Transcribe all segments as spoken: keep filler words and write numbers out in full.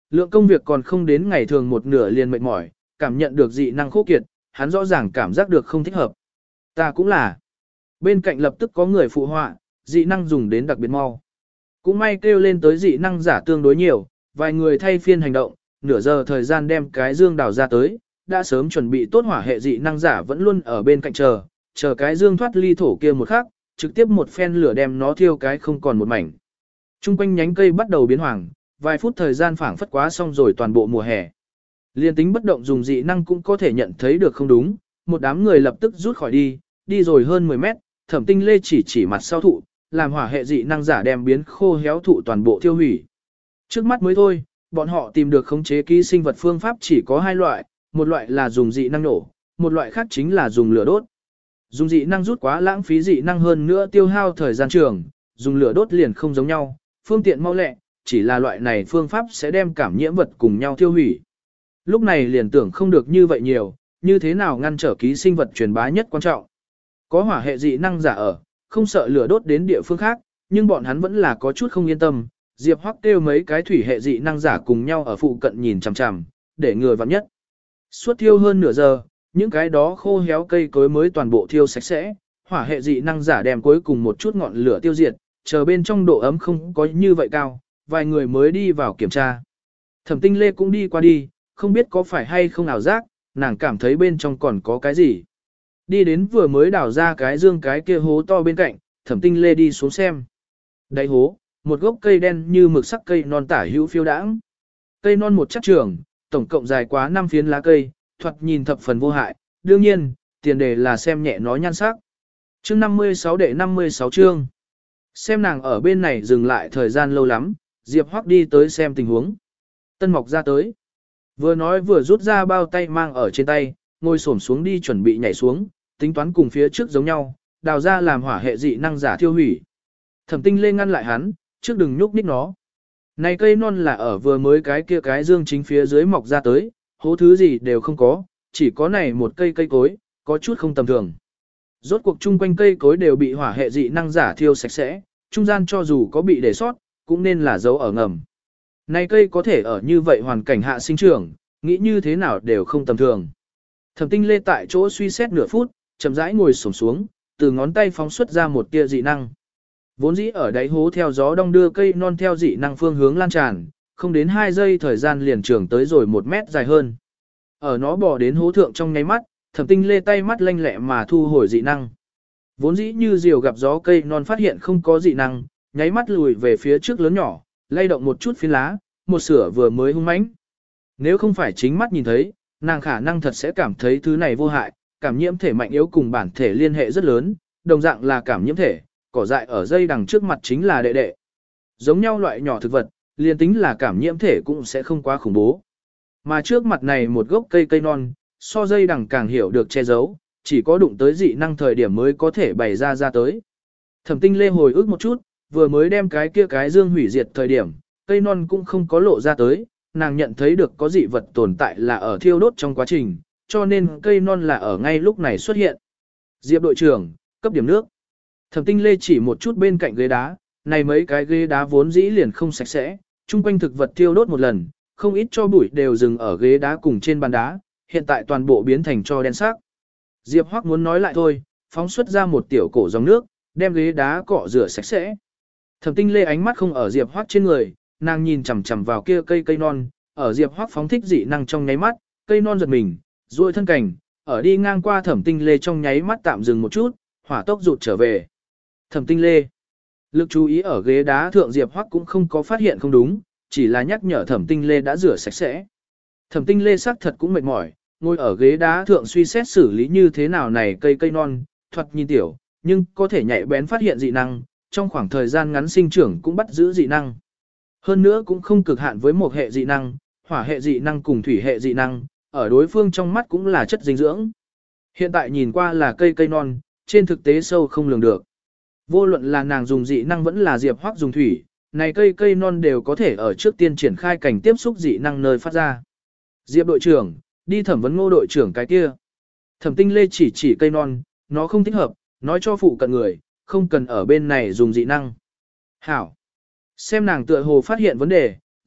Lượng công việc còn không đến ngày thường một nửa liền mệt mỏi, cảm nhận được dị năng khô kiệt, hắn rõ ràng cảm giác được không thích hợp. Ta cũng là. Bên cạnh lập tức có người phụ họa, dị năng dùng đến đặc biệt mau. Cũng may kêu lên tới dị năng giả tương đối nhiều, vài người thay phiên hành động, nửa giờ thời gian đem cái dương đào ra tới, đã sớm chuẩn bị tốt hỏa hệ dị năng giả vẫn luôn ở bên cạnh chờ, chờ cái dương thoát ly thổ kia một khắc, trực tiếp một phen lửa đem nó thiêu cái không còn một mảnh. Trung quanh nhánh cây bắt đầu biến hoàng, vài phút thời gian phảng phất quá xong rồi toàn bộ mùa hè. Liên tính bất động dùng dị năng cũng có thể nhận thấy được không đúng, một đám người lập tức rút khỏi đi, đi rồi hơn mười mét, Thẩm Tinh Lê chỉ chỉ mặt sau thụ, làm hỏa hệ dị năng giả đem biến khô héo thụ toàn bộ thiêu hủy. Trước mắt mới thôi, bọn họ tìm được khống chế ký sinh vật phương pháp chỉ có hai loại, một loại là dùng dị năng nổ, một loại khác chính là dùng lửa đốt. Dùng dị năng rút quá lãng phí dị năng hơn nữa tiêu hao thời gian trường, dùng lửa đốt liền không giống nhau, phương tiện mau lẹ, chỉ là loại này phương pháp sẽ đem cảm nhiễm vật cùng nhau tiêu hủy. Lúc này liền tưởng không được như vậy nhiều, như thế nào ngăn trở ký sinh vật truyền bá nhất quan trọng. Có hỏa hệ dị năng giả ở, không sợ lửa đốt đến địa phương khác, nhưng bọn hắn vẫn là có chút không yên tâm. Diệp Hoắc kêu mấy cái thủy hệ dị năng giả cùng nhau ở phụ cận nhìn chằm chằm, để người vặn nhất. Suốt thiêu hơn nửa giờ, những cái đó khô héo cây cối mới toàn bộ thiêu sạch sẽ, hỏa hệ dị năng giả đem cuối cùng một chút ngọn lửa tiêu diệt, chờ bên trong độ ấm không có như vậy cao, vài người mới đi vào kiểm tra. Thẩm Tinh Lê cũng đi qua đi, không biết có phải hay không ảo giác, nàng cảm thấy bên trong còn có cái gì. Đi đến vừa mới đào ra cái dương cái kia hố to bên cạnh, Thẩm Tinh Lê đi xuống xem. Đáy hố, một gốc cây đen như mực sắc cây non tả hữu phiêu đãng. Cây non một chắc trường, tổng cộng dài quá năm phiến lá cây, thoạt nhìn thập phần vô hại, đương nhiên, tiền đề là xem nhẹ nó nhan sắc. Chương năm mươi sáu đệ năm mươi sáu chương. Xem nàng ở bên này dừng lại thời gian lâu lắm, Diệp Hoắc đi tới xem tình huống. Tân Mộc ra tới. Vừa nói vừa rút ra bao tay mang ở trên tay, ngồi xổm xuống đi chuẩn bị nhảy xuống, tính toán cùng phía trước giống nhau, đào ra làm hỏa hệ dị năng giả thiêu hủy. Thẩm Tinh Lê ngăn lại hắn, trước đừng nhúc nhích nó. Này cây non là ở vừa mới cái kia cái dương chính phía dưới mọc ra tới, hố thứ gì đều không có, chỉ có này một cây cây cối, có chút không tầm thường. Rốt cuộc chung quanh cây cối đều bị hỏa hệ dị năng giả thiêu sạch sẽ, trung gian cho dù có bị để sót, cũng nên là dấu ở ngầm. Này cây có thể ở như vậy hoàn cảnh hạ sinh trưởng, nghĩ như thế nào đều không tầm thường. Thẩm Tinh Lê tại chỗ suy xét nửa phút, chậm rãi ngồi xổm xuống, từ ngón tay phóng xuất ra một tia dị năng. Vốn dĩ ở đáy hố theo gió đong đưa cây non theo dị năng phương hướng lan tràn, không đến hai giây thời gian liền trưởng tới rồi một mét dài hơn. Ở nó bò đến hố thượng trong nháy mắt, Thẩm Tinh Lê tay mắt lanh lẹ mà thu hồi dị năng. Vốn dĩ như diều gặp gió cây non phát hiện không có dị năng, nháy mắt lùi về phía trước lớn nhỏ, lay động một chút phiến lá, một sửa vừa mới hung mãnh. Nếu không phải chính mắt nhìn thấy, nàng khả năng thật sẽ cảm thấy thứ này vô hại, cảm nhiễm thể mạnh yếu cùng bản thể liên hệ rất lớn, đồng dạng là cảm nhiễm thể, cỏ dại ở dây đằng trước mặt chính là đệ đệ. Giống nhau loại nhỏ thực vật, liên tính là cảm nhiễm thể cũng sẽ không quá khủng bố. Mà trước mặt này một gốc cây cây non, so dây đằng càng hiểu được che giấu, chỉ có đụng tới dị năng thời điểm mới có thể bày ra ra tới. Thẩm Tinh Lê hồi ức một chút, vừa mới đem cái kia cái dương hủy diệt thời điểm, cây non cũng không có lộ ra tới, nàng nhận thấy được có dị vật tồn tại là ở thiêu đốt trong quá trình, cho nên cây non là ở ngay lúc này xuất hiện. Diệp đội trưởng, cấp điểm nước. Thẩm Tinh Lê chỉ một chút bên cạnh ghế đá, này mấy cái ghế đá vốn dĩ liền không sạch sẽ, chung quanh thực vật thiêu đốt một lần, không ít cho bụi đều dừng ở ghế đá cùng trên bàn đá, hiện tại toàn bộ biến thành cho đen sắc. Diệp Hoắc muốn nói lại thôi, phóng xuất ra một tiểu cổ dòng nước, đem ghế đá cọ rửa sạch sẽ. Thẩm Tinh Lê ánh mắt không ở Diệp Hoắc trên người, nàng nhìn chằm chằm vào kia cây cây non, ở Diệp Hoắc phóng thích dị năng trong nháy mắt, cây non giật mình, duỗi thân cảnh, ở đi ngang qua Thẩm Tinh Lê trong nháy mắt tạm dừng một chút, hỏa tốc rụt trở về. Thẩm Tinh Lê, lực chú ý ở ghế đá thượng Diệp Hoắc cũng không có phát hiện không đúng, chỉ là nhắc nhở Thẩm Tinh Lê đã rửa sạch sẽ. Thẩm Tinh Lê xác thật cũng mệt mỏi, ngồi ở ghế đá thượng suy xét xử lý như thế nào này cây cây non, thoạt nhìn tiểu, nhưng có thể nhạy bén phát hiện dị năng, trong khoảng thời gian ngắn sinh trưởng cũng bắt giữ dị năng. Hơn nữa cũng không cực hạn với một hệ dị năng, hỏa hệ dị năng cùng thủy hệ dị năng, ở đối phương trong mắt cũng là chất dinh dưỡng. Hiện tại nhìn qua là cây cây non, trên thực tế sâu không lường được. Vô luận là nàng dùng dị năng vẫn là Diệp Hoắc dùng thủy, này cây cây non đều có thể ở trước tiên triển khai cảnh tiếp xúc dị năng nơi phát ra. Diệp đội trưởng, đi thẩm vấn Ngô đội trưởng cái kia. Thẩm Tinh Lê chỉ chỉ cây non, nó không thích hợp, nói cho phụ cận người, không cần ở bên này dùng dị năng. Hảo. Xem nàng tựa hồ phát hiện vấn đề,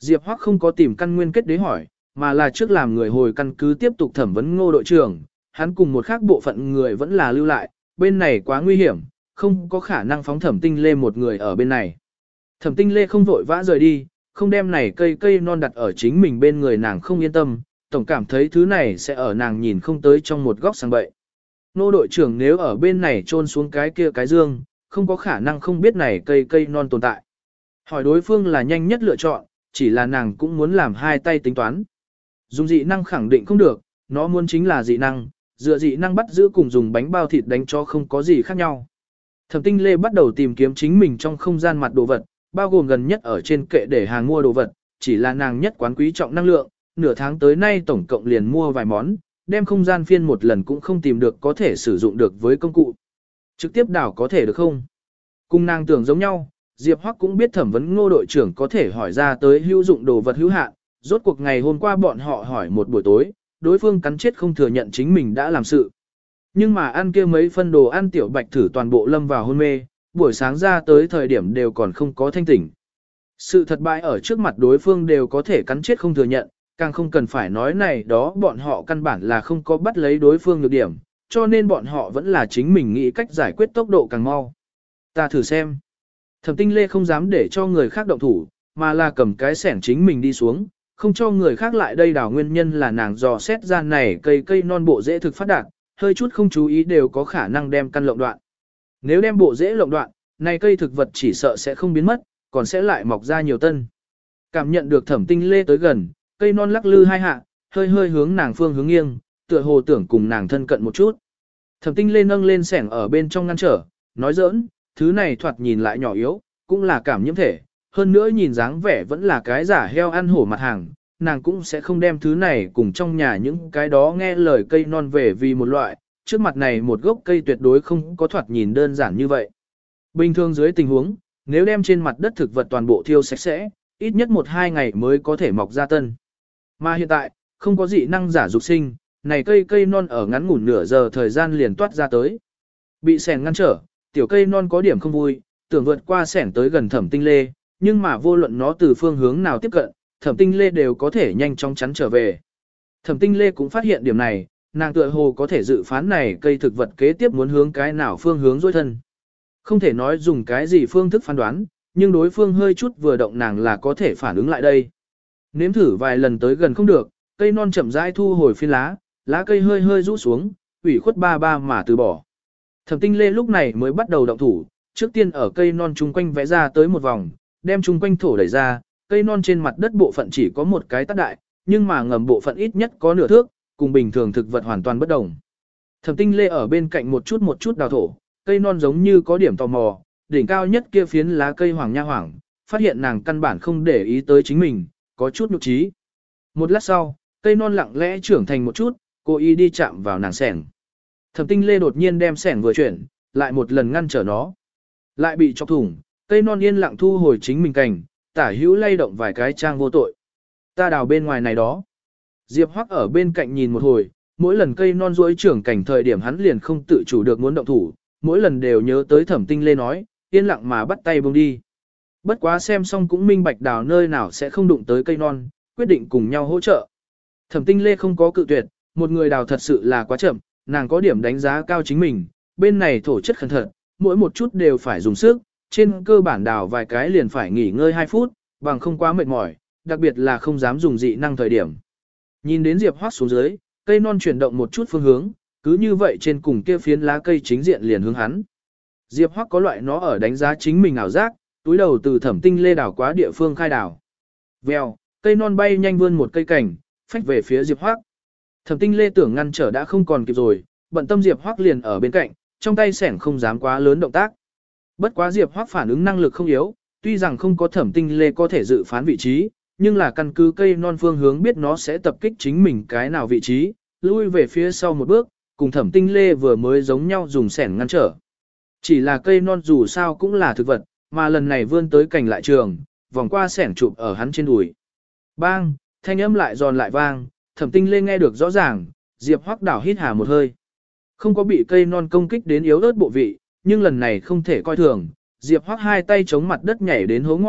Diệp Hoắc không có tìm căn nguyên kết đế hỏi, mà là trước làm người hồi căn cứ tiếp tục thẩm vấn Ngô đội trưởng, hắn cùng một khác bộ phận người vẫn là lưu lại, bên này quá nguy hiểm, không có khả năng phóng Thẩm Tinh Lê một người ở bên này. Thẩm Tinh Lê không vội vã rời đi, không đem này cây cây non đặt ở chính mình bên người nàng không yên tâm, tổng cảm thấy thứ này sẽ ở nàng nhìn không tới trong một góc sang bậy. Nô đội trưởng nếu ở bên này trôn xuống cái kia cái dương, không có khả năng không biết này cây cây non tồn tại. Hỏi đối phương là nhanh nhất lựa chọn, chỉ là nàng cũng muốn làm hai tay tính toán. Dùng dị năng khẳng định không được, nó muốn chính là dị năng, dựa dị năng bắt giữ cùng dùng bánh bao thịt đánh cho không có gì khác nhau. Thẩm Tinh Lê bắt đầu tìm kiếm chính mình trong không gian mặt đồ vật, bao gồm gần nhất ở trên kệ để hàng mua đồ vật, chỉ là nàng nhất quán quý trọng năng lượng, nửa tháng tới nay tổng cộng liền mua vài món, đem không gian phiên một lần cũng không tìm được có thể sử dụng được với công cụ. Trực tiếp đảo có thể được không? Cùng nàng tưởng giống nhau, Diệp Hoắc cũng biết thẩm vấn Ngô đội trưởng có thể hỏi ra tới hữu dụng đồ vật hữu hạn, rốt cuộc ngày hôm qua bọn họ hỏi một buổi tối, đối phương cắn chết không thừa nhận chính mình đã làm sự. Nhưng mà ăn kia mấy phân đồ ăn tiểu bạch thử toàn bộ lâm vào hôn mê, buổi sáng ra tới thời điểm đều còn không có thanh tỉnh. Sự thật bại ở trước mặt đối phương đều có thể cắn chết không thừa nhận, càng không cần phải nói này đó bọn họ căn bản là không có bắt lấy đối phương nhược điểm, cho nên bọn họ vẫn là chính mình nghĩ cách giải quyết tốc độ càng mau. Ta thử xem. Thẩm Tinh Lê không dám để cho người khác động thủ, mà là cầm cái xẻng chính mình đi xuống, không cho người khác lại đây đào nguyên nhân là nàng dò xét ra này cây cây non bộ dễ thực phát đạt, hơi chút không chú ý đều có khả năng đem căn lộng đoạn. Nếu đem bộ dễ lộng đoạn, này cây thực vật chỉ sợ sẽ không biến mất, còn sẽ lại mọc ra nhiều tân. Cảm nhận được Thẩm Tinh Lê tới gần, cây non lắc lư hai hạ, hơi hơi hướng nàng phương hướng nghiêng, tựa hồ tưởng cùng nàng thân cận một chút. Thẩm Tinh Lê nâng lên xẻng ở bên trong ngăn trở, nói giỡn, thứ này thoạt nhìn lại nhỏ yếu, cũng là cảm nhiễm thể, hơn nữa nhìn dáng vẻ vẫn là cái giả heo ăn hổ mặt hàng, nàng cũng sẽ không đem thứ này cùng trong nhà những cái đó nghe lời cây non về vì một loại, trước mặt này một gốc cây tuyệt đối không có thoạt nhìn đơn giản như vậy. Bình thường dưới tình huống, nếu đem trên mặt đất thực vật toàn bộ thiêu sạch sẽ, ít nhất một hai ngày mới có thể mọc ra tân. Mà hiện tại, không có dị năng giả dục sinh, này cây cây non ở ngắn ngủn nửa giờ thời gian liền toát ra tới. Bị xẻng ngăn trở, tiểu cây non có điểm không vui, tưởng vượt qua xẻng tới gần Thẩm Tinh Lê, nhưng mà vô luận nó từ phương hướng nào tiếp cận, Thẩm Tinh Lê đều có thể nhanh chóng chắn trở về. Thẩm Tinh Lê cũng phát hiện điểm này, nàng tựa hồ có thể dự phán này cây thực vật kế tiếp muốn hướng cái nào phương hướng dối thân. Không thể nói dùng cái gì phương thức phán đoán, nhưng đối phương hơi chút vừa động nàng là có thể phản ứng lại đây. Nếm thử vài lần tới gần không được, cây non chậm rãi thu hồi phiến lá, lá cây hơi hơi rũ xuống, ủy khuất ba ba mà từ bỏ. Thẩm Tinh Lê lúc này mới bắt đầu động thủ, trước tiên ở cây non chung quanh vẽ ra tới một vòng, đem chung quanh thổ đẩy ra, cây non trên mặt đất bộ phận chỉ có một cái tác đại, nhưng mà ngầm bộ phận ít nhất có nửa thước, cùng bình thường thực vật hoàn toàn bất đồng. Thẩm Tinh Lê ở bên cạnh một chút một chút đào thổ, cây non giống như có điểm tò mò, đỉnh cao nhất kia phiến lá cây hoàng nha hoàng, phát hiện nàng căn bản không để ý tới chính mình, có chút nhục trí. Một lát sau, cây non lặng lẽ trưởng thành một chút, cô ý đi chạm vào nàng xẻng. Thẩm Tinh Lê đột nhiên đem xẻng vừa chuyển, lại một lần ngăn trở nó. Lại bị chọc thủng, cây non yên lặng thu hồi chính mình cành, tả hữu lay động vài cái trang vô tội. Ta đào bên ngoài này đó. Diệp Hoắc ở bên cạnh nhìn một hồi, mỗi lần cây non duỗi trưởng cảnh thời điểm hắn liền không tự chủ được muốn động thủ, mỗi lần đều nhớ tới Thẩm Tinh Lê nói, yên lặng mà bắt tay buông đi. Bất quá xem xong cũng minh bạch đào nơi nào sẽ không đụng tới cây non, quyết định cùng nhau hỗ trợ. Thẩm Tinh Lê không có cự tuyệt, một người đào thật sự là quá chậm, nàng có điểm đánh giá cao chính mình, bên này thổ chất khẩn thận, mỗi một chút đều phải dùng sức, trên cơ bản đào vài cái liền phải nghỉ ngơi hai phút, bằng không quá mệt mỏi, đặc biệt là không dám dùng dị năng thời điểm. Nhìn đến Diệp Hoắc xuống dưới, cây non chuyển động một chút phương hướng, cứ như vậy trên cùng kia phiến lá cây chính diện liền hướng hắn. Diệp Hoắc có loại nó ở đánh giá chính mình ảo giác, túi đầu từ Thẩm Tinh Lê đào quá địa phương khai đào. Vèo, cây non bay nhanh vươn một cây cảnh, phách về phía Diệp Hoắc. Thẩm Tinh Lê tưởng ngăn trở đã không còn kịp rồi, bận tâm Diệp Hoắc liền ở bên cạnh, trong tay xẻng không dám quá lớn động tác. Bất quá Diệp Hoắc phản ứng năng lực không yếu, tuy rằng không có Thẩm Tinh Lê có thể dự phán vị trí, nhưng là căn cứ cây non phương hướng biết nó sẽ tập kích chính mình cái nào vị trí, lui về phía sau một bước, cùng Thẩm Tinh Lê vừa mới giống nhau dùng xẻng ngăn trở. Chỉ là cây non dù sao cũng là thực vật, mà lần này vươn tới cành lại trường, vòng qua xẻng chụp ở hắn trên đùi. Bang, thanh âm lại giòn lại vang, Thẩm Tinh Lê nghe được rõ ràng, Diệp Hoắc đảo hít hà một hơi. Không có bị cây non công kích đến yếu ớt bộ vị, nhưng lần này không thể coi thường, Diệp Hoắc hai tay chống mặt đất nhảy đến hố ngoại,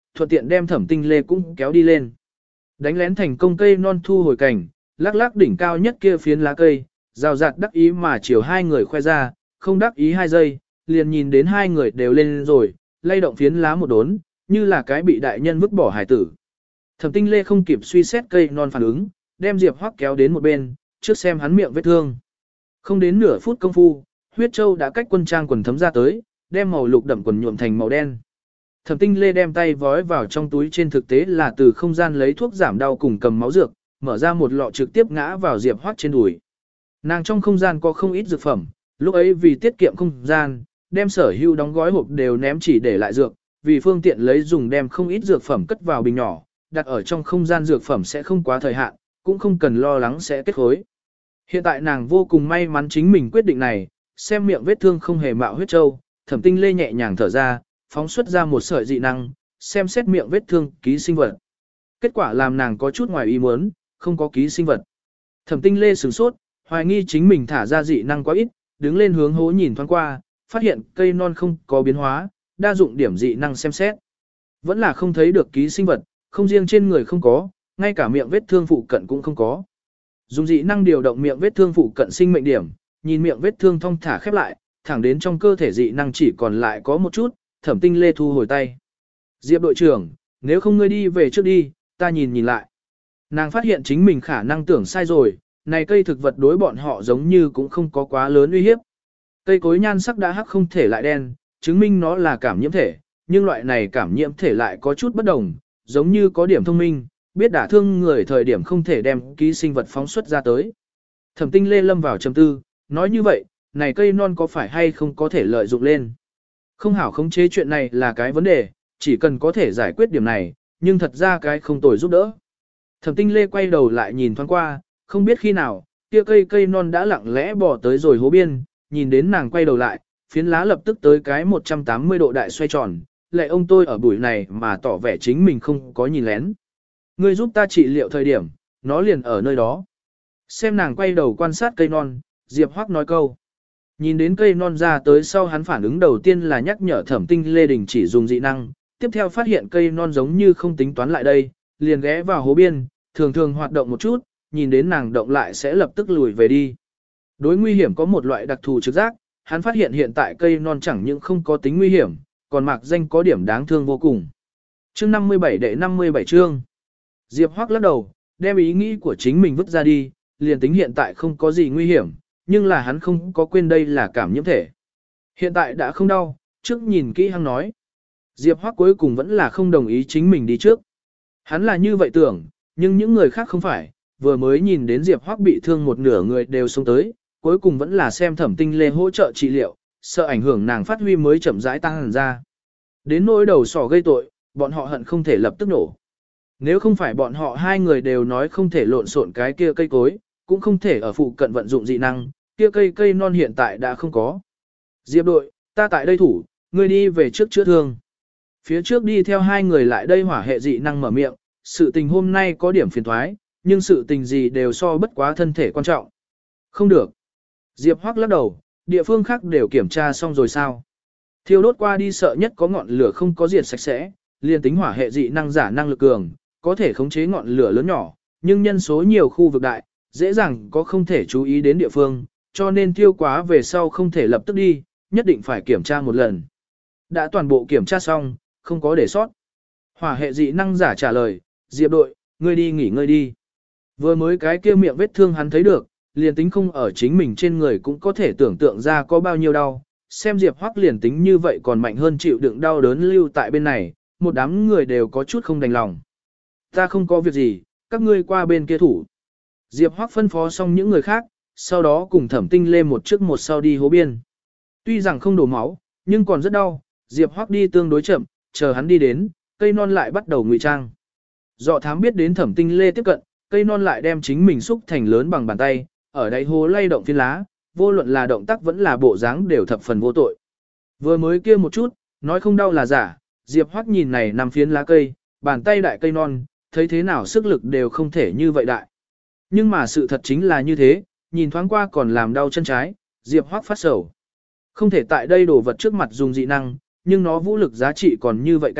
thuận tiện đem Thẩm Tinh Lê cũng kéo đi lên. Đánh lén thành công, cây non thu hồi cảnh, lắc lắc đỉnh cao nhất kia phiến lá cây, rào rạt đắc ý mà chiều hai người khoe ra, không đắc ý hai giây, liền nhìn đến hai người đều lên rồi, lay động phiến lá một đốn, như là cái bị đại nhân vứt bỏ hải tử. Thẩm Tinh Lê không kịp suy xét cây non phản ứng, đem Diệp Hoắc kéo đến một bên, trước xem hắn miệng vết thương. Không đến nửa phút công phu, huyết châu đã cách quân trang quần thấm ra tới, đem màu lục đậm quần nhuộm thành màu đen. Thẩm Tinh Lê đem tay vói vào trong túi, trên thực tế là từ không gian lấy thuốc giảm đau cùng cầm máu dược, mở ra một lọ trực tiếp ngã vào Diệp Hoắc trên đùi. Nàng trong không gian có không ít dược phẩm, lúc ấy vì tiết kiệm không gian, đem sở hữu đóng gói hộp đều ném chỉ để lại dược, vì phương tiện lấy dùng đem không ít dược phẩm cất vào bình nhỏ, đặt ở trong không gian dược phẩm sẽ không quá thời hạn, cũng không cần lo lắng sẽ kết khối. Hiện tại nàng vô cùng may mắn chính mình quyết định này, xem miệng vết thương không hề mạo huyết châu, Thẩm Tinh Lê nhẹ nhàng thở ra, phóng xuất ra một sợi dị năng, xem xét miệng vết thương ký sinh vật. Kết quả làm nàng có chút ngoài ý muốn, không có ký sinh vật. Thẩm Tinh Lê sửng sốt, hoài nghi chính mình thả ra dị năng quá ít, đứng lên hướng hố nhìn thoáng qua, phát hiện cây non không có biến hóa, đa dụng điểm dị năng xem xét. Vẫn là không thấy được ký sinh vật, không riêng trên người không có, ngay cả miệng vết thương phụ cận cũng không có. Dùng dị năng điều động miệng vết thương phụ cận sinh mệnh điểm, nhìn miệng vết thương thong thả khép lại, thẳng đến trong cơ thể dị năng chỉ còn lại có một chút, Thẩm Tinh Lê thu hồi tay. Diệp đội trưởng, nếu không ngươi đi về trước đi, ta nhìn nhìn lại. Nàng phát hiện chính mình khả năng tưởng sai rồi, này cây thực vật đối bọn họ giống như cũng không có quá lớn uy hiếp. Cây cối nhan sắc đã hắc không thể lại đen, chứng minh nó là cảm nhiễm thể, nhưng loại này cảm nhiễm thể lại có chút bất đồng, giống như có điểm thông minh, biết đả thương người thời điểm không thể đem ký sinh vật phóng xuất ra tới. Thẩm Tinh Lê lâm vào trầm tư, nói như vậy, này cây non có phải hay không có thể lợi dụng lên. Không hảo khống chế chuyện này là cái vấn đề, chỉ cần có thể giải quyết điểm này, nhưng thật ra cái không tồi giúp đỡ. Thẩm Tinh Lê quay đầu lại nhìn thoáng qua, không biết khi nào, kia cây cây non đã lặng lẽ bò tới rồi hố biên, nhìn đến nàng quay đầu lại, phiến lá lập tức tới cái một trăm tám mươi độ đại xoay tròn, lại ông tôi ở buổi này mà tỏ vẻ chính mình không có nhìn lén. Ngươi giúp ta trị liệu thời điểm, nó liền ở nơi đó. Xem nàng quay đầu quan sát cây non, Diệp Hoắc nói câu. Nhìn đến cây non ra tới sau, hắn phản ứng đầu tiên là nhắc nhở Thẩm Tinh Lê đình chỉ dùng dị năng, tiếp theo phát hiện cây non giống như không tính toán lại đây, liền ghé vào hố biên, thường thường hoạt động một chút, nhìn đến nàng động lại sẽ lập tức lùi về đi. Đối nguy hiểm có một loại đặc thù trực giác, hắn phát hiện hiện tại cây non chẳng những không có tính nguy hiểm, còn mạc danh có điểm đáng thương vô cùng. Chương năm mươi bảy đệ năm mươi bảy chương. Diệp Hoắc lắc đầu, đem ý nghĩ của chính mình vứt ra đi, liền tính hiện tại không có gì nguy hiểm, nhưng là hắn không có quên đây là cảm nhiễm thể. Hiện tại đã không đau, trước nhìn kỹ hắn nói. Diệp Hoắc cuối cùng vẫn là không đồng ý chính mình đi trước. Hắn là như vậy tưởng, nhưng những người khác không phải, vừa mới nhìn đến Diệp Hoắc bị thương một nửa người đều xông tới, cuối cùng vẫn là xem Thẩm Tinh Lê hỗ trợ trị liệu, sợ ảnh hưởng nàng phát huy mới chậm rãi tăng hẳn ra. Đến nỗi đầu sỏ gây tội, bọn họ hận không thể lập tức nổ. Nếu không phải bọn họ hai người đều nói không thể lộn xộn cái kia cây cối, cũng không thể ở phụ cận vận dụng dị năng, kia cây cây non hiện tại đã không có. Diệp đội, ta tại đây thủ, ngươi đi về trước chữa thương. Phía trước đi theo hai người lại đây hỏa hệ dị năng mở miệng, sự tình hôm nay có điểm phiền thoái, nhưng sự tình gì đều so bất quá thân thể quan trọng. Không được. Diệp Hoắc lắc đầu, địa phương khác đều kiểm tra xong rồi sao. Thiêu đốt qua đi sợ nhất có ngọn lửa không có diệt sạch sẽ, liền tính hỏa hệ dị năng giả năng lực cường, có thể khống chế ngọn lửa lớn nhỏ, nhưng nhân số nhiều khu vực đại, dễ dàng có không thể chú ý đến địa phương, cho nên thiêu quá về sau không thể lập tức đi, nhất định phải kiểm tra một lần. Đã toàn bộ kiểm tra xong, không có để sót. Hỏa hệ dị năng giả trả lời, Diệp đội, ngươi đi nghỉ ngơi đi. Vừa mới cái kia miệng vết thương hắn thấy được, liền tính không ở chính mình trên người cũng có thể tưởng tượng ra có bao nhiêu đau. Xem Diệp Hoắc liền tính như vậy còn mạnh hơn chịu đựng đau đớn lưu tại bên này, một đám người đều có chút không đành lòng. Ta không có việc gì, các ngươi qua bên kia thủ. Diệp Hoắc phân phó xong những người khác, sau đó cùng Thẩm Tinh Lê một trước một sau đi hố biên. Tuy rằng không đổ máu, nhưng còn rất đau, Diệp Hoắc đi tương đối chậm, chờ hắn đi đến, cây non lại bắt đầu ngụy trang. Dọ thám biết đến Thẩm Tinh Lê tiếp cận, cây non lại đem chính mình xúc thành lớn bằng bàn tay, ở đáy hố lay động phiến lá, vô luận là động tác vẫn là bộ dáng đều thập phần vô tội. Vừa mới kia một chút, nói không đau là giả, Diệp Hoắc nhìn này nằm phiến lá cây, bàn tay đại cây non, thấy thế nào sức lực đều không thể như vậy đại. Nhưng mà sự thật chính là như thế, nhìn thoáng qua còn làm đau chân trái, Diệp Hoắc phát sầu. Không thể tại đây đổ vật trước mặt dùng dị năng, nhưng nó vũ lực giá trị còn như vậy cao,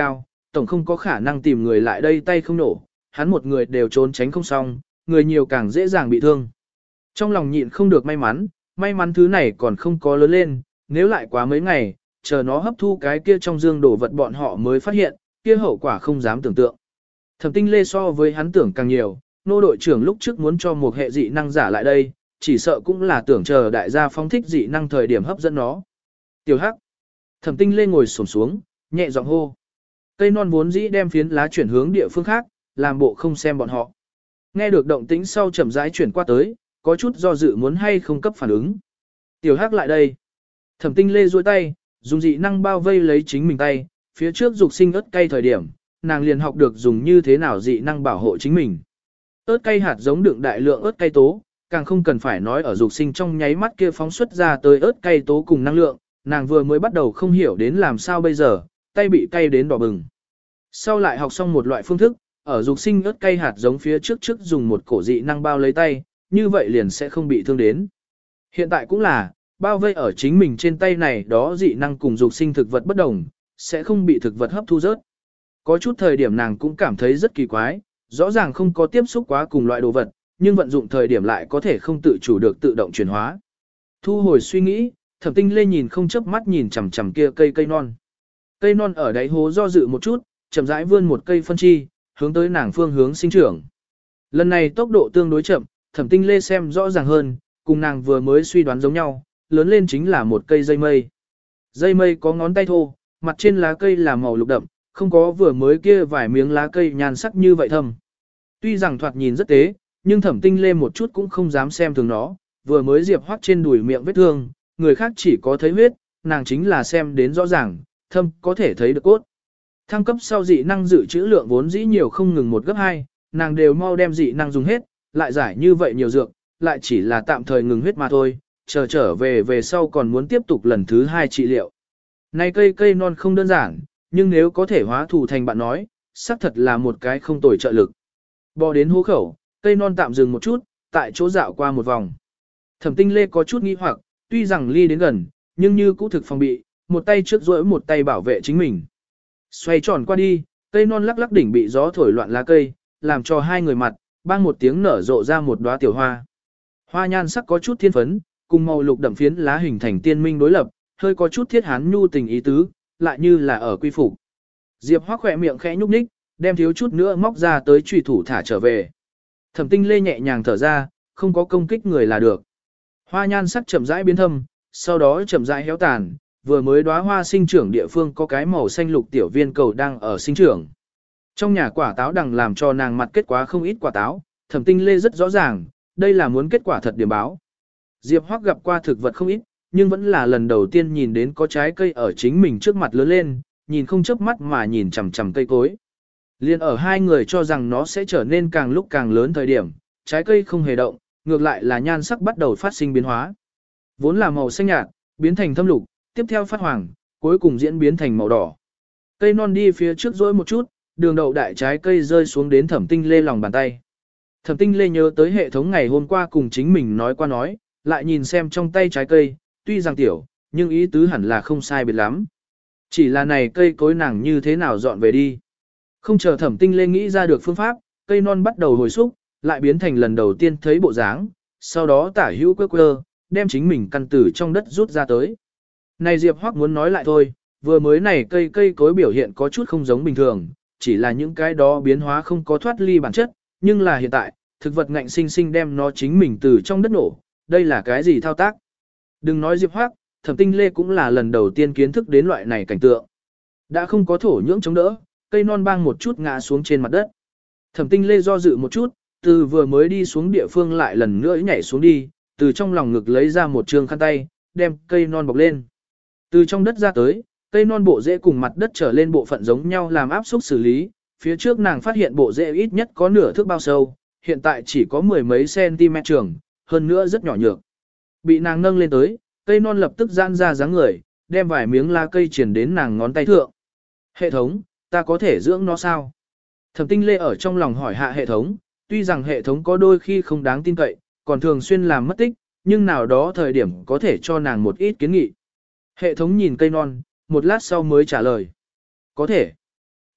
tổng không có khả năng tìm người lại đây tay không nổ, hắn một người đều trốn tránh không xong, người nhiều càng dễ dàng bị thương. Trong lòng nhịn không được may mắn, may mắn thứ này còn không có lớn lên, nếu lại quá mấy ngày, chờ nó hấp thu cái kia trong dương đổ vật bọn họ mới phát hiện, kia hậu quả không dám tưởng tượng. Thẩm Tinh Lê so với hắn tưởng càng nhiều, nô đội trưởng lúc trước muốn cho một hệ dị năng giả lại đây, chỉ sợ cũng là tưởng chờ đại gia phóng thích dị năng thời điểm hấp dẫn nó. Tiểu Hắc. Thẩm Tinh Lê ngồi xổm xuống, nhẹ giọng hô. Cây non vốn dĩ đem phiến lá chuyển hướng địa phương khác, làm bộ không xem bọn họ. Nghe được động tĩnh sau chậm rãi chuyển qua tới, có chút do dự muốn hay không cấp phản ứng. Tiểu Hắc lại đây. Thẩm Tinh Lê duỗi tay, dùng dị năng bao vây lấy chính mình tay, phía trước dục sinh ớt cay thời điểm, nàng liền học được dùng như thế nào dị năng bảo hộ chính mình. Ớt cay hạt giống đựng đại lượng ớt cay tố, càng không cần phải nói ở dục sinh trong nháy mắt kia phóng xuất ra tới ớt cay tố cùng năng lượng, nàng vừa mới bắt đầu không hiểu đến làm sao bây giờ, tay bị cay đến đỏ bừng. Sau lại học xong một loại phương thức, ở dục sinh ớt cay hạt giống phía trước trước dùng một cổ dị năng bao lấy tay, như vậy liền sẽ không bị thương đến. Hiện tại cũng là, bao vây ở chính mình trên tay này đó dị năng cùng dục sinh thực vật bất đồng, sẽ không bị thực vật hấp thu rớt. Có chút thời điểm nàng cũng cảm thấy rất kỳ quái, rõ ràng không có tiếp xúc quá cùng loại đồ vật, nhưng vận dụng thời điểm lại có thể không tự chủ được tự động chuyển hóa. Thu hồi suy nghĩ, Thẩm Tinh Lê nhìn không chớp mắt nhìn chằm chằm kia cây cây non. Cây non ở đáy hố do dự một chút, chậm rãi vươn một cây phân chi, hướng tới nàng phương hướng sinh trưởng. Lần này tốc độ tương đối chậm, Thẩm Tinh Lê xem rõ ràng hơn, cùng nàng vừa mới suy đoán giống nhau, lớn lên chính là một cây dây mây. Dây mây có ngón tay thô, mặt trên lá cây là màu lục đậm, không có vừa mới kia vài miếng lá cây nhan sắc như vậy thâm. Tuy rằng thoạt nhìn rất tế, nhưng Thẩm Tinh Lê một chút cũng không dám xem thường nó, vừa mới Diệp Hoắc trên đùi miệng vết thương, người khác chỉ có thấy huyết, nàng chính là xem đến rõ ràng, thâm có thể thấy được cốt. Thăng cấp sau dị năng dự trữ lượng vốn dĩ nhiều không ngừng một gấp hai, nàng đều mau đem dị năng dùng hết, lại giải như vậy nhiều dược, lại chỉ là tạm thời ngừng huyết mà thôi, chờ trở về về sau còn muốn tiếp tục lần thứ hai trị liệu. Này cây cây non không đơn giản, nhưng nếu có thể hóa thù thành bạn nói, xác thật là một cái không tồi trợ lực. Bò đến hố khẩu, cây non tạm dừng một chút, tại chỗ dạo qua một vòng. Thẩm Tinh Lê có chút nghi hoặc, tuy rằng ly đến gần, nhưng như cũ thực phòng bị, một tay trước duỗi một tay bảo vệ chính mình. Xoay tròn qua đi, cây non lắc lắc đỉnh bị gió thổi loạn lá cây, làm cho hai người mặt, bang một tiếng nở rộ ra một đóa tiểu hoa. Hoa nhan sắc có chút thiên phấn, cùng màu lục đậm phiến lá hình thành tiên minh đối lập, hơi có chút thiết hán nhu tình ý tứ, lại như là ở quy phục. Diệp Hoắc khỏe miệng khẽ nhúc nhích, đem thiếu chút nữa móc ra tới chùy thủ thả trở về. Thẩm Tinh Lê nhẹ nhàng thở ra, không có công kích người là được. Hoa nhan sắc chậm rãi biến thâm, sau đó chậm rãi héo tàn, vừa mới đóa hoa sinh trưởng địa phương có cái màu xanh lục tiểu viên cầu đang ở sinh trưởng. Trong nhà quả táo đằng làm cho nàng mặt kết quả không ít quả táo, Thẩm Tinh Lê rất rõ ràng, đây là muốn kết quả thật điểm báo. Diệp Hoắc gặp qua thực vật không ít, nhưng vẫn là lần đầu tiên nhìn đến có trái cây ở chính mình trước mặt lớn lên, nhìn không chớp mắt mà nhìn chằm chằm cây cối. Liên ở hai người cho rằng nó sẽ trở nên càng lúc càng lớn thời điểm, trái cây không hề động, ngược lại là nhan sắc bắt đầu phát sinh biến hóa. Vốn là màu xanh nhạt, biến thành thâm lục, tiếp theo phát hoàng, cuối cùng diễn biến thành màu đỏ. Cây non đi phía trước rỗi một chút, đường đậu đại trái cây rơi xuống đến Thẩm Tinh Lê lòng bàn tay. Thẩm Tinh Lê nhớ tới hệ thống ngày hôm qua cùng chính mình nói qua nói, lại nhìn xem trong tay trái cây, tuy rằng tiểu, nhưng ý tứ hẳn là không sai biệt lắm. Chỉ là này cây cối nàng như thế nào dọn về đi. Không chờ Thẩm Tinh Lê nghĩ ra được phương pháp, cây non bắt đầu hồi xúc, lại biến thành lần đầu tiên thấy bộ dáng, sau đó tả hữu quơ quơ, đem chính mình căn tử trong đất rút ra tới. Này Diệp Hoắc muốn nói lại thôi, vừa mới này cây cây cối biểu hiện có chút không giống bình thường, chỉ là những cái đó biến hóa không có thoát ly bản chất, nhưng là hiện tại, thực vật ngạnh sinh sinh đem nó chính mình từ trong đất nổ, đây là cái gì thao tác? Đừng nói Diệp Hoắc, Thẩm Tinh Lê cũng là lần đầu tiên kiến thức đến loại này cảnh tượng. Đã không có thổ nhưỡng chống đỡ, cây non bang một chút ngã xuống trên mặt đất. Thẩm Tinh Lê do dự một chút, từ vừa mới đi xuống địa phương lại lần nữa nhảy xuống đi, từ trong lòng ngực lấy ra một trường khăn tay, đem cây non bọc lên. Từ trong đất ra tới, cây non bộ rễ cùng mặt đất trở lên bộ phận giống nhau làm áp xúc xử lý, phía trước nàng phát hiện bộ rễ ít nhất có nửa thước bao sâu, hiện tại chỉ có mười mấy cm trường, hơn nữa rất nhỏ nhược. Bị nàng nâng lên tới, cây non lập tức giãn ra dáng người, đem vài miếng lá cây triển đến nàng ngón tay thượng. Hệ thống, ta có thể dưỡng nó sao? Thẩm Tinh Lê ở trong lòng hỏi hạ hệ thống, tuy rằng hệ thống có đôi khi không đáng tin cậy, còn thường xuyên làm mất tích, nhưng nào đó thời điểm có thể cho nàng một ít kiến nghị. Hệ thống nhìn cây non, một lát sau mới trả lời. Có thể.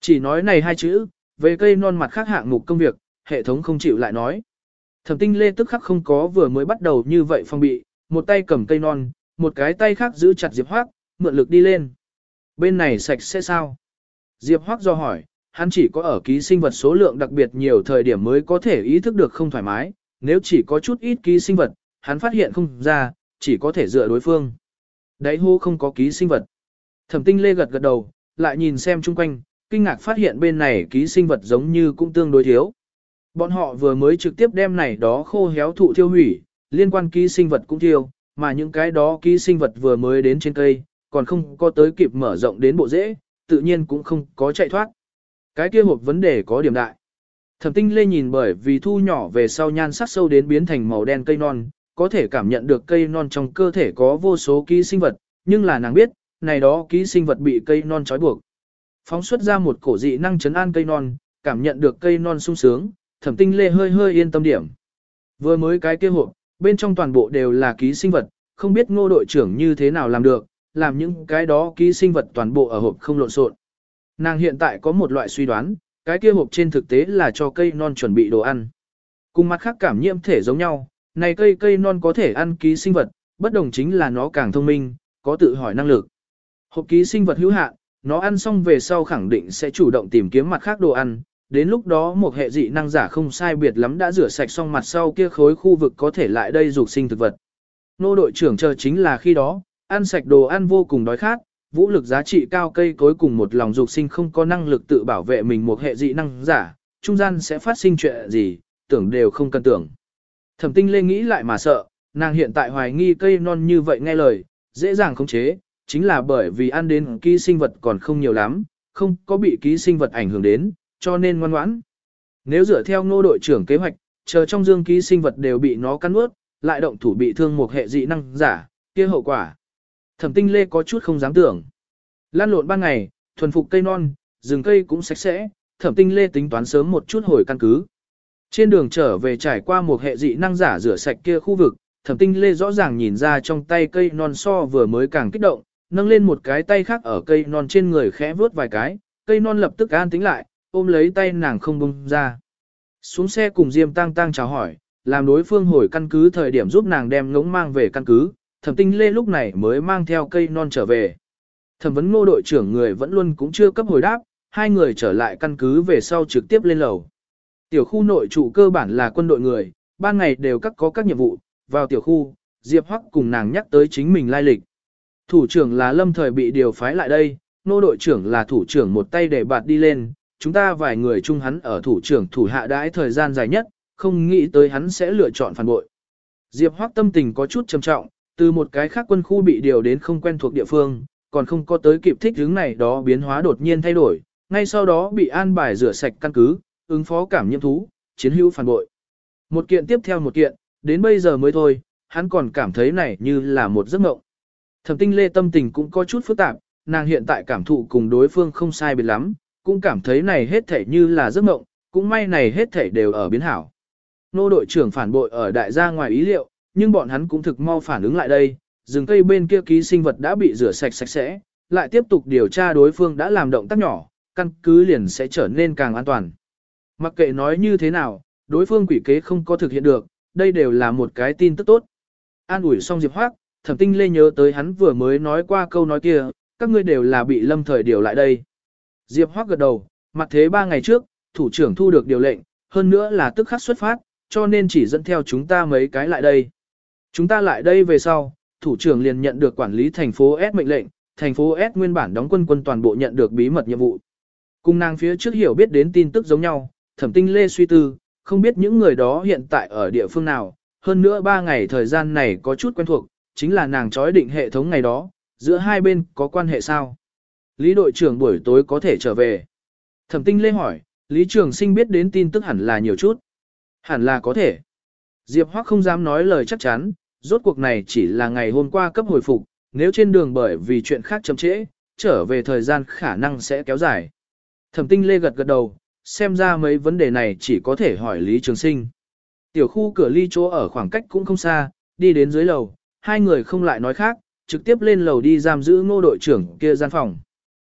Chỉ nói này hai chữ, về cây non mặt khác hạng mục công việc, hệ thống không chịu lại nói. Thẩm Tinh Lê tức khắc không có vừa mới bắt đầu như vậy phong bị, một tay cầm cây non, một cái tay khác giữ chặt Diệp Hoác, mượn lực đi lên. Bên này sạch sẽ sao? Diệp Hoác do hỏi, hắn chỉ có ở ký sinh vật số lượng đặc biệt nhiều thời điểm mới có thể ý thức được không thoải mái, nếu chỉ có chút ít ký sinh vật, hắn phát hiện không ra, chỉ có thể dựa đối phương. Đáy hô không có ký sinh vật. Thẩm Tinh Lê gật gật đầu, lại nhìn xem chung quanh, kinh ngạc phát hiện bên này ký sinh vật giống như cũng tương đối thiếu. Bọn họ vừa mới trực tiếp đem này đó khô héo thụ thiêu hủy, liên quan ký sinh vật cũng thiêu, mà những cái đó ký sinh vật vừa mới đến trên cây, còn không có tới kịp mở rộng đến bộ rễ, tự nhiên cũng không có chạy thoát. Cái kia hộp vấn đề có điểm đại. Thẩm Tinh Lê nhìn bởi vì thu nhỏ về sau nhan sắc sâu đến biến thành màu đen cây non, có thể cảm nhận được cây non trong cơ thể có vô số ký sinh vật, nhưng là nàng biết, này đó ký sinh vật bị cây non trói buộc. Phóng xuất ra một cổ dị năng chấn an cây non, cảm nhận được cây non sung sướng, Thẩm Tinh Lê hơi hơi yên tâm điểm. Vừa mới cái kia hộp, bên trong toàn bộ đều là ký sinh vật, không biết Ngô đội trưởng như thế nào làm được, làm những cái đó ký sinh vật toàn bộ ở hộp không lộn xộn. Nàng hiện tại có một loại suy đoán, cái kia hộp trên thực tế là cho cây non chuẩn bị đồ ăn. Cùng mặt khác cảm nhiễm thể giống nhau, này cây cây non có thể ăn ký sinh vật, bất đồng chính là nó càng thông minh, có tự hỏi năng lực. Hộp ký sinh vật hữu hạn, nó ăn xong về sau khẳng định sẽ chủ động tìm kiếm mặt khác đồ ăn, đến lúc đó một hệ dị năng giả không sai biệt lắm đã rửa sạch xong mặt sau kia khối khu vực có thể lại đây dục sinh thực vật. Nô đội trưởng chờ chính là khi đó, ăn sạch đồ ăn vô cùng đói khát, vũ lực giá trị cao cây cối cùng một lòng dục sinh không có năng lực tự bảo vệ mình một hệ dị năng giả, trung gian sẽ phát sinh chuyện gì, tưởng đều không cần tưởng. Thẩm Tinh Lê nghĩ lại mà sợ, nàng hiện tại hoài nghi cây non như vậy nghe lời, dễ dàng khống chế, chính là bởi vì ăn đến ký sinh vật còn không nhiều lắm, không có bị ký sinh vật ảnh hưởng đến, cho nên ngoan ngoãn. Nếu dựa theo Ngô đội trưởng kế hoạch, chờ trong dương ký sinh vật đều bị nó cắn nuốt, lại động thủ bị thương một hệ dị năng giả, kia hậu quả. Thẩm Tinh Lê có chút không dám tưởng. Lan lộn ban ngày, thuần phục cây non, rừng cây cũng sạch sẽ, Thẩm Tinh Lê tính toán sớm một chút hồi căn cứ. Trên đường trở về trải qua một hệ dị năng giả rửa sạch kia khu vực, Thẩm Tinh Lê rõ ràng nhìn ra trong tay cây non so vừa mới càng kích động, nâng lên một cái tay khác ở cây non trên người khẽ vuốt vài cái, cây non lập tức an tĩnh lại, ôm lấy tay nàng không buông ra. Xuống xe cùng Diêm Tăng Tăng chào hỏi, làm đối phương hồi căn cứ thời điểm giúp nàng đem ngỗng mang về căn cứ, Thẩm Tinh Lê lúc này mới mang theo cây non trở về. Thẩm vấn Ngô đội trưởng người vẫn luôn cũng chưa cấp hồi đáp, hai người trở lại căn cứ về sau trực tiếp lên lầu. Tiểu khu nội trụ cơ bản là quân đội người, ban ngày đều các có các nhiệm vụ, vào tiểu khu, Diệp Hoắc cùng nàng nhắc tới chính mình lai lịch. Thủ trưởng là lâm thời bị điều phái lại đây, Ngô đội trưởng là thủ trưởng một tay để bạt đi lên, chúng ta vài người chung hắn ở thủ trưởng thủ hạ đãi thời gian dài nhất, không nghĩ tới hắn sẽ lựa chọn phản bội. Diệp Hoắc tâm tình có chút trầm trọng, từ một cái khác quân khu bị điều đến không quen thuộc địa phương, còn không có tới kịp thích hướng này đó biến hóa đột nhiên thay đổi, ngay sau đó bị an bài rửa sạch căn cứ, ứng phó cảm nhiễm thú, chiến hữu phản bội. Một kiện tiếp theo một kiện, đến bây giờ mới thôi, hắn còn cảm thấy này như là một giấc mộng. Thẩm Tinh Lê tâm tình cũng có chút phức tạp, nàng hiện tại cảm thụ cùng đối phương không sai biệt lắm, cũng cảm thấy này hết thảy như là giấc mộng, cũng may này hết thảy đều ở biến hảo. Nô đội trưởng phản bội ở đại gia ngoài ý liệu, nhưng bọn hắn cũng thực mau phản ứng lại đây, rừng cây bên kia ký sinh vật đã bị rửa sạch sạch sẽ, lại tiếp tục điều tra đối phương đã làm động tác nhỏ, căn cứ liền sẽ trở nên càng an toàn. Mặc kệ nói như thế nào, đối phương quỷ kế không có thực hiện được, đây đều là một cái tin tức tốt. An ủi xong Diệp Hoắc, Thẩm Tinh Lê nhớ tới hắn vừa mới nói qua câu nói kia, các ngươi đều là bị lâm thời điều lại đây. Diệp Hoắc gật đầu, mặt thế ba ngày trước, thủ trưởng thu được điều lệnh, hơn nữa là tức khắc xuất phát, cho nên chỉ dẫn theo chúng ta mấy cái lại đây. Chúng ta lại đây về sau, thủ trưởng liền nhận được quản lý thành phố S mệnh lệnh, thành phố S nguyên bản đóng quân quân toàn bộ nhận được bí mật nhiệm vụ. Cùng nàng phía trước hiểu biết đến tin tức giống nhau, Thẩm Tinh Lê suy tư, không biết những người đó hiện tại ở địa phương nào, hơn nữa ba ngày thời gian này có chút quen thuộc, chính là nàng chói định hệ thống ngày đó, giữa hai bên có quan hệ sao? Lý đội trưởng buổi tối có thể trở về. Thẩm Tinh Lê hỏi, Lý Trường Sinh biết đến tin tức hẳn là nhiều chút. Hẳn là có thể. Diệp Hoắc không dám nói lời chắc chắn, rốt cuộc này chỉ là ngày hôm qua cấp hồi phục, nếu trên đường bởi vì chuyện khác chậm trễ, trở về thời gian khả năng sẽ kéo dài. Thẩm Tinh Lê gật gật đầu, xem ra mấy vấn đề này chỉ có thể hỏi Lý Trường Sinh. Tiểu khu cửa ly chỗ ở khoảng cách cũng không xa, đi đến dưới lầu, hai người không lại nói khác, trực tiếp lên lầu đi giam giữ Ngô đội trưởng kia gian phòng.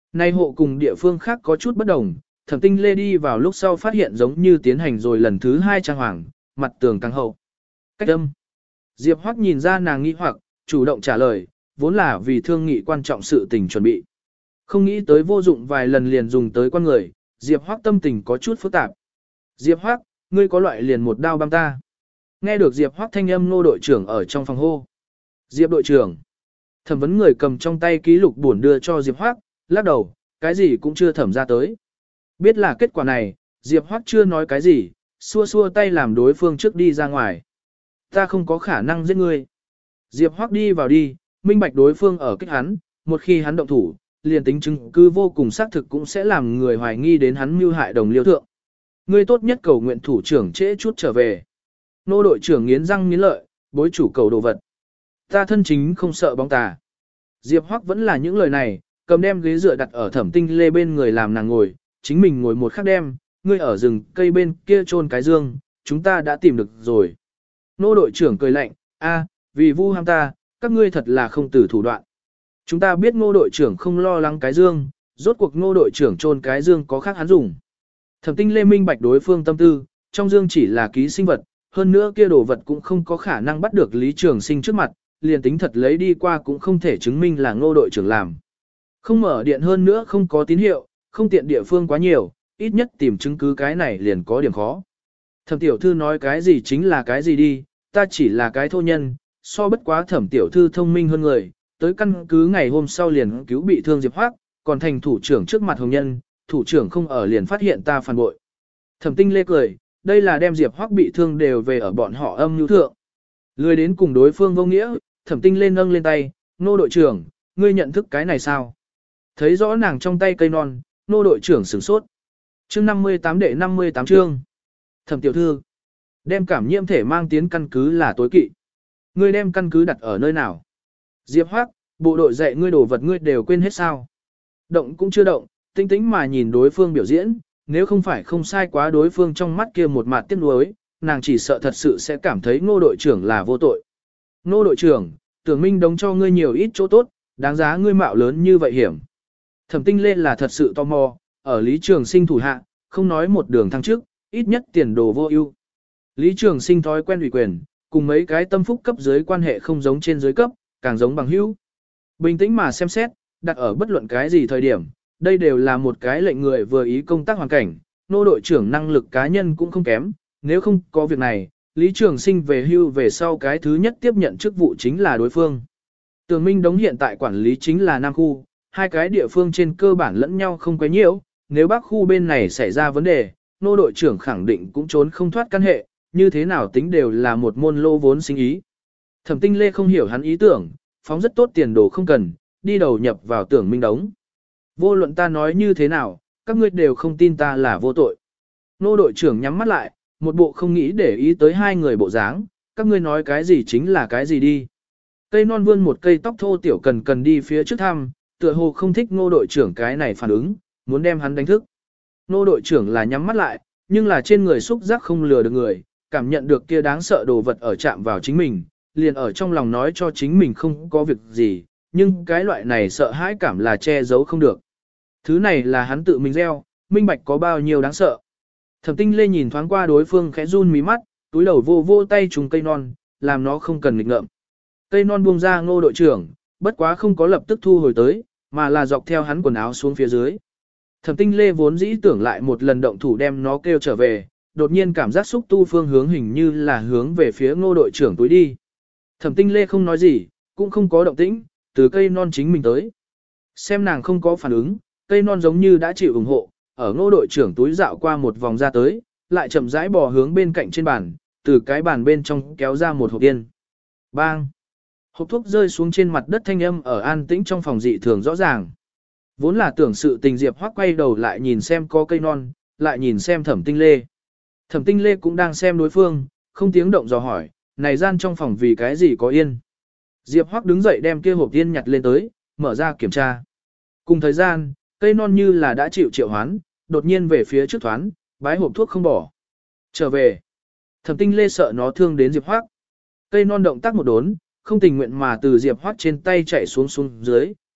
Nay hộ cùng địa phương khác có chút bất đồng, Thẩm Tinh Lê đi vào lúc sau phát hiện giống như tiến hành rồi lần thứ hai trang hoàng, mặt tường càng hậu. Cách âm. Diệp Hoắc nhìn ra nàng nghi hoặc, chủ động trả lời, vốn là vì thương nghị quan trọng sự tình chuẩn bị. Không nghĩ tới vô dụng vài lần liền dùng tới con người, Diệp Hoắc tâm tình có chút phức tạp. Diệp Hoắc, ngươi có loại liền một đao băm ta. Nghe được Diệp Hoắc thanh âm Ngô đội trưởng ở trong phòng hô. Diệp đội trưởng. Thẩm vấn người cầm trong tay ký lục buồn đưa cho Diệp Hoắc, lắc đầu, cái gì cũng chưa thẩm ra tới. Biết là kết quả này, Diệp Hoắc chưa nói cái gì, xua xua tay làm đối phương trước đi ra ngoài. Ta không có khả năng giết ngươi. Diệp Hoắc đi vào đi, minh bạch đối phương ở kích hắn, một khi hắn động thủ, liền tính chứng cứ vô cùng xác thực cũng sẽ làm người hoài nghi đến hắn mưu hại đồng liêu thượng. Ngươi tốt nhất cầu nguyện thủ trưởng trễ chút trở về. Nô đội trưởng nghiến răng nghiến lợi, bối chủ cầu đồ vật. Ta thân chính không sợ bóng tà. Diệp Hoắc vẫn là những lời này, cầm đem ghế dựa đặt ở Thẩm Tinh Lê bên người làm nàng ngồi, chính mình ngồi một khắc đem, ngươi ở rừng cây bên kia chôn cái dương, chúng ta đã tìm được rồi. Nô đội trưởng cười lạnh, a, vì vu ham ta, các ngươi thật là không từ thủ đoạn. Chúng ta biết Ngô đội trưởng không lo lắng cái dương, rốt cuộc Ngô đội trưởng chôn cái dương có khác hắn dùng. Thẩm Tinh Lê minh bạch đối phương tâm tư, trong dương chỉ là ký sinh vật, hơn nữa kia đồ vật cũng không có khả năng bắt được Lý Trường Sinh trước mặt, liền tính thật lấy đi qua cũng không thể chứng minh là Ngô đội trưởng làm. Không mở điện hơn nữa không có tín hiệu, không tiện địa phương quá nhiều, ít nhất tìm chứng cứ cái này liền có điểm khó. Thẩm tiểu thư nói cái gì chính là cái gì đi, ta chỉ là cái thô nhân, so bất quá Thẩm tiểu thư thông minh hơn người, tới căn cứ ngày hôm sau liền cứu bị thương Diệp Hoắc, còn thành thủ trưởng trước mặt hồng nhân, thủ trưởng không ở liền phát hiện ta phản bội. Thẩm Tinh Lê cười, đây là đem Diệp Hoắc bị thương đều về ở bọn họ âm nhu thượng. Lười đến cùng đối phương vô nghĩa, Thẩm Tinh Lê nâng lên tay, Nô đội trưởng, ngươi nhận thức cái này sao? Thấy rõ nàng trong tay cây non, Nô đội trưởng sửng sốt. Chương năm mươi tám đệ năm mươi tám chương. Thẩm tiểu thư, đem cảm nhiễm thể mang tiến căn cứ là tối kỵ. Ngươi đem căn cứ đặt ở nơi nào? Diệp Hoắc, bộ đội dạy ngươi đồ vật ngươi đều quên hết sao? Động cũng chưa động, tinh tĩnh mà nhìn đối phương biểu diễn, nếu không phải không sai quá đối phương trong mắt kia một mặt tiếc nuối, nàng chỉ sợ thật sự sẽ cảm thấy Ngô đội trưởng là vô tội. Ngô đội trưởng, Tưởng Minh đóng cho ngươi nhiều ít chỗ tốt, đáng giá ngươi mạo lớn như vậy hiểm. Thẩm Tinh Lê là thật sự tò mò, ở Lý Trường Sinh thủ hạ, không nói một đường thăng trước, ít nhất tiền đồ vô ưu. Lý Trường Sinh thói quen ủy quyền, cùng mấy cái tâm phúc cấp dưới quan hệ không giống trên dưới cấp, càng giống bằng hữu. Bình tĩnh mà xem xét, đặt ở bất luận cái gì thời điểm, đây đều là một cái lệnh người vừa ý công tác hoàn cảnh, nô đội trưởng năng lực cá nhân cũng không kém, nếu không có việc này, Lý Trường Sinh về hưu về sau cái thứ nhất tiếp nhận chức vụ chính là đối phương. Tường Minh Đống hiện tại quản lý chính là Nam khu, hai cái địa phương trên cơ bản lẫn nhau không quấy nhiễu, nếu Bắc khu bên này xảy ra vấn đề, nô đội trưởng khẳng định cũng trốn không thoát căn hệ, như thế nào tính đều là một môn lô vốn sinh ý. Thẩm Tinh Lê không hiểu hắn ý tưởng, phóng rất tốt tiền đồ không cần, đi đầu nhập vào Tưởng Minh Đống. Vô luận ta nói như thế nào, các ngươi đều không tin ta là vô tội. Nô đội trưởng nhắm mắt lại, một bộ không nghĩ để ý tới hai người bộ dáng, các ngươi nói cái gì chính là cái gì đi. Cây non vươn một cây tóc thô tiểu cần cần đi phía trước thăm, tựa hồ không thích nô đội trưởng cái này phản ứng, muốn đem hắn đánh thức. Nô đội trưởng là nhắm mắt lại, nhưng là trên người xúc giác không lừa được người, cảm nhận được kia đáng sợ đồ vật ở chạm vào chính mình, liền ở trong lòng nói cho chính mình không có việc gì, nhưng cái loại này sợ hãi cảm là che giấu không được. Thứ này là hắn tự mình gieo, minh bạch có bao nhiêu đáng sợ. Thẩm Tinh Lê nhìn thoáng qua đối phương khẽ run mí mắt, túi đầu vô vô tay trùng cây non, làm nó không cần nghịch ngợm. Cây non buông ra Ngô đội trưởng, bất quá không có lập tức thu hồi tới, mà là dọc theo hắn quần áo xuống phía dưới. Thẩm Tinh Lê vốn dĩ tưởng lại một lần động thủ đem nó kêu trở về, đột nhiên cảm giác xúc tu phương hướng hình như là hướng về phía Ngô đội trưởng túi đi. Thẩm Tinh Lê không nói gì, cũng không có động tĩnh, từ cây non chính mình tới. Xem nàng không có phản ứng, cây non giống như đã chịu ủng hộ, ở Ngô đội trưởng túi dạo qua một vòng ra tới, lại chậm rãi bò hướng bên cạnh trên bàn, từ cái bàn bên trong kéo ra một hộp yên. Bang! Hộp thuốc rơi xuống trên mặt đất, thanh âm ở an tĩnh trong phòng dị thường rõ ràng. Vốn là tưởng sự tình Diệp Hoắc quay đầu lại nhìn xem có cây non, lại nhìn xem Thẩm Tinh Lê. Thẩm Tinh Lê cũng đang xem đối phương, không tiếng động dò hỏi, này gian trong phòng vì cái gì có yên. Diệp Hoắc đứng dậy đem kia hộp yên nhặt lên tới, mở ra kiểm tra. Cùng thời gian, cây non như là đã chịu triệu hoán, đột nhiên về phía trước thoán, bái hộp thuốc không bỏ. Trở về. Thẩm Tinh Lê sợ nó thương đến Diệp Hoắc. Cây non động tác một đốn, không tình nguyện mà từ Diệp Hoắc trên tay chạy xuống xuống dưới,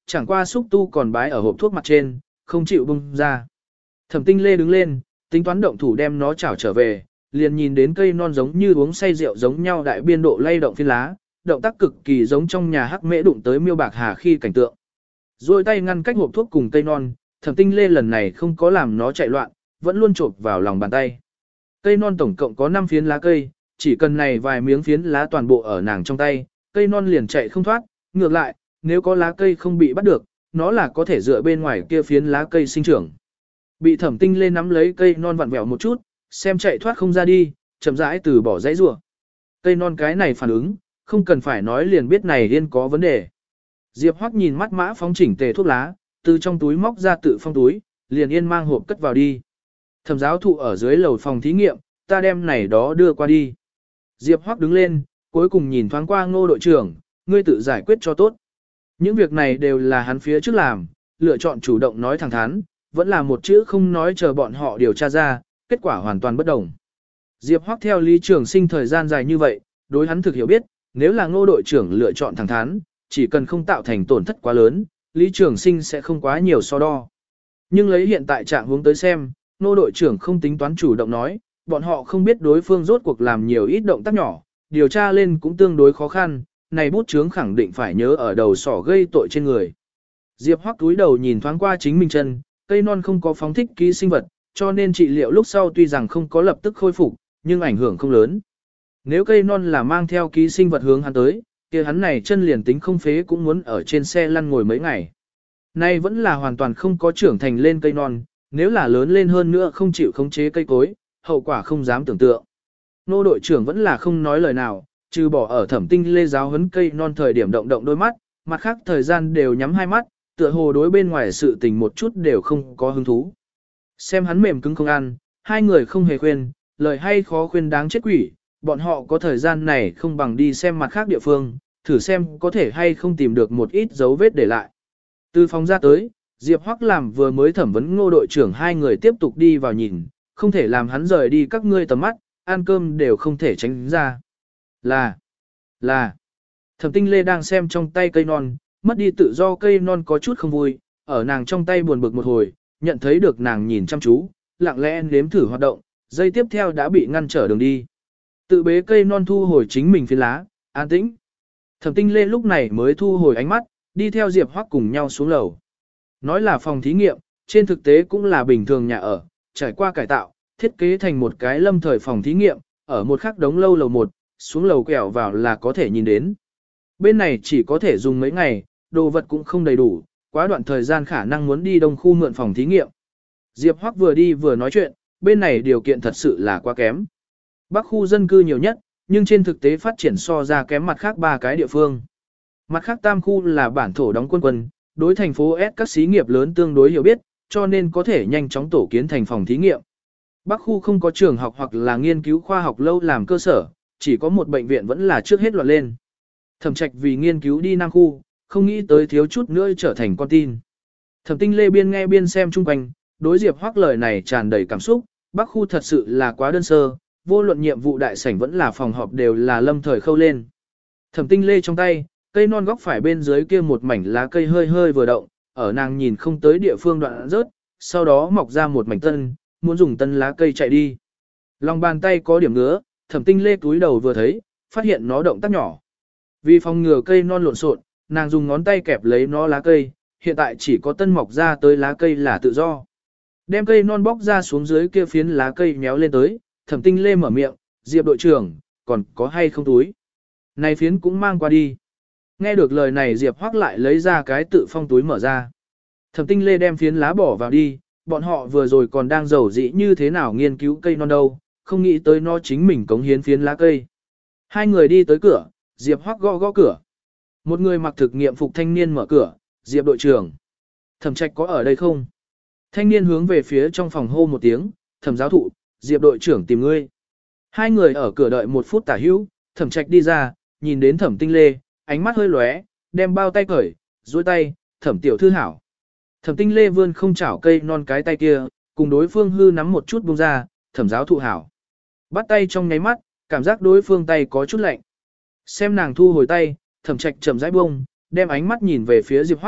chẳng qua xúc tu còn bái ở hộp thuốc mặt trên, không chịu bung ra. Thẩm Tinh Lê đứng lên, tính toán động thủ đem nó chảo trở về, liền nhìn đến cây non giống như uống say rượu giống nhau đại biên độ lay động phiên lá, động tác cực kỳ giống trong nhà hắc mễ đụng tới miêu bạc hà khi cảnh tượng. Rồi tay ngăn cách hộp thuốc cùng cây non, Thẩm Tinh Lê lần này không có làm nó chạy loạn, vẫn luôn chộp vào lòng bàn tay. Cây non tổng cộng có năm phiến lá cây, chỉ cần này vài miếng phiến lá toàn bộ ở nàng trong tay, cây non liền chạy không thoát, ngược lại, nếu có lá cây không bị bắt được, nó là có thể dựa bên ngoài kia phiến lá cây sinh trưởng. Bị Thẩm Tinh Lê nắm lấy cây non vặn vẹo một chút, xem chạy thoát không ra đi, chậm rãi từ bỏ dãy rủa. Cây non cái này phản ứng, không cần phải nói liền biết này điên có vấn đề. Diệp Hoắc nhìn mắt mã phóng chỉnh tề thuốc lá, từ trong túi móc ra tự phong túi, liền yên mang hộp cất vào đi. Thẩm giáo thụ ở dưới lầu phòng thí nghiệm, ta đem này đó đưa qua đi. Diệp Hoắc đứng lên, cuối cùng nhìn thoáng qua Ngô đội trưởng, ngươi tự giải quyết cho tốt. Những việc này đều là hắn phía trước làm, lựa chọn chủ động nói thẳng thắn, vẫn là một chữ không nói chờ bọn họ điều tra ra, kết quả hoàn toàn bất đồng. Diệp Hoắc theo Lý Trường Sinh thời gian dài như vậy, đối hắn thực hiểu biết, nếu là Ngô đội trưởng lựa chọn thẳng thắn, chỉ cần không tạo thành tổn thất quá lớn, Lý Trường Sinh sẽ không quá nhiều so đo. Nhưng lấy hiện tại trạng hướng tới xem, Ngô đội trưởng không tính toán chủ động nói, bọn họ không biết đối phương rốt cuộc làm nhiều ít động tác nhỏ, điều tra lên cũng tương đối khó khăn, này bút chướng khẳng định phải nhớ ở đầu sỏ gây tội trên người. Diệp Hoắc túi đầu nhìn thoáng qua chính mình chân, cây non không có phóng thích ký sinh vật, cho nên trị liệu lúc sau tuy rằng không có lập tức khôi phục, nhưng ảnh hưởng không lớn. Nếu cây non là mang theo ký sinh vật hướng hắn tới, kia hắn này chân liền tính không phế cũng muốn ở trên xe lăn ngồi mấy ngày. Nay vẫn là hoàn toàn không có trưởng thành lên cây non, nếu là lớn lên hơn nữa không chịu khống chế cây cối, hậu quả không dám tưởng tượng. Nô đội trưởng vẫn là không nói lời nào, trừ bỏ ở Thẩm Tinh Lê giáo huấn cây non thời điểm động động đôi mắt, mặt khác thời gian đều nhắm hai mắt, tựa hồ đối bên ngoài sự tình một chút đều không có hứng thú. Xem hắn mềm cứng không ăn, hai người không hề khuyên, lời hay khó khuyên đáng chết quỷ, bọn họ có thời gian này không bằng đi xem mặt khác địa phương, thử xem có thể hay không tìm được một ít dấu vết để lại. Từ phòng ra tới, Diệp Hoắc làm vừa mới thẩm vấn Ngô đội trưởng hai người tiếp tục đi vào nhìn, không thể làm hắn rời đi các ngươi tầm mắt, ăn cơm đều không thể tránh ra. Là, là, Thẩm Tinh Lê đang xem trong tay cây non, mất đi tự do cây non có chút không vui, ở nàng trong tay buồn bực một hồi, nhận thấy được nàng nhìn chăm chú, lặng lẽ nếm thử hoạt động, dây tiếp theo đã bị ngăn trở đường đi. Tự bế cây non thu hồi chính mình phiến lá, an tĩnh. Thẩm Tinh Lê lúc này mới thu hồi ánh mắt, đi theo Diệp Hoắc cùng nhau xuống lầu. Nói là phòng thí nghiệm, trên thực tế cũng là bình thường nhà ở, trải qua cải tạo, thiết kế thành một cái lâm thời phòng thí nghiệm, ở một khắc đống lâu lầu một, xuống lầu quẹo vào là có thể nhìn đến. Bên này chỉ có thể dùng mấy ngày, đồ vật cũng không đầy đủ, quá đoạn thời gian khả năng muốn đi đông khu mượn phòng thí nghiệm. Diệp Hoắc vừa đi vừa nói chuyện, bên này điều kiện thật sự là quá kém. Bắc khu dân cư nhiều nhất, nhưng trên thực tế phát triển so ra kém mặt khác ba cái địa phương. Mặt khác tam khu là bản thổ đóng quân quân, đối thành phố S các xí nghiệp lớn tương đối hiểu biết, cho nên có thể nhanh chóng tổ kiến thành phòng thí nghiệm. Bắc khu không có trường học hoặc là nghiên cứu khoa học lâu làm cơ sở, chỉ có một bệnh viện vẫn là trước hết loạt lên. Thẩm Trạch vì nghiên cứu đi Nam khu, không nghĩ tới thiếu chút nữa trở thành con tin. Thẩm Tinh Lê biên nghe biên xem chung quanh, đối Diệp Hoắc lời này tràn đầy cảm xúc, Bắc khu thật sự là quá đơn sơ, vô luận nhiệm vụ đại sảnh vẫn là phòng họp đều là lâm thời khâu lên. Thẩm Tinh Lê trong tay, cây non góc phải bên dưới kia một mảnh lá cây hơi hơi vừa động, ở nàng nhìn không tới địa phương đoạn rớt, sau đó mọc ra một mảnh tân, muốn dùng tân lá cây chạy đi. Lòng bàn tay có điểm ngứa, Thẩm Tinh Lê cúi đầu vừa thấy, phát hiện nó động tác nhỏ. Vì phòng ngừa cây non lộn xộn, nàng dùng ngón tay kẹp lấy nó lá cây, hiện tại chỉ có tân mọc ra tới lá cây là tự do. Đem cây non bóc ra xuống dưới kia phiến lá cây méo lên tới, Thẩm Tinh Lê mở miệng, Diệp đội trưởng, còn có hay không túi? Này phiến cũng mang qua đi. Nghe được lời này Diệp Hoắc lại lấy ra cái tự phong túi mở ra. Thẩm Tinh Lê đem phiến lá bỏ vào đi, bọn họ vừa rồi còn đang giàu dĩ như thế nào nghiên cứu cây non đâu, không nghĩ tới nó chính mình cống hiến phiến lá cây. Hai người đi tới cửa, Diệp Hoắc gõ gõ cửa. Một người mặc thực nghiệm phục thanh niên mở cửa, Diệp đội trưởng. Thẩm Trạch có ở đây không? Thanh niên hướng về phía trong phòng hô một tiếng, Thẩm giáo thụ, Diệp đội trưởng tìm ngươi. Hai người ở cửa đợi một phút tả hữu, Thẩm Trạch đi ra, nhìn đến Thẩm Tinh Lê, ánh mắt hơi lóe, đem bao tay cởi, duỗi tay, Thẩm tiểu thư hảo. Thẩm Tinh Lê vươn không chảo cây non cái tay kia, cùng đối phương hư nắm một chút buông ra, Thẩm giáo thụ hảo. Bắt tay trong nháy mắt, cảm giác đối phương tay có chút lạnh. Xem nàng thu hồi tay, Thẩm Trạch chậm rãi buông, đem ánh mắt nhìn về phía Diệp Hoắc,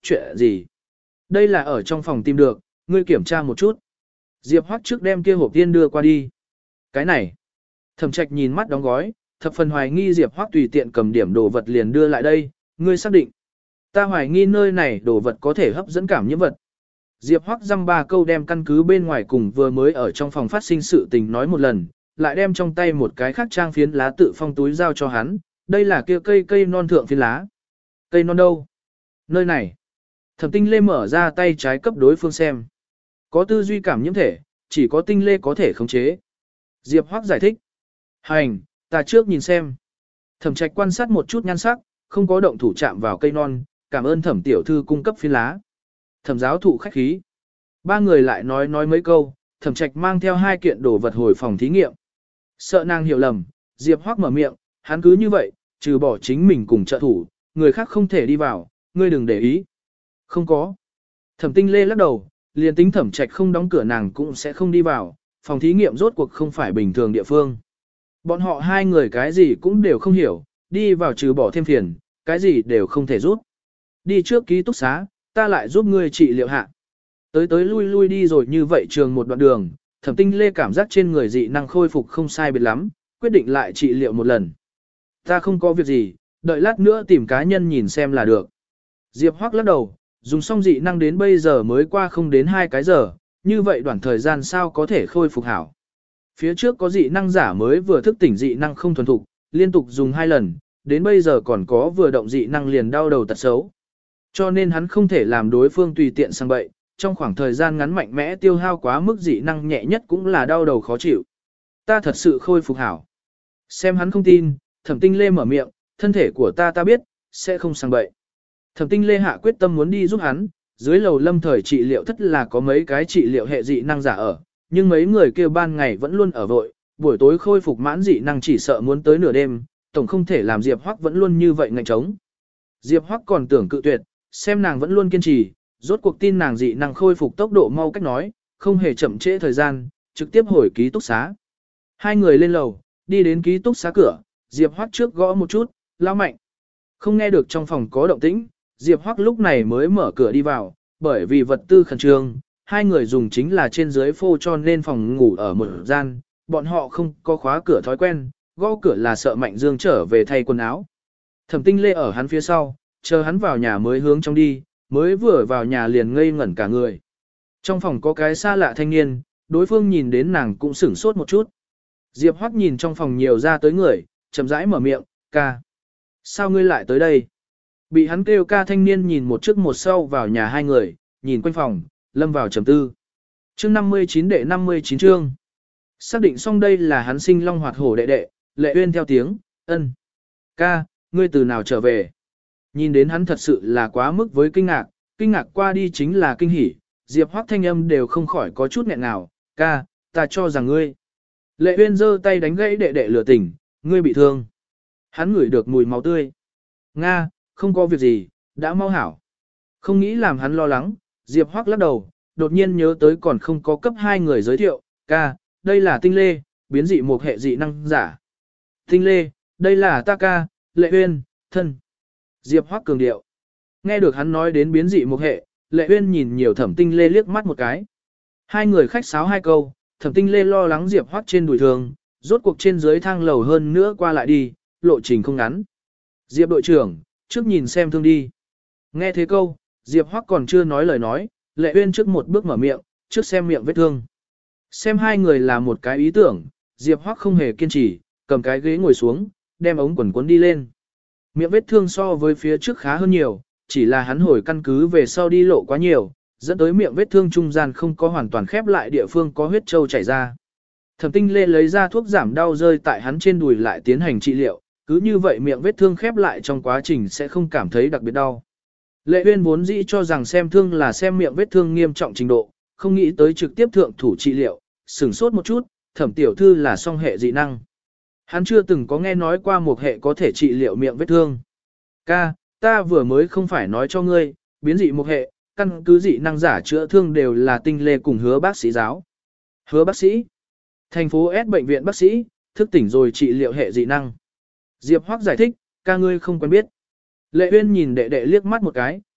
chuyện gì? Đây là ở trong phòng tìm được, ngươi kiểm tra một chút. Diệp Hoắc trước đem kia hộp tiên đưa qua đi. Cái này. Thẩm Trạch nhìn mắt đóng gói, thập phần hoài nghi Diệp Hoắc tùy tiện cầm điểm đồ vật liền đưa lại đây, ngươi xác định. Ta hoài nghi nơi này đồ vật có thể hấp dẫn cảm nhiễm vật. Diệp Hoắc dăm ba câu đem căn cứ bên ngoài cùng vừa mới ở trong phòng phát sinh sự tình nói một lần, lại đem trong tay một cái khác trang phiến lá tự phong túi giao cho hắn, đây là kia cây cây non thượng phiến lá. Cây non đâu? Nơi này. Thẩm Tinh Lê mở ra tay trái cấp đối phương xem. Có tư duy cảm nhiễm thể, chỉ có Tinh Lê có thể khống chế. Diệp Hoắc giải thích. Hành, ta trước nhìn xem. Thẩm Trạch quan sát một chút nhan sắc, không có động thủ chạm vào cây non, cảm ơn Thẩm tiểu thư cung cấp phiến lá. Thẩm giáo thụ khách khí. Ba người lại nói nói mấy câu, Thẩm Trạch mang theo hai kiện đồ vật hồi phòng thí nghiệm. Sợ nàng hiểu lầm, Diệp Hoắc mở miệng, hắn cứ như vậy, trừ bỏ chính mình cùng trợ thủ, người khác không thể đi vào, ngươi đừng để ý. Không có. Thẩm Tinh Lê lắc đầu, liền tính Thẩm Trạch không đóng cửa nàng cũng sẽ không đi vào, phòng thí nghiệm rốt cuộc không phải bình thường địa phương. Bọn họ hai người cái gì cũng đều không hiểu, đi vào trừ bỏ thêm phiền, cái gì đều không thể giúp. Đi trước ký túc xá, ta lại giúp ngươi trị liệu hạ. Tới tới lui lui đi rồi như vậy trường một đoạn đường, Thẩm Tinh Lê cảm giác trên người dị năng khôi phục không sai biệt lắm, quyết định lại trị liệu một lần. Ta không có việc gì, đợi lát nữa tìm cá nhân nhìn xem là được. Diệp Hoắc lắc đầu, dùng xong dị năng đến bây giờ mới qua không đến hai cái giờ, như vậy đoạn thời gian sao có thể khôi phục hảo. Phía trước có dị năng giả mới vừa thức tỉnh dị năng không thuần thục, liên tục dùng hai lần, đến bây giờ còn có vừa động dị năng liền đau đầu tật xấu. Cho nên hắn không thể làm đối phương tùy tiện sang bậy, trong khoảng thời gian ngắn mạnh mẽ tiêu hao quá mức dị năng nhẹ nhất cũng là đau đầu khó chịu. Ta thật sự khôi phục hảo. Xem hắn không tin, Thẩm Tinh Lê mở miệng, thân thể của ta ta biết, sẽ không sang bậy. Thẩm Tinh Lê hạ quyết tâm muốn đi giúp hắn, dưới lầu lâm thời trị liệu thất là có mấy cái trị liệu hệ dị năng giả ở, nhưng mấy người kêu ban ngày vẫn luôn ở vội, buổi tối khôi phục mãn dị năng chỉ sợ muốn tới nửa đêm, tổng không thể làm Diệp Hoắc vẫn luôn như vậy ngạnh trống. Diệp Hoắc còn tưởng cự tuyệt, xem nàng vẫn luôn kiên trì, rốt cuộc tin nàng dị năng khôi phục tốc độ mau cách nói, không hề chậm trễ thời gian, trực tiếp hồi ký túc xá. Hai người lên lầu, đi đến ký túc xá cửa, Diệp Hoắc trước gõ một chút, lao mạnh. Không nghe được trong phòng có động tĩnh, Diệp Hoắc lúc này mới mở cửa đi vào, bởi vì vật tư khẩn trương, hai người dùng chính là trên dưới phô cho nên phòng ngủ ở một gian, bọn họ không có khóa cửa thói quen, gõ cửa là sợ Mạnh Dương trở về thay quần áo. Thẩm Tinh Lê ở hắn phía sau, chờ hắn vào nhà mới hướng trong đi, mới vừa vào nhà liền ngây ngẩn cả người. Trong phòng có cái xa lạ thanh niên, đối phương nhìn đến nàng cũng sửng sốt một chút. Diệp Hoắc nhìn trong phòng nhiều ra tới người, chậm rãi mở miệng, ca. Sao ngươi lại tới đây? Bị hắn kêu ca thanh niên nhìn một trước một sau vào nhà hai người, nhìn quanh phòng, lâm vào trầm tư. Chương năm mươi chín đệ năm mươi chín chương. Xác định xong đây là hắn sinh long hoạt hổ đệ đệ, Lệ Uyên theo tiếng, ân. Ca, ngươi từ nào trở về? Nhìn đến hắn thật sự là quá mức với kinh ngạc, kinh ngạc qua đi chính là kinh hỉ, Diệp Hoắc thanh âm đều không khỏi có chút nghẹn nào, ca, ta cho rằng ngươi. Lệ Uyên giơ tay đánh gãy đệ đệ lửa tỉnh, ngươi bị thương. Hắn ngửi được mùi máu tươi. Nga, không có việc gì, đã mau hảo. Không nghĩ làm hắn lo lắng, Diệp Hoắc lắc đầu, đột nhiên nhớ tới còn không có cấp hai người giới thiệu, ca, đây là Tinh Lê, biến dị một hệ dị năng giả. Tinh Lê, đây là ta ca, Lệ Uyên, thân. Diệp Hoắc cường điệu. Nghe được hắn nói đến biến dị một hệ, Lệ Uyên nhìn nhiều Thẩm Tinh Lê liếc mắt một cái. Hai người khách sáo hai câu, Thẩm Tinh Lê lo lắng Diệp Hoắc trên đùi thường, rốt cuộc trên dưới thang lầu hơn nữa qua lại đi, lộ trình không ngắn. Diệp đội trưởng, trước nhìn xem thương đi. Nghe thế câu, Diệp Hoắc còn chưa nói lời nói, Lệ Uyên trước một bước mở miệng, trước xem miệng vết thương. Xem hai người là một cái ý tưởng, Diệp Hoắc không hề kiên trì, cầm cái ghế ngồi xuống, đem ống quần cuốn đi lên. Miệng vết thương so với phía trước khá hơn nhiều, chỉ là hắn hồi căn cứ về sau đi lộ quá nhiều, dẫn tới miệng vết thương trung gian không có hoàn toàn khép lại địa phương có huyết trâu chảy ra. Thẩm Tinh Lê lấy ra thuốc giảm đau rơi tại hắn trên đùi lại tiến hành trị liệu, cứ như vậy miệng vết thương khép lại trong quá trình sẽ không cảm thấy đặc biệt đau. Lệ Uyên vốn dĩ cho rằng xem thương là xem miệng vết thương nghiêm trọng trình độ, không nghĩ tới trực tiếp thượng thủ trị liệu, sửng sốt một chút, Thẩm tiểu thư là song hệ dị năng. Hắn chưa từng có nghe nói qua một hệ có thể trị liệu miệng vết thương. Ca, ta vừa mới không phải nói cho ngươi, biến dị một hệ, căn cứ dị năng giả chữa thương đều là Tinh Lê cùng Hứa bác sĩ giáo. Hứa bác sĩ, thành phố S bệnh viện bác sĩ, thức tỉnh rồi trị liệu hệ dị năng. Diệp Hoắc giải thích, ca ngươi không quen biết. Lệ Uyên nhìn đệ đệ liếc mắt một cái,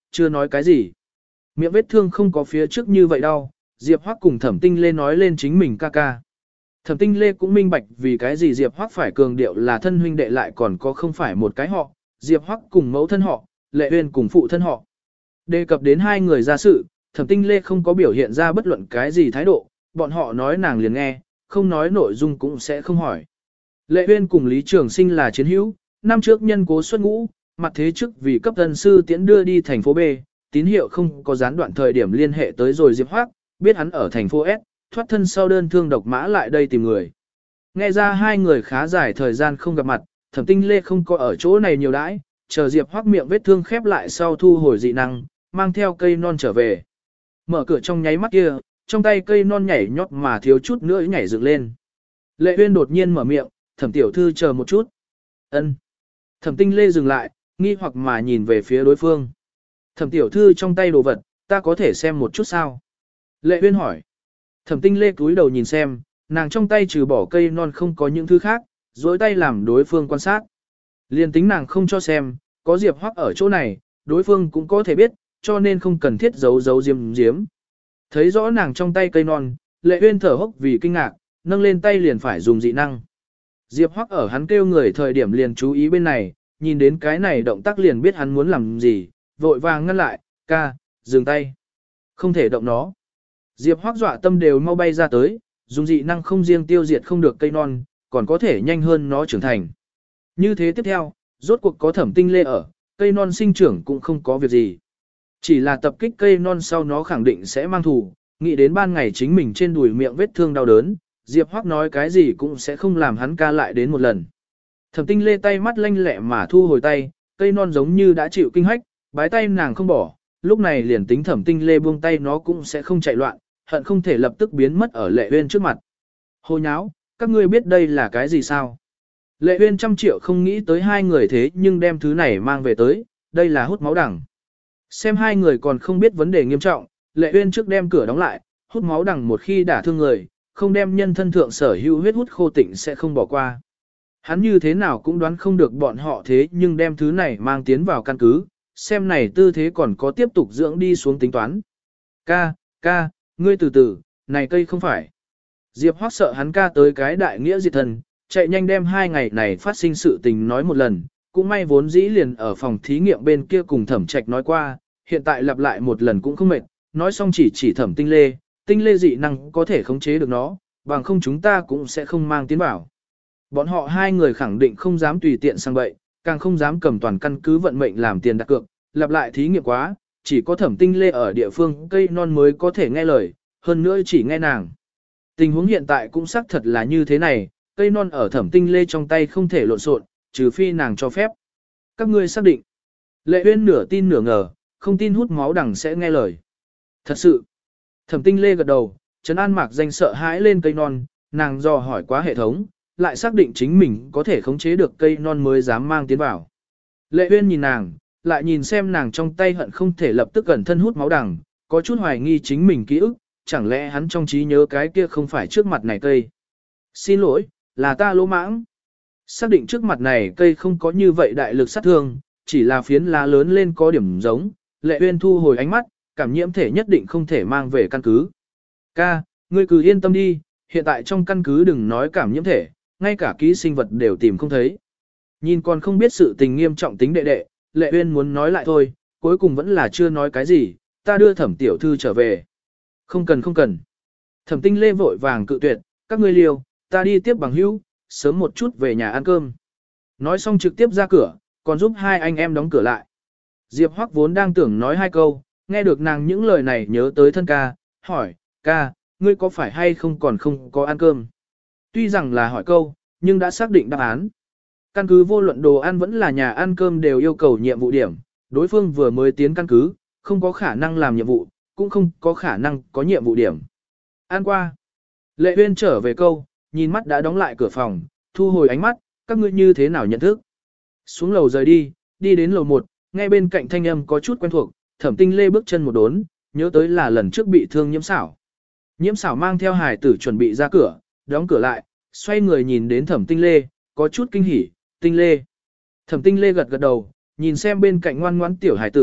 chưa nói cái gì. Miệng vết thương không có phía trước như vậy đâu, Diệp Hoắc cùng Thẩm Tinh Lê nói lên chính mình ca ca. Thẩm Tinh Lê cũng minh bạch vì cái gì Diệp Hoắc phải cường điệu là thân huynh đệ lại còn có không phải một cái họ, Diệp Hoắc cùng mẫu thân họ, Lệ Uyên cùng phụ thân họ. Đề cập đến hai người ra sự, Thẩm Tinh Lê không có biểu hiện ra bất luận cái gì thái độ, bọn họ nói nàng liền nghe, không nói nội dung cũng sẽ không hỏi. Lệ Uyên cùng Lý Trường Sinh là chiến hữu, năm trước nhân cố xuất ngũ, mặt thế trước vì cấp tân sư tiễn đưa đi thành phố B, tín hiệu không có gián đoạn thời điểm liên hệ tới rồi Diệp Hoắc, biết hắn ở thành phố S, thoát thân sau đơn thương độc mã lại đây tìm người. Nghe ra hai người khá dài thời gian không gặp mặt, Thẩm Tinh Lê không có ở chỗ này nhiều đãi, chờ Diệp Hoắc miệng vết thương khép lại sau thu hồi dị năng, mang theo cây non trở về. Mở cửa trong nháy mắt kia, trong tay cây non nhảy nhót mà thiếu chút nữa nhảy dựng lên. Lệ Uyên đột nhiên mở miệng, Thẩm tiểu thư chờ một chút. Ân. Thẩm Tinh Lê dừng lại, nghi hoặc mà nhìn về phía đối phương. Thẩm tiểu thư trong tay đồ vật, ta có thể xem một chút sao? Lệ Uyên hỏi. Thẩm Tinh Lê cúi đầu nhìn xem, nàng trong tay trừ bỏ cây non không có những thứ khác, dối tay làm đối phương quan sát. Liên tính nàng không cho xem, có Diệp Hoắc ở chỗ này, đối phương cũng có thể biết, cho nên không cần thiết giấu giấu diếm diếm. Thấy rõ nàng trong tay cây non, Lệ Uyên thở hốc vì kinh ngạc, nâng lên tay liền phải dùng dị năng. Diệp Hoắc ở hắn kêu người thời điểm liền chú ý bên này, nhìn đến cái này động tác liền biết hắn muốn làm gì, vội vàng ngăn lại, ca, dừng tay. Không thể động nó. Diệp Hoắc dọa tâm đều mau bay ra tới, dùng dị năng không riêng tiêu diệt không được cây non, còn có thể nhanh hơn nó trưởng thành. Như thế tiếp theo, rốt cuộc có Thẩm Tinh Lê ở, cây non sinh trưởng cũng không có việc gì. Chỉ là tập kích cây non sau nó khẳng định sẽ mang thù, nghĩ đến ban ngày chính mình trên đùi miệng vết thương đau đớn, Diệp Hoắc nói cái gì cũng sẽ không làm hắn ca lại đến một lần. Thẩm Tinh Lê tay mắt lanh lẹ mà thu hồi tay, cây non giống như đã chịu kinh hách, bái tay nàng không bỏ, lúc này liền tính Thẩm Tinh Lê buông tay nó cũng sẽ không chạy loạn, hận không thể lập tức biến mất ở Lệ Uyên trước mặt. Hồ nháo, các ngươi biết đây là cái gì sao? Lệ Uyên trăm triệu không nghĩ tới hai người thế nhưng đem thứ này mang về tới, đây là hút máu đằng. Xem hai người còn không biết vấn đề nghiêm trọng, Lệ Uyên trước đem cửa đóng lại, hút máu đằng một khi đả thương người, không đem nhân thân thượng sở hữu huyết hút khô tịnh sẽ không bỏ qua. Hắn như thế nào cũng đoán không được bọn họ thế nhưng đem thứ này mang tiến vào căn cứ, xem này tư thế còn có tiếp tục dưỡng đi xuống tính toán. Ca, ca, ngươi từ từ, này cây không phải. Diệp Hoắc sợ hắn ca tới cái đại nghĩa diệt thần, chạy nhanh đem hai ngày này phát sinh sự tình nói một lần, cũng may vốn dĩ liền ở phòng thí nghiệm bên kia cùng Thẩm Trạch nói qua, hiện tại lặp lại một lần cũng không mệt, nói xong chỉ chỉ Thẩm Tinh Lê, Tinh Lê dị năng có thể khống chế được nó, bằng không chúng ta cũng sẽ không mang tiến bảo. Bọn họ hai người khẳng định không dám tùy tiện sang bậy, càng không dám cầm toàn căn cứ vận mệnh làm tiền đặt cược, lặp lại thí nghiệm quá, chỉ có Thẩm Tinh Lê ở địa phương cây non mới có thể nghe lời, hơn nữa chỉ nghe nàng. Tình huống hiện tại cũng xác thật là như thế này, cây non ở Thẩm Tinh Lê trong tay không thể lộn xộn, trừ phi nàng cho phép. Các ngươi xác định. Lệ Uyên nửa tin nửa ngờ, không tin hút máu đằng sẽ nghe lời. Thật sự. Thẩm Tinh Lê gật đầu, Trấn An Mạc Danh sợ hãi lên cây non, nàng dò hỏi quá hệ thống, lại xác định chính mình có thể khống chế được cây non mới dám mang tiến vào. Lệ Uyên nhìn nàng, lại nhìn xem nàng trong tay hận không thể lập tức cẩn thân hút máu đằng, có chút hoài nghi chính mình ký ức, chẳng lẽ hắn trong trí nhớ cái kia không phải trước mặt này cây. Xin lỗi, là ta lỗ mãng. Xác định trước mặt này cây không có như vậy đại lực sát thương, chỉ là phiến lá lớn lên có điểm giống, Lệ Uyên thu hồi ánh mắt, cảm nhiễm thể nhất định không thể mang về căn cứ. Ca, ngươi cứ yên tâm đi, hiện tại trong căn cứ đừng nói cảm nhiễm thể, ngay cả ký sinh vật đều tìm không thấy. Nhìn còn không biết sự tình nghiêm trọng tính đệ đệ, Lệ Uyên muốn nói lại thôi, cuối cùng vẫn là chưa nói cái gì, ta đưa Thẩm tiểu thư trở về. Không cần không cần. Thẩm Tinh Lê vội vàng cự tuyệt, các ngươi liều, ta đi tiếp bằng hữu, sớm một chút về nhà ăn cơm. Nói xong trực tiếp ra cửa, còn giúp hai anh em đóng cửa lại. Diệp Hoắc vốn đang tưởng nói hai câu, nghe được nàng những lời này nhớ tới thân ca, hỏi, ca, ngươi có phải hay không còn không có ăn cơm? Tuy rằng là hỏi câu, nhưng đã xác định đáp án. Căn cứ vô luận đồ ăn vẫn là nhà ăn cơm đều yêu cầu nhiệm vụ điểm, đối phương vừa mới tiến căn cứ, không có khả năng làm nhiệm vụ, cũng không có khả năng có nhiệm vụ điểm. Ăn qua. Lệ Uyên trở về câu, nhìn mắt đã đóng lại cửa phòng, thu hồi ánh mắt, các ngươi như thế nào nhận thức? Xuống lầu rời đi, đi đến lầu một, nghe bên cạnh thanh âm có chút quen thuộc, Thẩm Tinh Lê bước chân một đốn, nhớ tới là lần trước bị thương Nhiễm Xảo. Nhiễm Xảo mang theo hài tử chuẩn bị ra cửa, đóng cửa lại, xoay người nhìn đến Thẩm Tinh Lê, có chút kinh hỉ, Tinh Lê. Thẩm Tinh Lê gật gật đầu, nhìn xem bên cạnh ngoan ngoãn tiểu hài tử,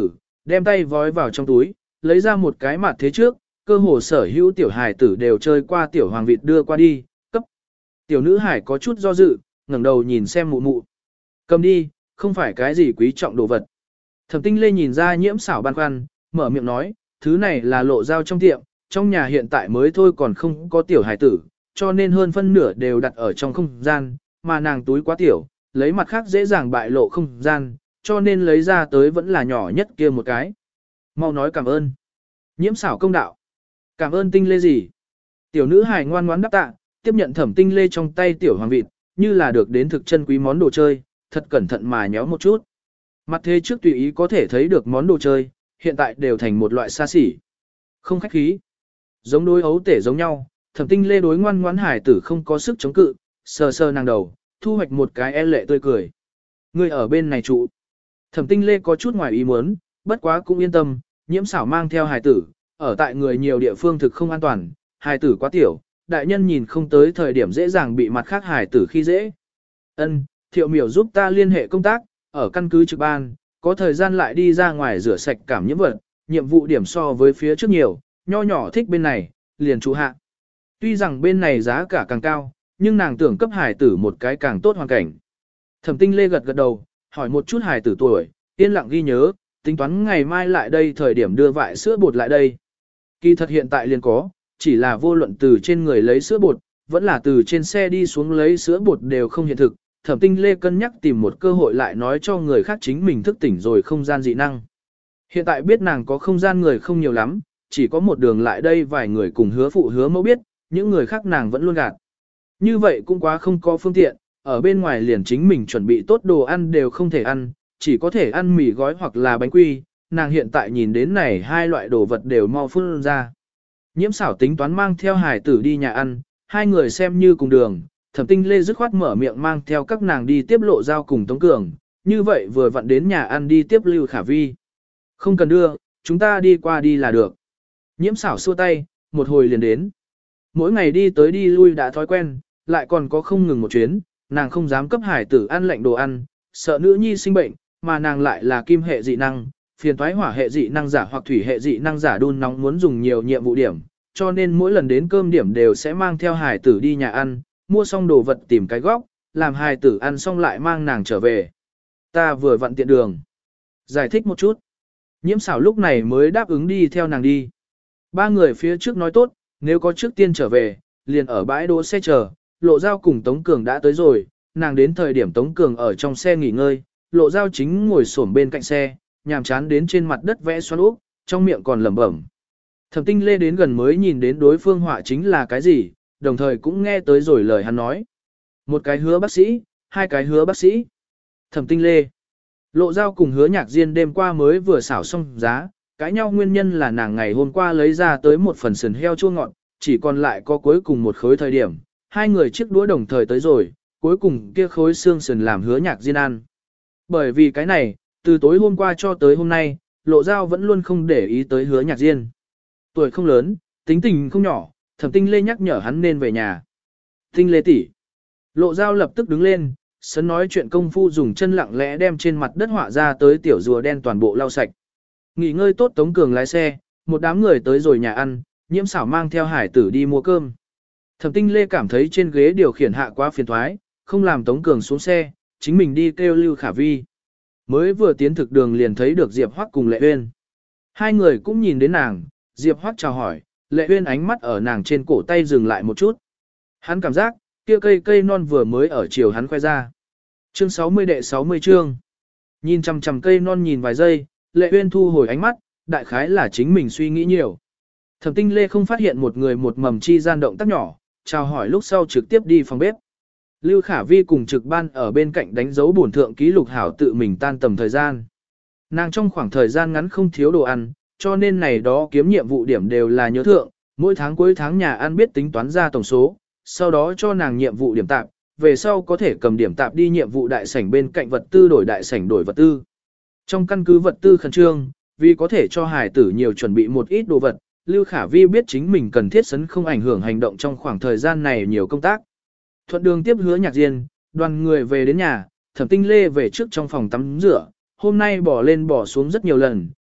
đem tay vói vào trong túi, lấy ra một cái mặt thế trước, cơ hồ sở hữu tiểu hài tử đều chơi qua tiểu hoàng vịt đưa qua đi, cấp. Tiểu nữ hải có chút do dự, ngẩng đầu nhìn xem mụ mụ. Cầm đi, không phải cái gì quý trọng đồ vật. Thẩm Tinh Lê nhìn ra Nhiễm Xảo băn khoăn, mở miệng nói, thứ này là lộ giao trong tiệm, trong nhà hiện tại mới thôi còn không có tiểu hài tử, cho nên hơn phân nửa đều đặt ở trong không gian, mà nàng túi quá tiểu, lấy mặt khác dễ dàng bại lộ không gian, cho nên lấy ra tới vẫn là nhỏ nhất kia một cái. Mau nói cảm ơn. Nhiễm Xảo công đạo. Cảm ơn Tinh Lê gì? Tiểu nữ hài ngoan ngoãn đáp tạ, tiếp nhận Thẩm Tinh Lê trong tay tiểu hoàng vịt, như là được đến thực chân quý món đồ chơi, thật cẩn thận mà nhéo một chút. Mặt thế trước tùy ý có thể thấy được món đồ chơi, hiện tại đều thành một loại xa xỉ. Không khách khí. Giống đối ấu tể giống nhau, Thẩm Tinh Lê đối ngoan ngoãn hải tử không có sức chống cự, sờ sờ nàng đầu, thu hoạch một cái e lệ tươi cười. Người ở bên này trụ. Thẩm Tinh Lê có chút ngoài ý muốn, bất quá cũng yên tâm, Nhiễm Xảo mang theo hải tử, ở tại người nhiều địa phương thực không an toàn, hải tử quá tiểu, đại nhân nhìn không tới thời điểm dễ dàng bị mặt khác hải tử khi dễ. Ân, Thiệu Miểu giúp ta liên hệ công tác, ở căn cứ trực ban, có thời gian lại đi ra ngoài rửa sạch cảm nhiễm vật, nhiệm vụ điểm so với phía trước nhiều, nho nhỏ thích bên này, liền trụ hạ. Tuy rằng bên này giá cả càng cao, nhưng nàng tưởng cấp hải tử một cái càng tốt hoàn cảnh. Thẩm Tinh Lê gật gật đầu, hỏi một chút hải tử tuổi, yên lặng ghi nhớ, tính toán ngày mai lại đây thời điểm đưa vại sữa bột lại đây. Kỳ thật hiện tại liền có, chỉ là vô luận từ trên người lấy sữa bột, vẫn là từ trên xe đi xuống lấy sữa bột đều không hiện thực. Thẩm Tinh Lê cân nhắc tìm một cơ hội lại nói cho người khác chính mình thức tỉnh rồi không gian dị năng. Hiện tại biết nàng có không gian người không nhiều lắm, chỉ có một đường lại đây vài người cùng hứa phụ hứa mẫu biết, những người khác nàng vẫn luôn gạt. Như vậy cũng quá không có phương tiện, ở bên ngoài liền chính mình chuẩn bị tốt đồ ăn đều không thể ăn, chỉ có thể ăn mì gói hoặc là bánh quy, nàng hiện tại nhìn đến này hai loại đồ vật đều mau phun ra. Nhiễm Xảo tính toán mang theo hải tử đi nhà ăn, hai người xem như cùng đường, Thẩm Tinh Lê dứt khoát mở miệng mang theo các nàng đi tiếp lộ giao cùng Tống Cường, như vậy vừa vặn đến nhà ăn đi tiếp Lưu Khả Vi. Không cần đưa, chúng ta đi qua đi là được. Nhiễm Xảo xua tay, một hồi liền đến. Mỗi ngày đi tới đi lui đã thói quen, lại còn có không ngừng một chuyến, nàng không dám cấp hải tử ăn lạnh đồ ăn, sợ nữ nhi sinh bệnh, mà nàng lại là kim hệ dị năng, phiền toái hỏa hệ dị năng giả hoặc thủy hệ dị năng giả đun nóng muốn dùng nhiều nhiệm vụ điểm, cho nên mỗi lần đến cơm điểm đều sẽ mang theo hải tử đi nhà ăn, mua xong đồ vật tìm cái góc, làm hải tử ăn xong lại mang nàng trở về. Ta vừa vặn tiện đường. Giải thích một chút. Nhiễm Xảo lúc này mới đáp ứng đi theo nàng đi. Ba người phía trước nói tốt, nếu có trước tiên trở về, liền ở bãi đỗ xe chờ, Lộ Giao cùng Tống Cường đã tới rồi, nàng đến thời điểm Tống Cường ở trong xe nghỉ ngơi, Lộ Giao chính ngồi xổm bên cạnh xe, nhàm chán đến trên mặt đất vẽ xoắn úp, trong miệng còn lẩm bẩm. Thẩm Tinh Lê đến gần mới nhìn đến đối phương họa chính là cái gì, đồng thời cũng nghe tới rồi lời hắn nói. Một cái hứa bác sĩ, hai cái hứa bác sĩ. Thẩm Tinh Lê. Lộ Giao cùng Hứa Nhạc Diên đêm qua mới vừa xảo xong giá, cãi nhau nguyên nhân là nàng ngày hôm qua lấy ra tới một phần sườn heo chua ngọt, chỉ còn lại có cuối cùng một khối thời điểm, hai người chiếc đũa đồng thời tới rồi, cuối cùng kia khối xương sườn làm Hứa Nhạc Diên ăn. Bởi vì cái này, từ tối hôm qua cho tới hôm nay, Lộ Giao vẫn luôn không để ý tới Hứa Nhạc Diên. Tuổi không lớn, tính tình không nhỏ, Thẩm Tinh Lê nhắc nhở hắn nên về nhà. Tinh Lê tỷ. Lộ Giao lập tức đứng lên, sấn nói chuyện công phu dùng chân lặng lẽ đem trên mặt đất họa ra tới tiểu rùa đen toàn bộ lau sạch. Nghỉ ngơi tốt Tống Cường lái xe, một đám người tới rồi nhà ăn, Nhiễm Xảo mang theo hải tử đi mua cơm. Thẩm Tinh Lê cảm thấy trên ghế điều khiển hạ quá phiền thoái, không làm Tống Cường xuống xe, chính mình đi kêu Lưu Khả Vi. Mới vừa tiến thực đường liền thấy được Diệp Hoắc cùng Lệ Uyên. Hai người cũng nhìn đến nàng, Diệp Hoắc chào hỏi, Lệ Uyên ánh mắt ở nàng trên cổ tay dừng lại một chút. Hắn cảm giác, kia cây cây non vừa mới ở chiều hắn khoe ra. Chương sáu mươi đệ sáu mươi chương. Nhìn chằm chằm cây non nhìn vài giây, Lệ Uyên thu hồi ánh mắt, đại khái là chính mình suy nghĩ nhiều. Thẩm Tinh Lê không phát hiện một người một mầm chi gian động tác nhỏ, chào hỏi lúc sau trực tiếp đi phòng bếp. Lưu Khả Vi cùng trực ban ở bên cạnh đánh dấu bổn thượng ký lục hảo tự mình tan tầm thời gian. Nàng trong khoảng thời gian ngắn không thiếu đồ ăn, cho nên này đó kiếm nhiệm vụ điểm đều là nhớ thượng, mỗi tháng cuối tháng nhà ăn biết tính toán ra tổng số, sau đó cho nàng nhiệm vụ điểm tạp, về sau có thể cầm điểm tạp đi nhiệm vụ đại sảnh bên cạnh vật tư đổi đại sảnh đổi vật tư. Trong căn cứ vật tư khẩn trương, vì có thể cho hải tử nhiều chuẩn bị một ít đồ vật, Lưu Khả Vi biết chính mình cần thiết sấn không ảnh hưởng hành động trong khoảng thời gian này nhiều công tác. Thuận đường tiếp Hứa Nhạc Diên, đoàn người về đến nhà, Thẩm Tinh Lê về trước trong phòng tắm rửa, hôm nay bỏ lên bỏ xuống rất nhiều lần,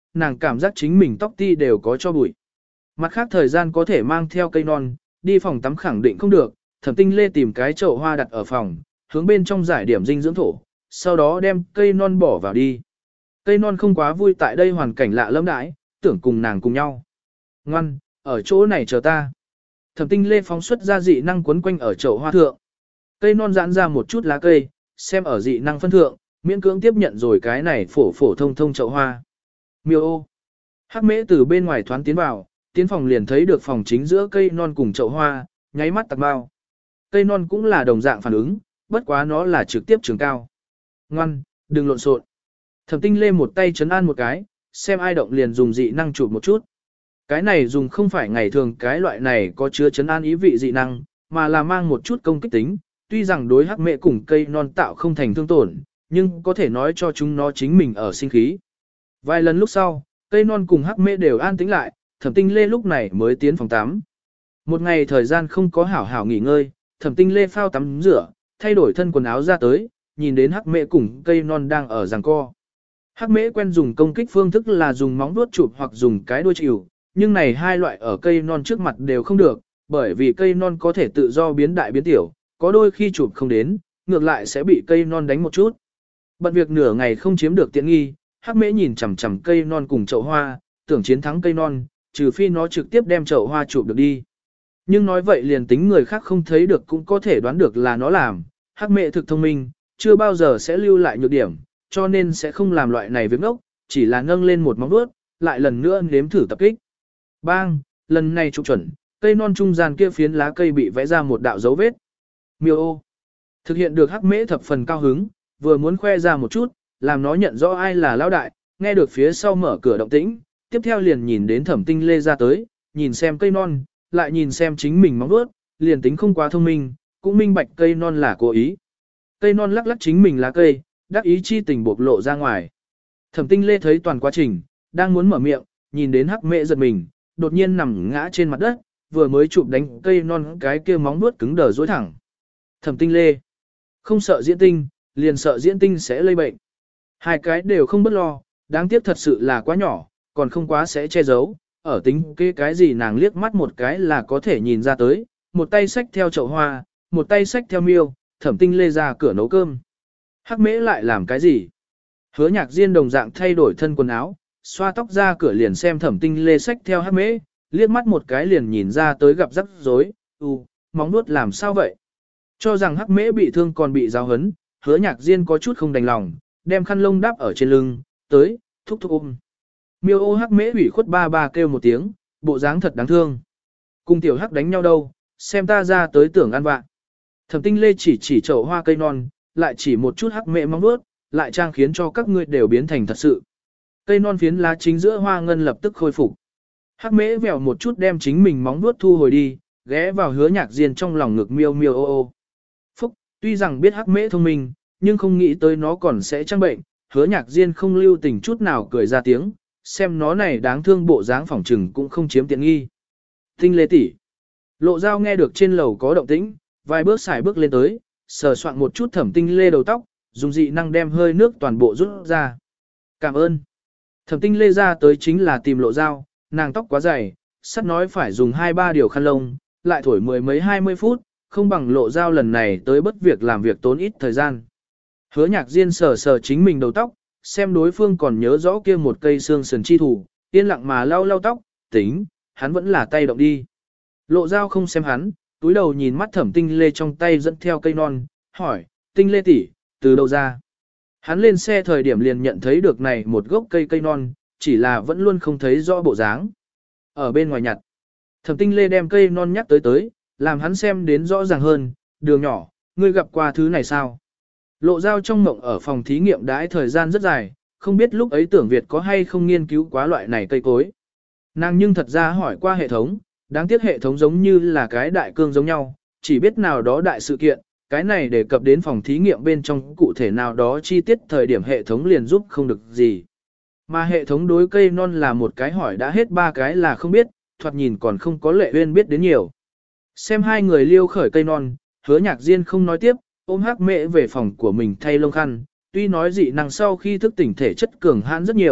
nàng cảm giác chính mình tóc ti đều có cho bụi. Mặt khác thời gian có thể mang theo cây non, đi phòng tắm khẳng định không được, Thẩm Tinh Lê tìm cái chậu hoa đặt ở phòng, hướng bên trong giải điểm dinh dưỡng thổ, sau đó đem cây non bỏ vào đi. Cây non không quá vui tại đây hoàn cảnh lạ lẫm đãi, tưởng cùng nàng cùng nhau. Ngoan, ở chỗ này chờ ta. Thẩm Tinh Lê phóng xuất ra dị năng quấn quanh ở chậu hoa thượng. Cây non giãn ra một chút lá cây, xem ở dị năng phân thượng, miễn cưỡng tiếp nhận rồi cái này phổ phổ thông thông chậu hoa. Miêu ô. Hắc mễ từ bên ngoài thoán tiến vào, tiến phòng liền thấy được phòng chính giữa cây non cùng chậu hoa, nháy mắt tạc bao. Cây non cũng là đồng dạng phản ứng, bất quá nó là trực tiếp trường cao. Ngoan, đừng lộn xộn. Thẩm Tinh Lê một tay chấn an một cái, xem ai động liền dùng dị năng chụp một chút. Cái này dùng không phải ngày thường cái loại này có chứa chấn an ý vị dị năng, mà là mang một chút công kích tính, tuy rằng đối hắc mẹ cùng cây non tạo không thành thương tổn, nhưng có thể nói cho chúng nó chính mình ở sinh khí. Vài lần lúc sau, cây non cùng hắc mẹ đều an tĩnh lại, Thẩm Tinh Lê lúc này mới tiến phòng tắm. Một ngày thời gian không có hảo hảo nghỉ ngơi, Thẩm Tinh Lê phao tắm rửa, thay đổi thân quần áo ra tới, nhìn đến hắc mẹ cùng cây non đang ở giằng co. Hắc mễ quen dùng công kích phương thức là dùng móng vuốt chụp hoặc dùng cái đuôi chịu, nhưng này hai loại ở cây non trước mặt đều không được, bởi vì cây non có thể tự do biến đại biến tiểu, có đôi khi chụp không đến, ngược lại sẽ bị cây non đánh một chút. Bận việc nửa ngày không chiếm được tiện nghi, hắc mễ nhìn chằm chằm cây non cùng chậu hoa, tưởng chiến thắng cây non, trừ phi nó trực tiếp đem chậu hoa chụp được đi. Nhưng nói vậy liền tính người khác không thấy được cũng có thể đoán được là nó làm, hắc mễ thực thông minh, chưa bao giờ sẽ lưu lại nhược điểm, cho nên sẽ không làm loại này việc ngốc, chỉ là nâng lên một móng vuốt, lại lần nữa nếm thử tập kích. Bang, lần này chụp chuẩn, cây non trung gian kia phiến lá cây bị vẽ ra một đạo dấu vết. Miêu ô. Thực hiện được hắc mễ thập phần cao hứng, vừa muốn khoe ra một chút, làm nó nhận rõ ai là lão đại, nghe được phía sau mở cửa động tĩnh, tiếp theo liền nhìn đến Thẩm Tinh Lê ra tới, nhìn xem cây non, lại nhìn xem chính mình móng vuốt, liền tính không quá thông minh, cũng minh bạch cây non là cố ý. Cây non lắc lắc chính mình lá cây, đắc ý chi tình bộc lộ ra ngoài. Thẩm Tinh Lê thấy toàn quá trình, đang muốn mở miệng, nhìn đến hắc mẹ giật mình, đột nhiên nằm ngã trên mặt đất, vừa mới chụp đánh cây non cái kia móng vuốt cứng đờ dối thẳng. Thẩm Tinh Lê không sợ diễn tinh, liền sợ diễn tinh sẽ lây bệnh. Hai cái đều không bất lo, đáng tiếc thật sự là quá nhỏ, còn không quá sẽ che giấu, ở tính cái cái gì nàng liếc mắt một cái là có thể nhìn ra tới, một tay xách theo chậu hoa, một tay xách theo miêu, Thẩm Tinh Lê ra cửa nấu cơm. Hắc mễ lại làm cái gì? Hứa Nhạc Diên đồng dạng thay đổi thân quần áo, xoa tóc ra cửa liền xem Thẩm Tinh Lê xách theo hắc mễ, liếc mắt một cái liền nhìn ra tới gặp rắc rối, u, móng nuốt làm sao vậy? Cho rằng hắc mễ bị thương còn bị giáo hấn, Hứa Nhạc Diên có chút không đành lòng, đem khăn lông đắp ở trên lưng, tới, thúc thúc ôm. Miêu ô hắc mễ ủy khuất ba ba kêu một tiếng, bộ dáng thật đáng thương. Cùng tiểu hắc đánh nhau đâu, xem ta ra tới tưởng ăn vạ. Thẩm Tinh Lê chỉ chỉ chậu hoa cây non, lại chỉ một chút hắc mễ móng vuốt, lại trang khiến cho các ngươi đều biến thành thật sự. Cây non phiến lá chính giữa hoa ngân lập tức khôi phục. Hắc mễ vèo một chút đem chính mình móng vuốt thu hồi đi, ghé vào Hứa Nhạc Diên trong lòng ngực miêu miêu ô ô. Phúc, tuy rằng biết hắc mễ thông minh, nhưng không nghĩ tới nó còn sẽ trang bệnh, Hứa Nhạc Diên không lưu tình chút nào cười ra tiếng, xem nó này đáng thương bộ dáng phỏng trừng cũng không chiếm tiện nghi. Tinh Lê tỷ, Lộ Dao nghe được trên lầu có động tĩnh, vài bước xài bước lên tới, sờ soạn một chút Thẩm Tinh Lê đầu tóc, dùng dị năng đem hơi nước toàn bộ rút ra. Cảm ơn. Thẩm Tinh Lê ra tới chính là tìm Lộ Dao, nàng tóc quá dày, sắt nói phải dùng hai ba điều khăn lông, lại thổi mười mấy hai mươi phút, không bằng Lộ Dao lần này tới bất việc làm việc tốn ít thời gian. Hứa Nhạc Diên sờ sờ chính mình đầu tóc, xem đối phương còn nhớ rõ kia một cây xương sườn chi thủ, yên lặng mà lau lau tóc, tính, hắn vẫn là tay động đi. Lộ Dao không xem hắn, túi đầu nhìn mắt Thẩm Tinh Lê trong tay dẫn theo cây non, hỏi, Tinh Lê tỷ, từ đâu ra? Hắn lên xe thời điểm liền nhận thấy được này một gốc cây cây non, chỉ là vẫn luôn không thấy rõ bộ dáng. Ở bên ngoài nhặt, Thẩm Tinh Lê đem cây non nhắc tới tới, làm hắn xem đến rõ ràng hơn, đường nhỏ, ngươi gặp qua thứ này sao? Lộ Dao trong mộng ở phòng thí nghiệm đãi thời gian rất dài, không biết lúc ấy Tưởng Việt có hay không nghiên cứu quá loại này cây cối. Nàng nhưng thật ra hỏi qua hệ thống, đáng tiếc hệ thống giống như là cái đại cương giống nhau, chỉ biết nào đó đại sự kiện, cái này đề cập đến phòng thí nghiệm bên trong cụ thể nào đó chi tiết thời điểm hệ thống liền giúp không được gì. Mà hệ thống đối cây non là một cái hỏi đã hết ba cái là không biết, thoạt nhìn còn không có Lệ Uyên biết đến nhiều. Xem hai người liêu khởi cây non, Hứa Nhạc Diên không nói tiếp, ôm hắc mễ về phòng của mình thay lông khăn, tuy nói dị năng sau khi thức tỉnh thể chất cường hãn rất nhiều,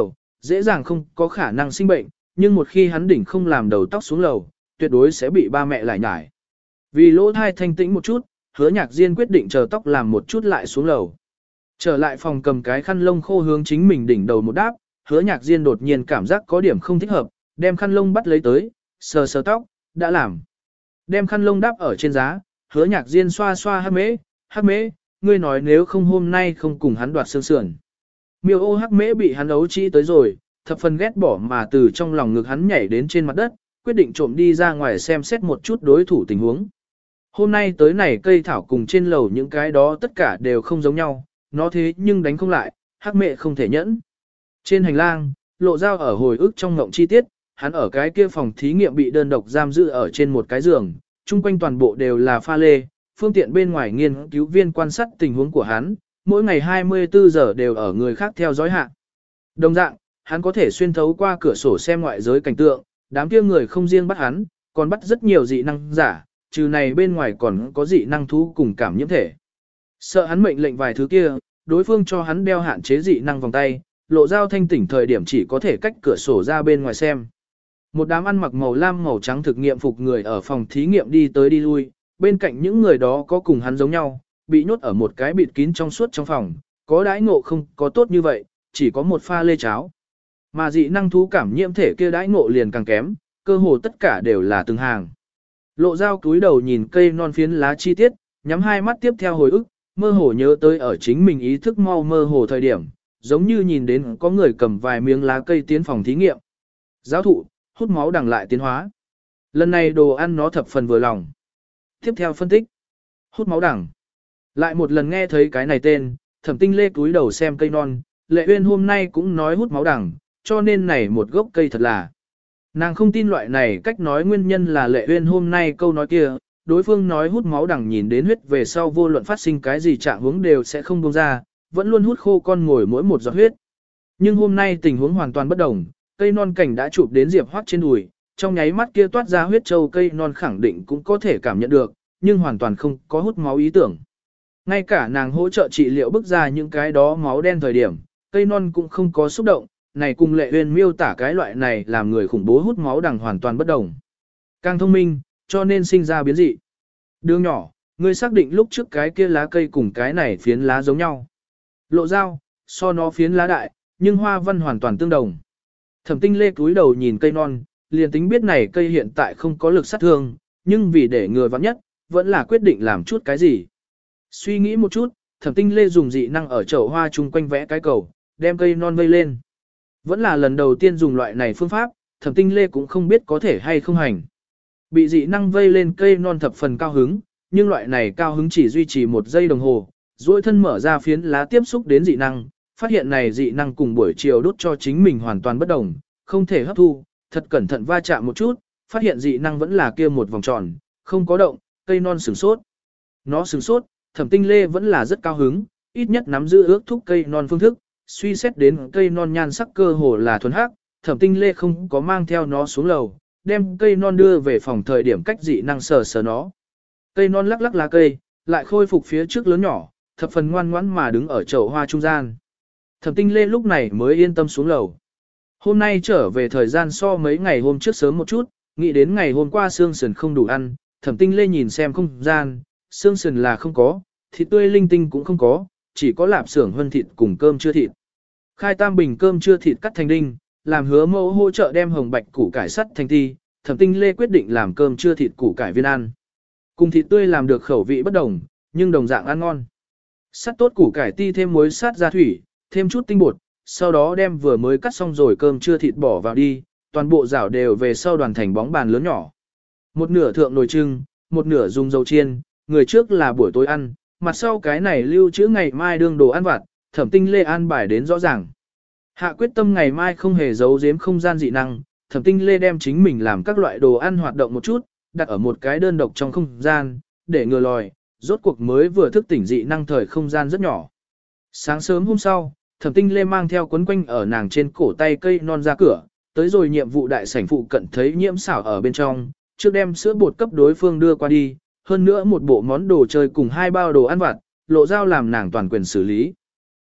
dễ dàng không có khả năng sinh bệnh, nhưng một khi hắn đỉnh không làm đầu tóc xuống lầu, tuyệt đối sẽ bị ba mẹ lại nhải. Vì lỗ thai thanh tĩnh một chút, Hứa Nhạc Diên quyết định chờ tóc làm một chút lại xuống lầu. Trở lại phòng cầm cái khăn lông khô hướng chính mình đỉnh đầu một đáp, Hứa Nhạc Diên đột nhiên cảm giác có điểm không thích hợp, đem khăn lông bắt lấy tới, sờ sờ tóc, đã làm. Đem khăn lông đáp ở trên giá, Hứa Nhạc Diên xoa xoa hắc mễ, hắc mễ, ngươi nói nếu không hôm nay không cùng hắn đoạt xương sườn. Miêu ô hắc mễ bị hắn ấu trĩ tới rồi, thập phần ghét bỏ mà từ trong lòng ngực hắn nhảy đến trên mặt đất, quyết định trộm đi ra ngoài xem xét một chút đối thủ tình huống. Hôm nay tới này cây thảo cùng trên lầu những cái đó tất cả đều không giống nhau, nó thế nhưng đánh không lại, hắc mẹ không thể nhẫn. Trên hành lang, Lộ Dao ở hồi ức trong ngộng chi tiết, hắn ở cái kia phòng thí nghiệm bị đơn độc giam giữ ở trên một cái giường, chung quanh toàn bộ đều là pha lê, phương tiện bên ngoài nghiên cứu viên quan sát tình huống của hắn, mỗi ngày hai mươi tư giờ đều ở người khác theo dõi hạ. Đồng dạng, hắn có thể xuyên thấu qua cửa sổ xem ngoại giới cảnh tượng, đám kia người không riêng bắt hắn, còn bắt rất nhiều dị năng giả, trừ này bên ngoài còn có dị năng thú cùng cảm nhiễm thể. Sợ hắn mệnh lệnh vài thứ kia, đối phương cho hắn đeo hạn chế dị năng vòng tay, Lộ Dao thanh tỉnh thời điểm chỉ có thể cách cửa sổ ra bên ngoài xem. Một đám ăn mặc màu lam màu trắng thực nghiệm phục người ở phòng thí nghiệm đi tới đi lui, bên cạnh những người đó có cùng hắn giống nhau, bị nhốt ở một cái bịt kín trong suốt trong phòng, có đãi ngộ không có tốt như vậy, chỉ có một pha lê cháo. Mà dị năng thú cảm nhiễm thể kia đãi ngộ liền càng kém, cơ hồ tất cả đều là từng hàng. Lộ Dao cúi đầu nhìn cây non phiến lá chi tiết, nhắm hai mắt tiếp theo hồi ức, mơ hồ nhớ tới ở chính mình ý thức mau mơ hồ thời điểm, giống như nhìn đến có người cầm vài miếng lá cây tiến phòng thí nghiệm. Giáo thụ, hút máu đằng lại tiến hóa. Lần này đồ ăn nó thập phần vừa lòng. Tiếp theo phân tích. Hút máu đằng. Lại một lần nghe thấy cái này tên, Thẩm Tinh Lê cúi đầu xem cây non, Lệ Uyên hôm nay cũng nói hút máu đằng, cho nên này một gốc cây thật là. Nàng không tin loại này cách nói nguyên nhân là Lệ Uyên hôm nay câu nói kia, đối phương nói hút máu đằng nhìn đến huyết về sau vô luận phát sinh cái gì trạng huống đều sẽ không buông ra, vẫn luôn hút khô con ngồi mỗi một giọt huyết. Nhưng hôm nay tình huống hoàn toàn bất đồng, cây non cảnh đã chụp đến Diệp Hoắc trên đùi, trong nháy mắt kia toát ra huyết châu cây non khẳng định cũng có thể cảm nhận được, nhưng hoàn toàn không có hút máu ý tưởng. Ngay cả nàng hỗ trợ trị liệu bức ra những cái đó máu đen thời điểm, cây non cũng không có xúc động, này cùng Lệ Uyên miêu tả cái loại này làm người khủng bố hút máu đằng hoàn toàn bất đồng. Càng thông minh, cho nên sinh ra biến dị. Đường nhỏ, ngươi xác định lúc trước cái kia lá cây cùng cái này phiến lá giống nhau. Lộ Dao, so nó phiến lá đại, nhưng hoa văn hoàn toàn tương đồng. Thẩm Tinh Lê cúi đầu nhìn cây non, liền tính biết này cây hiện tại không có lực sát thương, nhưng vì để người vắng nhất, vẫn là quyết định làm chút cái gì. Suy nghĩ một chút, Thẩm Tinh Lê dùng dị năng ở chậu hoa chung quanh vẽ cái cầu, đem cây non vây lên. Vẫn là lần đầu tiên dùng loại này phương pháp, Thẩm Tinh Lê cũng không biết có thể hay không hành. Bị dị năng vây lên cây non thập phần cao hứng, nhưng loại này cao hứng chỉ duy trì một giây đồng hồ, duỗi thân mở ra phiến lá tiếp xúc đến dị năng, phát hiện này dị năng cùng buổi chiều đốt cho chính mình hoàn toàn bất đồng, không thể hấp thu, thật cẩn thận va chạm một chút, phát hiện dị năng vẫn là kia một vòng tròn, không có động, cây non sửng sốt. Nó sửng sốt, Thẩm Tinh Lê vẫn là rất cao hứng, ít nhất nắm giữ ước thúc cây non phương thức, suy xét đến cây non nhan sắc cơ hồ là thuần hắc, Thẩm Tinh Lê không có mang theo nó xuống lầu, đem cây non đưa về phòng thời điểm cách dị năng sờ sờ nó. Cây non lắc lắc lá cây, lại khôi phục phía trước lớn nhỏ, thập phần ngoan ngoãn mà đứng ở chậu hoa trung gian. Thẩm Tinh Lê lúc này mới yên tâm xuống lầu. Hôm nay trở về thời gian so mấy ngày hôm trước sớm một chút, nghĩ đến ngày hôm qua xương sườn không đủ ăn, Thẩm Tinh Lê nhìn xem không gian, xương sườn là không có, thịt tươi linh tinh cũng không có, chỉ có lạp xưởng hơn thịt cùng cơm chưa thịt. Khai tam bình cơm chưa thịt cắt thành đinh, làm Hứa Mẫu hỗ trợ đem hồng bạch củ cải sắt thành ti, Thẩm Tinh Lê quyết định làm cơm chưa thịt củ cải viên ăn. Cùng thịt tươi làm được khẩu vị bất đồng, nhưng đồng dạng ăn ngon. Sắt tốt củ cải ti thêm muối sát ra thủy, thêm chút tinh bột, sau đó đem vừa mới cắt xong rồi cơm chưa thịt bỏ vào đi, toàn bộ rảo đều về sau đoàn thành bóng bàn lớn nhỏ. Một nửa thượng nồi trưng, một nửa dùng dầu chiên, người trước là buổi tối ăn, mặt sau cái này lưu trữ ngày mai đương đồ ăn vặt, Thẩm Tinh Lê an bài đến rõ ràng. Hạ quyết tâm ngày mai không hề giấu giếm không gian dị năng, Thẩm Tinh Lê đem chính mình làm các loại đồ ăn hoạt động một chút, đặt ở một cái đơn độc trong không gian, để ngừa lòi, rốt cuộc mới vừa thức tỉnh dị năng thời không gian rất nhỏ. Sáng sớm hôm sau, Thẩm Tinh Lê mang theo quấn quanh ở nàng trên cổ tay cây non ra cửa, tới rồi nhiệm vụ đại sảnh phụ cận thấy Nhiễm Xảo ở bên trong, trước đem sữa bột cấp đối phương đưa qua đi, hơn nữa một bộ món đồ chơi cùng hai bao đồ ăn vặt, Lộ Dao làm nàng toàn quyền xử lý.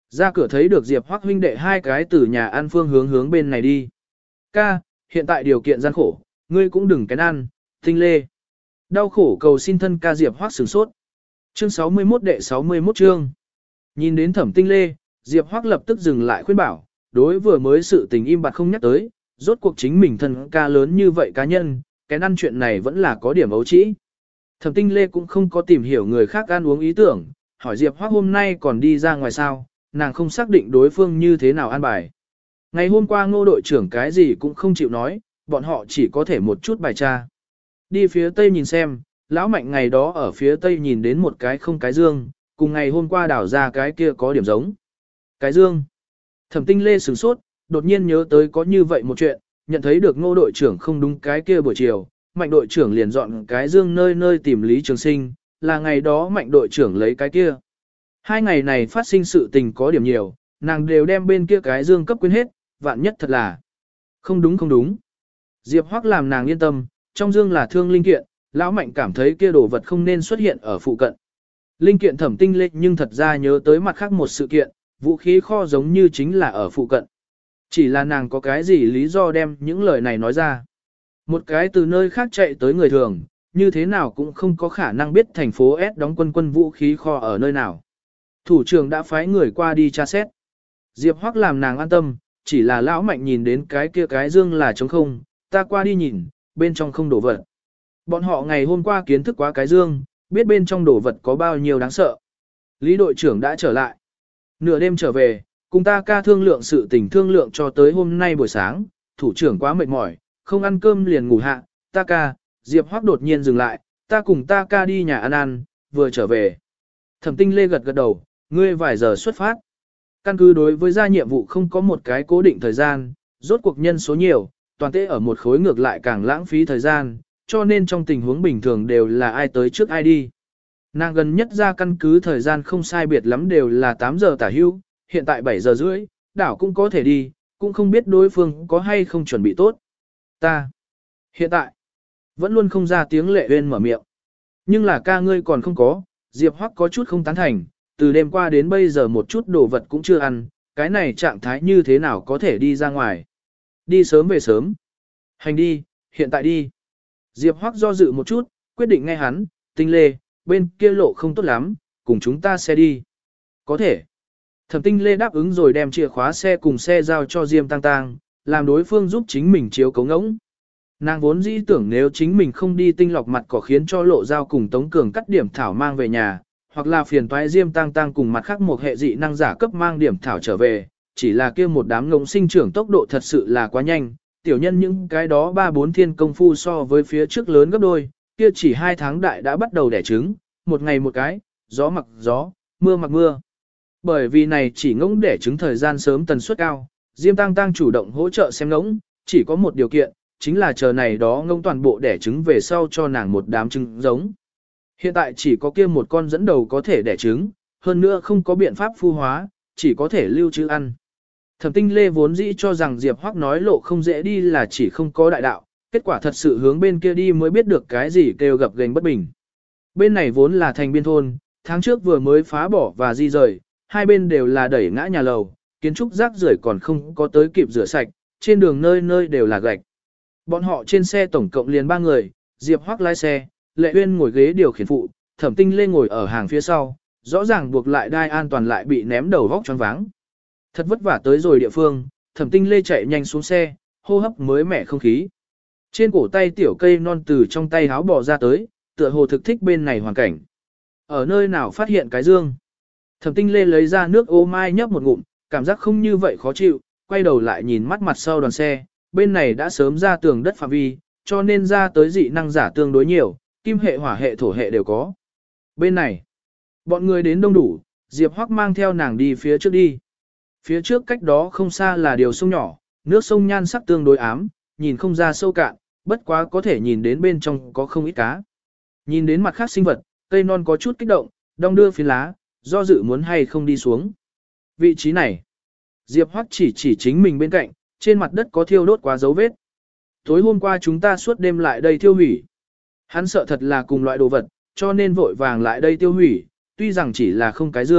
Ra cửa thấy được Diệp Hoắc huynh đệ hai cái từ nhà ăn phương hướng hướng bên này đi. Ca, hiện tại điều kiện gian khổ, ngươi cũng đừng kén ăn, Tinh Lê. Đau khổ cầu xin thân ca Diệp Hoắc sửng sốt. Chương sáu mươi mốt đệ sáu mươi mốt chương. Nhìn đến Thẩm Tinh Lê, Diệp Hoắc lập tức dừng lại khuyên bảo, đối vừa mới sự tình im bặt không nhắc tới, rốt cuộc chính mình thân ca lớn như vậy cá nhân, cái ăn chuyện này vẫn là có điểm ấu trĩ. Thẩm Tinh Lê cũng không có tìm hiểu người khác ăn uống ý tưởng, hỏi Diệp Hoắc hôm nay còn đi ra ngoài sao, nàng không xác định đối phương như thế nào an bài. Ngày hôm qua Ngô đội trưởng cái gì cũng không chịu nói, bọn họ chỉ có thể một chút bài tra. Đi phía tây nhìn xem, lão Mạnh ngày đó ở phía tây nhìn đến một cái không cái dương, cùng ngày hôm qua đào ra cái kia có điểm giống. Cái dương. Thẩm Tinh Lê sửng sốt, đột nhiên nhớ tới có như vậy một chuyện, nhận thấy được Ngô đội trưởng không đúng cái kia buổi chiều, Mạnh đội trưởng liền dọn cái dương nơi nơi tìm Lý Trường Sinh, là ngày đó Mạnh đội trưởng lấy cái kia. Hai ngày này phát sinh sự tình có điểm nhiều, nàng đều đem bên kia cái dương cấp quên hết, vạn nhất thật là không đúng không đúng. Diệp Hoắc làm nàng yên tâm, trong dương là thương linh kiện, lão Mạnh cảm thấy kia đồ vật không nên xuất hiện ở phụ cận. Linh kiện Thẩm Tinh Lê nhưng thật ra nhớ tới mặt khác một sự kiện, vũ khí kho giống như chính là ở phụ cận. Chỉ là nàng có cái gì lý do đem những lời này nói ra. Một cái từ nơi khác chạy tới người thường, như thế nào cũng không có khả năng biết thành phố S đóng quân quân vũ khí kho ở nơi nào. Thủ trưởng đã phái người qua đi tra xét. Diệp Hoắc làm nàng an tâm, chỉ là lão Mạnh nhìn đến cái kia cái dương là trống không, ta qua đi nhìn, bên trong không đổ vật. Bọn họ ngày hôm qua kiến thức quá cái dương, biết bên trong đồ vật có bao nhiêu đáng sợ. Lý đội trưởng đã trở lại. Nửa đêm trở về, cùng ta ca thương lượng sự tình thương lượng cho tới hôm nay buổi sáng, thủ trưởng quá mệt mỏi, không ăn cơm liền ngủ hạ, ta ca, Diệp Hoắc đột nhiên dừng lại, ta cùng ta ca đi nhà ăn ăn, vừa trở về. Thẩm Tinh Lê gật gật đầu, ngươi vài giờ xuất phát. Căn cứ đối với ra nhiệm vụ không có một cái cố định thời gian, rốt cuộc nhân số nhiều, toàn tế ở một khối ngược lại càng lãng phí thời gian, cho nên trong tình huống bình thường đều là ai tới trước ai đi. Nàng gần nhất ra căn cứ thời gian không sai biệt lắm đều là tám giờ tả hưu, hiện tại bảy giờ rưỡi, đảo cũng có thể đi, cũng không biết đối phương có hay không chuẩn bị tốt. Ta, hiện tại, vẫn luôn không ra tiếng Lệ Uyên mở miệng. Nhưng là ca ngươi còn không có, Diệp Hoắc có chút không tán thành, từ đêm qua đến bây giờ một chút đồ vật cũng chưa ăn, cái này trạng thái như thế nào có thể đi ra ngoài. Đi sớm về sớm. Hành đi, hiện tại đi. Diệp Hoắc do dự một chút, quyết định nghe hắn, Tinh Lê, bên kia lộ không tốt lắm, cùng chúng ta sẽ đi. Có thể. Thẩm Tinh Lê đáp ứng rồi đem chìa khóa xe cùng xe giao cho Diêm Tăng Tăng, làm đối phương giúp chính mình chiếu cấu ngỗng. Nàng vốn dĩ tưởng nếu chính mình không đi tinh lọc mặt cỏ khiến cho lộ giao cùng Tống Cường cắt điểm thảo mang về nhà, hoặc là phiền toái Diêm Tăng Tăng cùng mặt khác một hệ dị năng giả cấp mang điểm thảo trở về, chỉ là kia một đám ngỗng sinh trưởng tốc độ thật sự là quá nhanh, tiểu nhân những cái đó ba bốn thiên công phu so với phía trước lớn gấp đôi, kia chỉ hai tháng đại đã bắt đầu đẻ trứng, một ngày một cái, gió mặc gió, mưa mặc mưa. Bởi vì này chỉ ngỗng đẻ trứng thời gian sớm tần suất cao, Diêm Tăng Tăng chủ động hỗ trợ xem ngỗng, chỉ có một điều kiện, chính là chờ này đó ngỗng toàn bộ đẻ trứng về sau cho nàng một đám trứng giống. Hiện tại chỉ có kia một con dẫn đầu có thể đẻ trứng, hơn nữa không có biện pháp phu hóa, chỉ có thể lưu trữ ăn. Thẩm Tinh Lê vốn dĩ cho rằng Diệp Hoắc nói lộ không dễ đi là chỉ không có đại đạo, kết quả thật sự hướng bên kia đi mới biết được cái gì kêu gập ghềnh bất bình. Bên này vốn là thành biên thôn, tháng trước vừa mới phá bỏ và di rời, hai bên đều là đẩy ngã nhà lầu, kiến trúc rác rưởi còn không có tới kịp rửa sạch, trên đường nơi nơi đều là gạch. Bọn họ trên xe tổng cộng liền ba người, Diệp Hoắc lái xe, Lệ Uyên ngồi ghế điều khiển phụ, Thẩm Tinh Lê ngồi ở hàng phía sau, rõ ràng buộc lại đai an toàn lại bị ném đầu vóc choáng váng. Thật vất vả tới rồi địa phương, Thẩm Tinh Lê chạy nhanh xuống xe, hô hấp mới mẻ không khí. Trên cổ tay tiểu cây non từ trong tay háo bỏ ra tới, tựa hồ thực thích bên này hoàn cảnh. Ở nơi nào phát hiện cái dương? Thẩm Tinh Lê lấy ra nước ô mai nhấp một ngụm, cảm giác không như vậy khó chịu, quay đầu lại nhìn mắt mặt sau đoàn xe, bên này đã sớm ra tường đất phạm vi, cho nên ra tới dị năng giả tương đối nhiều, kim hệ hỏa hệ thổ hệ đều có. Bên này, bọn người đến đông đủ, Diệp Hoắc mang theo nàng đi phía trước đi. Phía trước cách đó không xa là điều sông nhỏ, nước sông nhan sắc tương đối ám, nhìn không ra sâu cạn, bất quá có thể nhìn đến bên trong có không ít cá. Nhìn đến mặt khác sinh vật, cây non có chút kích động, đong đưa phiến lá, do dự muốn hay không đi xuống. Vị trí này, Diệp Hoắc chỉ chỉ chính mình bên cạnh, trên mặt đất có thiêu đốt quá dấu vết. Tối hôm qua chúng ta suốt đêm lại đây tiêu hủy. Hắn sợ thật là cùng loại đồ vật, cho nên vội vàng lại đây tiêu hủy, tuy rằng chỉ là không cái dương,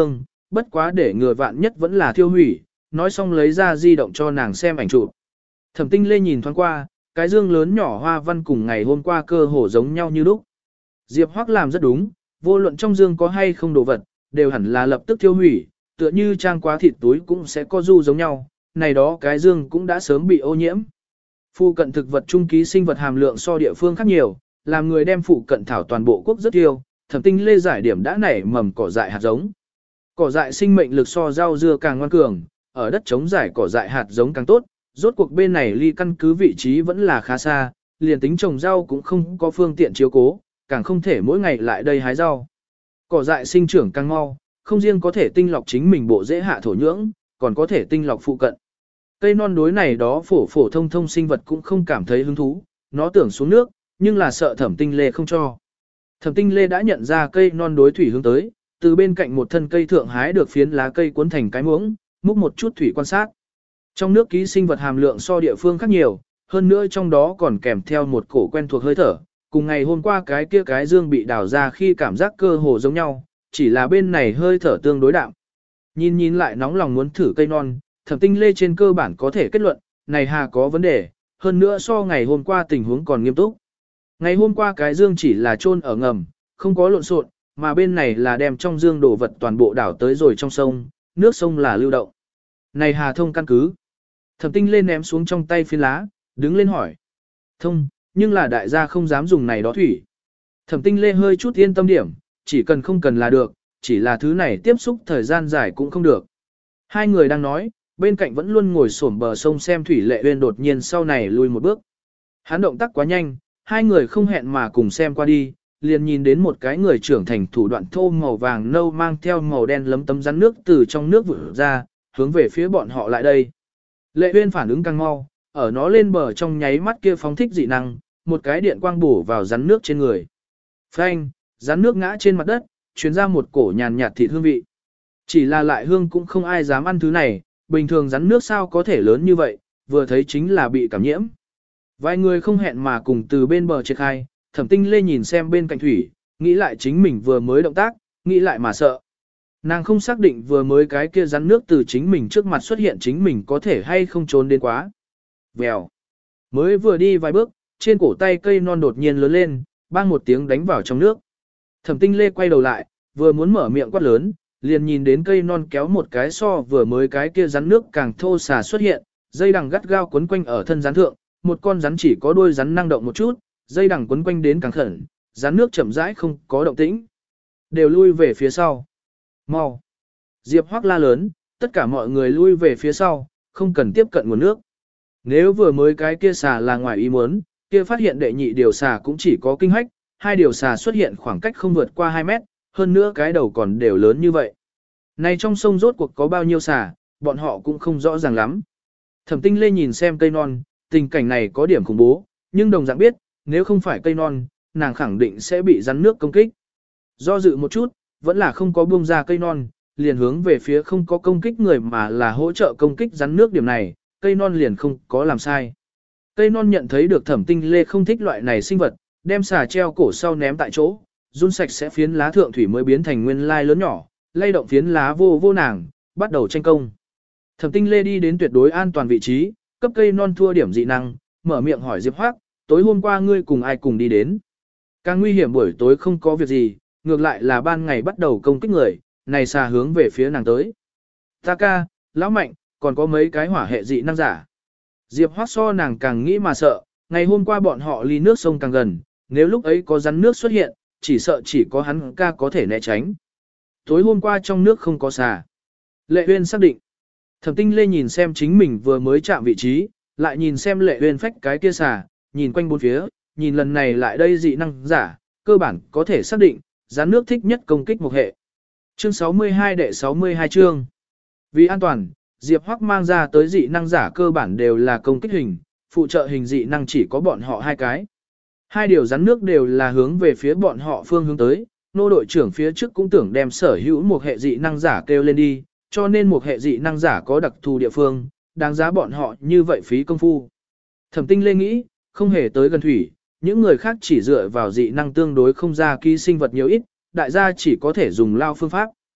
bất quá để ngừa vạn nhất vẫn là thiêu hủy, nói xong lấy ra di động cho nàng xem ảnh chụp. Thẩm Tinh Lê nhìn thoáng qua, cái dương lớn nhỏ hoa văn cùng ngày hôm qua cơ hồ giống nhau như lúc. Diệp Hoắc làm rất đúng, vô luận trong dương có hay không đồ vật, đều hẳn là lập tức thiêu hủy, tựa như trang quá thịt túi cũng sẽ có du giống nhau, này đó cái dương cũng đã sớm bị ô nhiễm. Phụ cận thực vật trung ký sinh vật hàm lượng so địa phương khác nhiều, làm người đem phụ cận thảo toàn bộ quốc rất tiêu, Thẩm Tinh Lê giải điểm đã nảy mầm cỏ dại hạt giống. Cỏ dại sinh mệnh lực so rau dưa càng ngoan cường, ở đất chống giải cỏ dại hạt giống càng tốt, rốt cuộc bên này ly căn cứ vị trí vẫn là khá xa, liền tính trồng rau cũng không có phương tiện chiếu cố, càng không thể mỗi ngày lại đây hái rau. Cỏ dại sinh trưởng càng mau, không riêng có thể tinh lọc chính mình bộ dễ hạ thổ nhưỡng, còn có thể tinh lọc phụ cận. Cây non đối này đó phổ phổ thông thông sinh vật cũng không cảm thấy hứng thú, nó tưởng xuống nước, nhưng là sợ Thẩm Tinh Lê không cho. Thẩm Tinh Lê đã nhận ra cây non đối thủy hướng tới, từ bên cạnh một thân cây thượng hái được phiến lá cây cuốn thành cái muỗng, múc một chút thủy quan sát. Trong nước ký sinh vật hàm lượng so địa phương khác nhiều, hơn nữa trong đó còn kèm theo một cổ quen thuộc hơi thở, cùng ngày hôm qua cái kia cái dương bị đào ra khi cảm giác cơ hồ giống nhau, chỉ là bên này hơi thở tương đối đạm. Nhìn nhìn lại nóng lòng muốn thử cây non, Thẩm Tinh Lê trên cơ bản có thể kết luận, này hà có vấn đề, hơn nữa so ngày hôm qua tình huống còn nghiêm túc. Ngày hôm qua cái dương chỉ là chôn ở ngầm, không có lộn xộn, mà bên này là đem trong dương đồ vật toàn bộ đảo tới rồi trong sông, nước sông là lưu động. Này hà thông căn cứ. Thẩm Tinh Lê ném xuống trong tay phiến lá, đứng lên hỏi. Thông, nhưng là đại gia không dám dùng này đó thủy. Thẩm Tinh Lê hơi chút yên tâm điểm, chỉ cần không cần là được, chỉ là thứ này tiếp xúc thời gian dài cũng không được. Hai người đang nói, bên cạnh vẫn luôn ngồi xổm bờ sông xem Thủy Lệ Uyên đột nhiên sau này lui một bước. Hắn động tác quá nhanh, hai người không hẹn mà cùng xem qua đi, liền nhìn đến một cái người trưởng thành thủ đoạn thô màu vàng nâu mang theo màu đen lấm tấm rắn nước từ trong nước vụt ra, hướng về phía bọn họ lại đây. Lệ Uyên phản ứng càng mau, ở nó lên bờ trong nháy mắt kia phóng thích dị năng, một cái điện quang bổ vào rắn nước trên người. Phanh, rắn nước ngã trên mặt đất, truyền ra một cổ nhàn nhạt thịt hương vị. Chỉ là lại hương cũng không ai dám ăn thứ này, bình thường rắn nước sao có thể lớn như vậy, vừa thấy chính là bị cảm nhiễm. Vài người không hẹn mà cùng từ bên bờ triệt khai, Thẩm Tinh Lê nhìn xem bên cạnh thủy, nghĩ lại chính mình vừa mới động tác, nghĩ lại mà sợ. Nàng không xác định vừa mới cái kia rắn nước từ chính mình trước mặt xuất hiện chính mình có thể hay không trốn đến quá. Vèo. Mới vừa đi vài bước, trên cổ tay cây non đột nhiên lớn lên, bang một tiếng đánh vào trong nước. Thẩm Tinh Lê quay đầu lại, vừa muốn mở miệng quát lớn, liền nhìn đến cây non kéo một cái so vừa mới cái kia rắn nước càng thô xà xuất hiện, dây đằng gắt gao quấn quanh ở thân rắn thượng, một con rắn chỉ có đuôi rắn năng động một chút, dây đằng quấn quanh đến càng khẩn, rắn nước chậm rãi không có động tĩnh, đều lui về phía sau. Mau! Diệp Hoắc la lớn, tất cả mọi người lui về phía sau, không cần tiếp cận nguồn nước. Nếu vừa mới cái kia xà là ngoài ý muốn, kia phát hiện đệ nhị điều xà cũng chỉ có kinh hách, hai điều xà xuất hiện khoảng cách không vượt qua hai mét, hơn nữa cái đầu còn đều lớn như vậy. Này trong sông rốt cuộc có bao nhiêu xà, bọn họ cũng không rõ ràng lắm. Thẩm Tinh Lê nhìn xem cây non, tình cảnh này có điểm khủng bố, nhưng đồng dạng biết, nếu không phải cây non, nàng khẳng định sẽ bị rắn nước công kích. Do dự một chút, vẫn là không có buông ra cây non, liền hướng về phía không có công kích người mà là hỗ trợ công kích rắn nước điểm này, cây non liền không có làm sai. Cây non nhận thấy được Thẩm Tinh Lê không thích loại này sinh vật, đem xà treo cổ sau ném tại chỗ, run sạch sẽ phiến lá thượng thủy mới biến thành nguyên lai lớn nhỏ, lay động phiến lá vô vô nàng, bắt đầu tranh công. Thẩm Tinh Lê đi đến tuyệt đối an toàn vị trí, cấp cây non thua điểm dị năng, mở miệng hỏi Diệp Hoắc, tối hôm qua ngươi cùng ai cùng đi đến? Càng nguy hiểm buổi tối không có việc gì, ngược lại là ban ngày bắt đầu công kích người, này xà hướng về phía nàng tới. Ta ca, lão mạnh, còn có mấy cái hỏa hệ dị năng giả. Diệp Hoắc so nàng càng nghĩ mà sợ, ngày hôm qua bọn họ ly nước sông càng gần, nếu lúc ấy có rắn nước xuất hiện, chỉ sợ chỉ có hắn ca có thể né tránh. Tối hôm qua trong nước không có xà. Lệ Uyên xác định. Thẩm Tinh Lê nhìn xem chính mình vừa mới chạm vị trí, lại nhìn xem Lệ Uyên phách cái kia xà, nhìn quanh bốn phía, nhìn lần này lại đây dị năng giả, cơ bản có thể xác định, rắn nước thích nhất công kích một hệ. Chương sáu mươi hai đệ sáu mươi hai chương. Vì an toàn, Diệp Hoắc mang ra tới dị năng giả cơ bản đều là công kích hình, phụ trợ hình dị năng chỉ có bọn họ hai cái. Hai điều rắn nước đều là hướng về phía bọn họ phương hướng tới, nô đội trưởng phía trước cũng tưởng đem sở hữu một hệ dị năng giả kêu lên đi, cho nên một hệ dị năng giả có đặc thù địa phương, đáng giá bọn họ như vậy phí công phu. Thẩm Tinh Lê nghĩ, không hề tới gần thủy, những người khác chỉ dựa vào dị năng tương đối không ra ký sinh vật nhiều ít, đại gia chỉ có thể dùng lao phương pháp.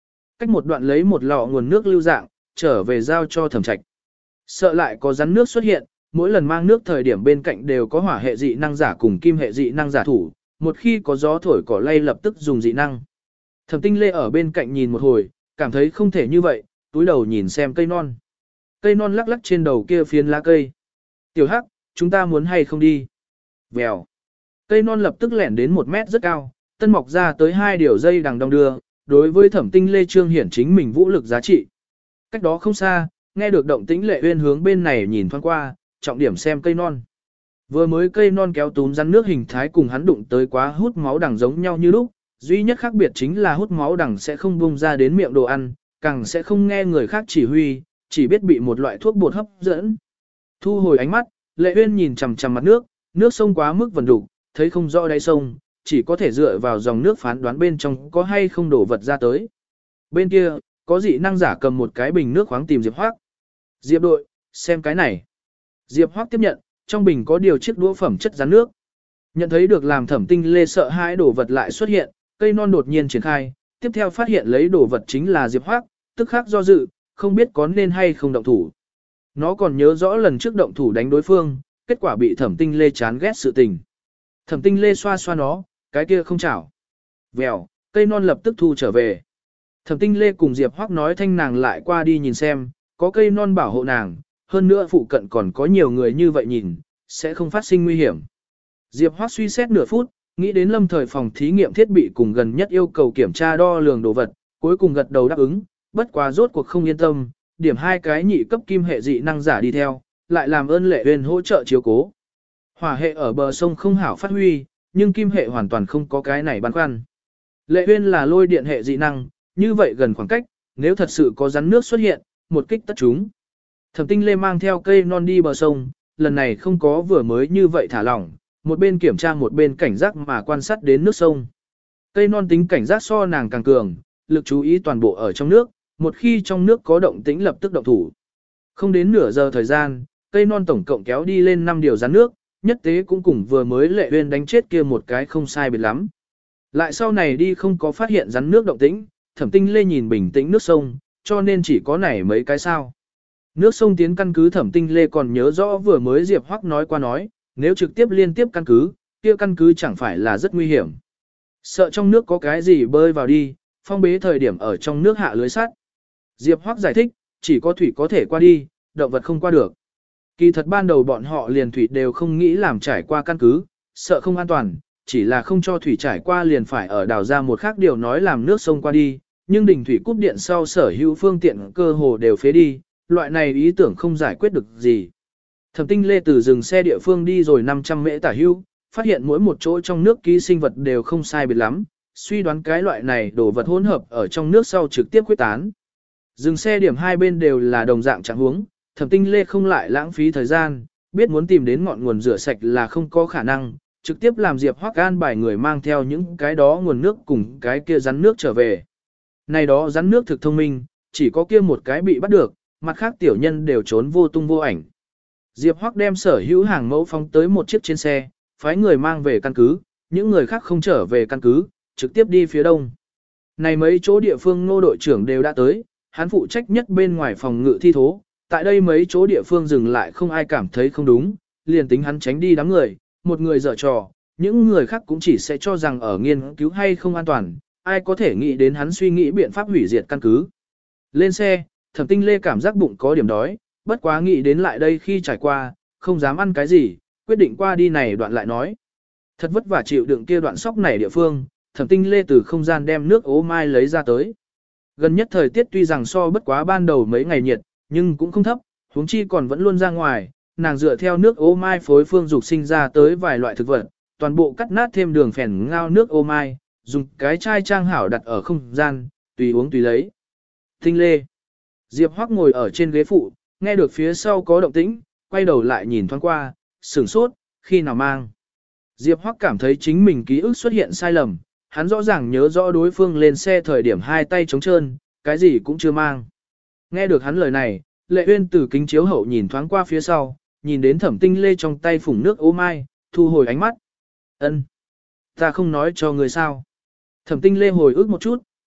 Cách một đoạn lấy một lọ nguồn nước lưu dạng, trở về giao cho Thẩm Trạch. Sợ lại có rắn nước xuất hiện, mỗi lần mang nước thời điểm bên cạnh đều có hỏa hệ dị năng giả cùng kim hệ dị năng giả thủ, một khi có gió thổi cỏ lay lập tức dùng dị năng. Thẩm Tinh Lê ở bên cạnh nhìn một hồi, cảm thấy không thể như vậy, túi đầu nhìn xem cây non. Cây non lắc lắc trên đầu kia phiến lá cây. Tiểu Hắc, chúng ta muốn hay không đi? Vèo. Cây non lập tức lẻn đến một mét rất cao, tân mọc ra tới hai điều dây đằng đong đưa, đối với Thẩm Tinh Lê trương hiển chính mình vũ lực giá trị. Cách đó không xa, nghe được động tĩnh Lệ Uyên hướng bên này nhìn thoáng qua, trọng điểm xem cây non. Vừa mới cây non kéo túm rắn nước hình thái cùng hắn đụng tới quá hút máu đằng giống nhau như lúc, duy nhất khác biệt chính là hút máu đằng sẽ không bung ra đến miệng đồ ăn, càng sẽ không nghe người khác chỉ huy, chỉ biết bị một loại thuốc bột hấp dẫn. Thu hồi ánh mắt, Lệ Uyên nhìn chằm chằm mặt nước, nước sông quá mức vần đục, thấy không rõ đáy sông, chỉ có thể dựa vào dòng nước phán đoán bên trong có hay không đổ vật ra tới. Bên kia, có dị năng giả cầm một cái bình nước khoáng tìm Diệp Hoắc. Diệp đội, xem cái này. Diệp Hoắc tiếp nhận, trong bình có điều chiếc đũa phẩm chất rắn nước. Nhận thấy được làm Thẩm Tinh Lê sợ hãi đổ vật lại xuất hiện, cây non đột nhiên triển khai, tiếp theo phát hiện lấy đổ vật chính là Diệp Hoắc, tức khắc do dự, không biết có nên hay không động thủ. Nó còn nhớ rõ lần trước động thủ đánh đối phương, kết quả bị Thẩm Tinh Lê chán ghét sự tình. Thẩm Tinh Lê xoa xoa nó, cái kia không chảo. Vèo, cây non lập tức thu trở về. Thẩm Tinh Lê cùng Diệp Hoắc nói thanh nàng lại qua đi nhìn xem, có cây non bảo hộ nàng, hơn nữa phụ cận còn có nhiều người như vậy nhìn, sẽ không phát sinh nguy hiểm. Diệp Hoắc suy xét nửa phút, nghĩ đến lâm thời phòng thí nghiệm thiết bị cùng gần nhất yêu cầu kiểm tra đo lường đồ vật, cuối cùng gật đầu đáp ứng, bất quá rốt cuộc không yên tâm, điểm hai cái nhị cấp kim hệ dị năng giả đi theo, lại làm ơn Lệ Uyên hỗ trợ chiếu cố. Hỏa hệ ở bờ sông không hảo phát huy, nhưng kim hệ hoàn toàn không có cái này băn khoăn. Lệ Uyên là lôi điện hệ dị năng, như vậy gần khoảng cách, nếu thật sự có rắn nước xuất hiện, một kích tất chúng. Thẩm Tinh Lê mang theo cây non đi bờ sông, lần này không có vừa mới như vậy thả lỏng, một bên kiểm tra một bên cảnh giác mà quan sát đến nước sông. Cây non tính cảnh giác so nàng càng cường, lực chú ý toàn bộ ở trong nước, một khi trong nước có động tĩnh lập tức động thủ. Không đến nửa giờ thời gian, cây non tổng cộng kéo đi lên năm điều rắn nước, nhất tế cũng cùng vừa mới Lệ Uyên đánh chết kia một cái không sai biệt lắm. Lại sau này đi không có phát hiện rắn nước động tĩnh, Thẩm Tinh Lê nhìn bình tĩnh nước sông, cho nên chỉ có nảy mấy cái sao. Nước sông tiến căn cứ Thẩm Tinh Lê còn nhớ rõ vừa mới Diệp Hoắc nói qua nói, nếu trực tiếp liên tiếp căn cứ, kia căn cứ chẳng phải là rất nguy hiểm. Sợ trong nước có cái gì bơi vào đi, phong bế thời điểm ở trong nước hạ lưới sắt. Diệp Hoắc giải thích, chỉ có thủy có thể qua đi, động vật không qua được. Kỳ thật ban đầu bọn họ liền thủy đều không nghĩ làm trải qua căn cứ, sợ không an toàn, chỉ là không cho thủy trải qua liền phải ở đào ra một khác điều nói làm nước sông qua đi, nhưng đỉnh thủy cúp điện sau sở hữu phương tiện cơ hồ đều phế đi, loại này ý tưởng không giải quyết được gì. Thẩm Tinh Lê từ dừng xe địa phương đi rồi năm trăm mễ tả hữu, phát hiện mỗi một chỗ trong nước ký sinh vật đều không sai biệt lắm, suy đoán cái loại này đồ vật hỗn hợp ở trong nước sau trực tiếp quyết tán. Dừng xe điểm hai bên đều là đồng dạng trạng huống, Thẩm Tinh Lê không lại lãng phí thời gian, biết muốn tìm đến ngọn nguồn rửa sạch là không có khả năng, trực tiếp làm Diệp Hoắc an bài người mang theo những cái đó nguồn nước cùng cái kia rắn nước trở về. Này đó rắn nước thực thông minh, chỉ có kia một cái bị bắt được, mặt khác tiểu nhân đều trốn vô tung vô ảnh. Diệp Hoắc đem sở hữu hàng mẫu phóng tới một chiếc trên xe, phái người mang về căn cứ, những người khác không trở về căn cứ, trực tiếp đi phía đông. Này mấy chỗ địa phương Ngô đội trưởng đều đã tới, hắn phụ trách nhất bên ngoài phòng ngự thi thố, tại đây mấy chỗ địa phương dừng lại không ai cảm thấy không đúng, liền tính hắn tránh đi đám người, một người dở trò, những người khác cũng chỉ sẽ cho rằng ở nghiên cứu hay không an toàn, ai có thể nghĩ đến hắn suy nghĩ biện pháp hủy diệt căn cứ. Lên xe, Thẩm Tinh Lê cảm giác bụng có điểm đói, bất quá nghĩ đến lại đây khi trải qua, không dám ăn cái gì, quyết định qua đi này đoạn lại nói. Thật vất vả chịu đựng kia đoạn sóc này địa phương, Thẩm Tinh Lê từ không gian đem nước ố mai lấy ra tới. Gần nhất thời tiết tuy rằng so bất quá ban đầu mấy ngày nhiệt, nhưng cũng không thấp, huống chi còn vẫn luôn ra ngoài, nàng dựa theo nước ô mai phối phương dục sinh ra tới vài loại thực vật, toàn bộ cắt nát thêm đường phèn ngao nước ô mai, dùng cái chai trang hảo đặt ở không gian, tùy uống tùy lấy. Tinh Lê. Diệp Hoắc ngồi ở trên ghế phụ, nghe được phía sau có động tĩnh, quay đầu lại nhìn thoáng qua, sửng sốt, khi nào mang. Diệp Hoắc cảm thấy chính mình ký ức xuất hiện sai lầm, hắn rõ ràng nhớ rõ đối phương lên xe thời điểm hai tay trống trơn, cái gì cũng chưa mang. Nghe được hắn lời này, Lệ Uyên từ kính chiếu hậu nhìn thoáng qua phía sau, nhìn đến Thẩm Tinh Lê trong tay phủng nước ô mai, thu hồi ánh mắt. Ân, ta không nói cho người sao. Thẩm Tinh Lê hồi ức một chút,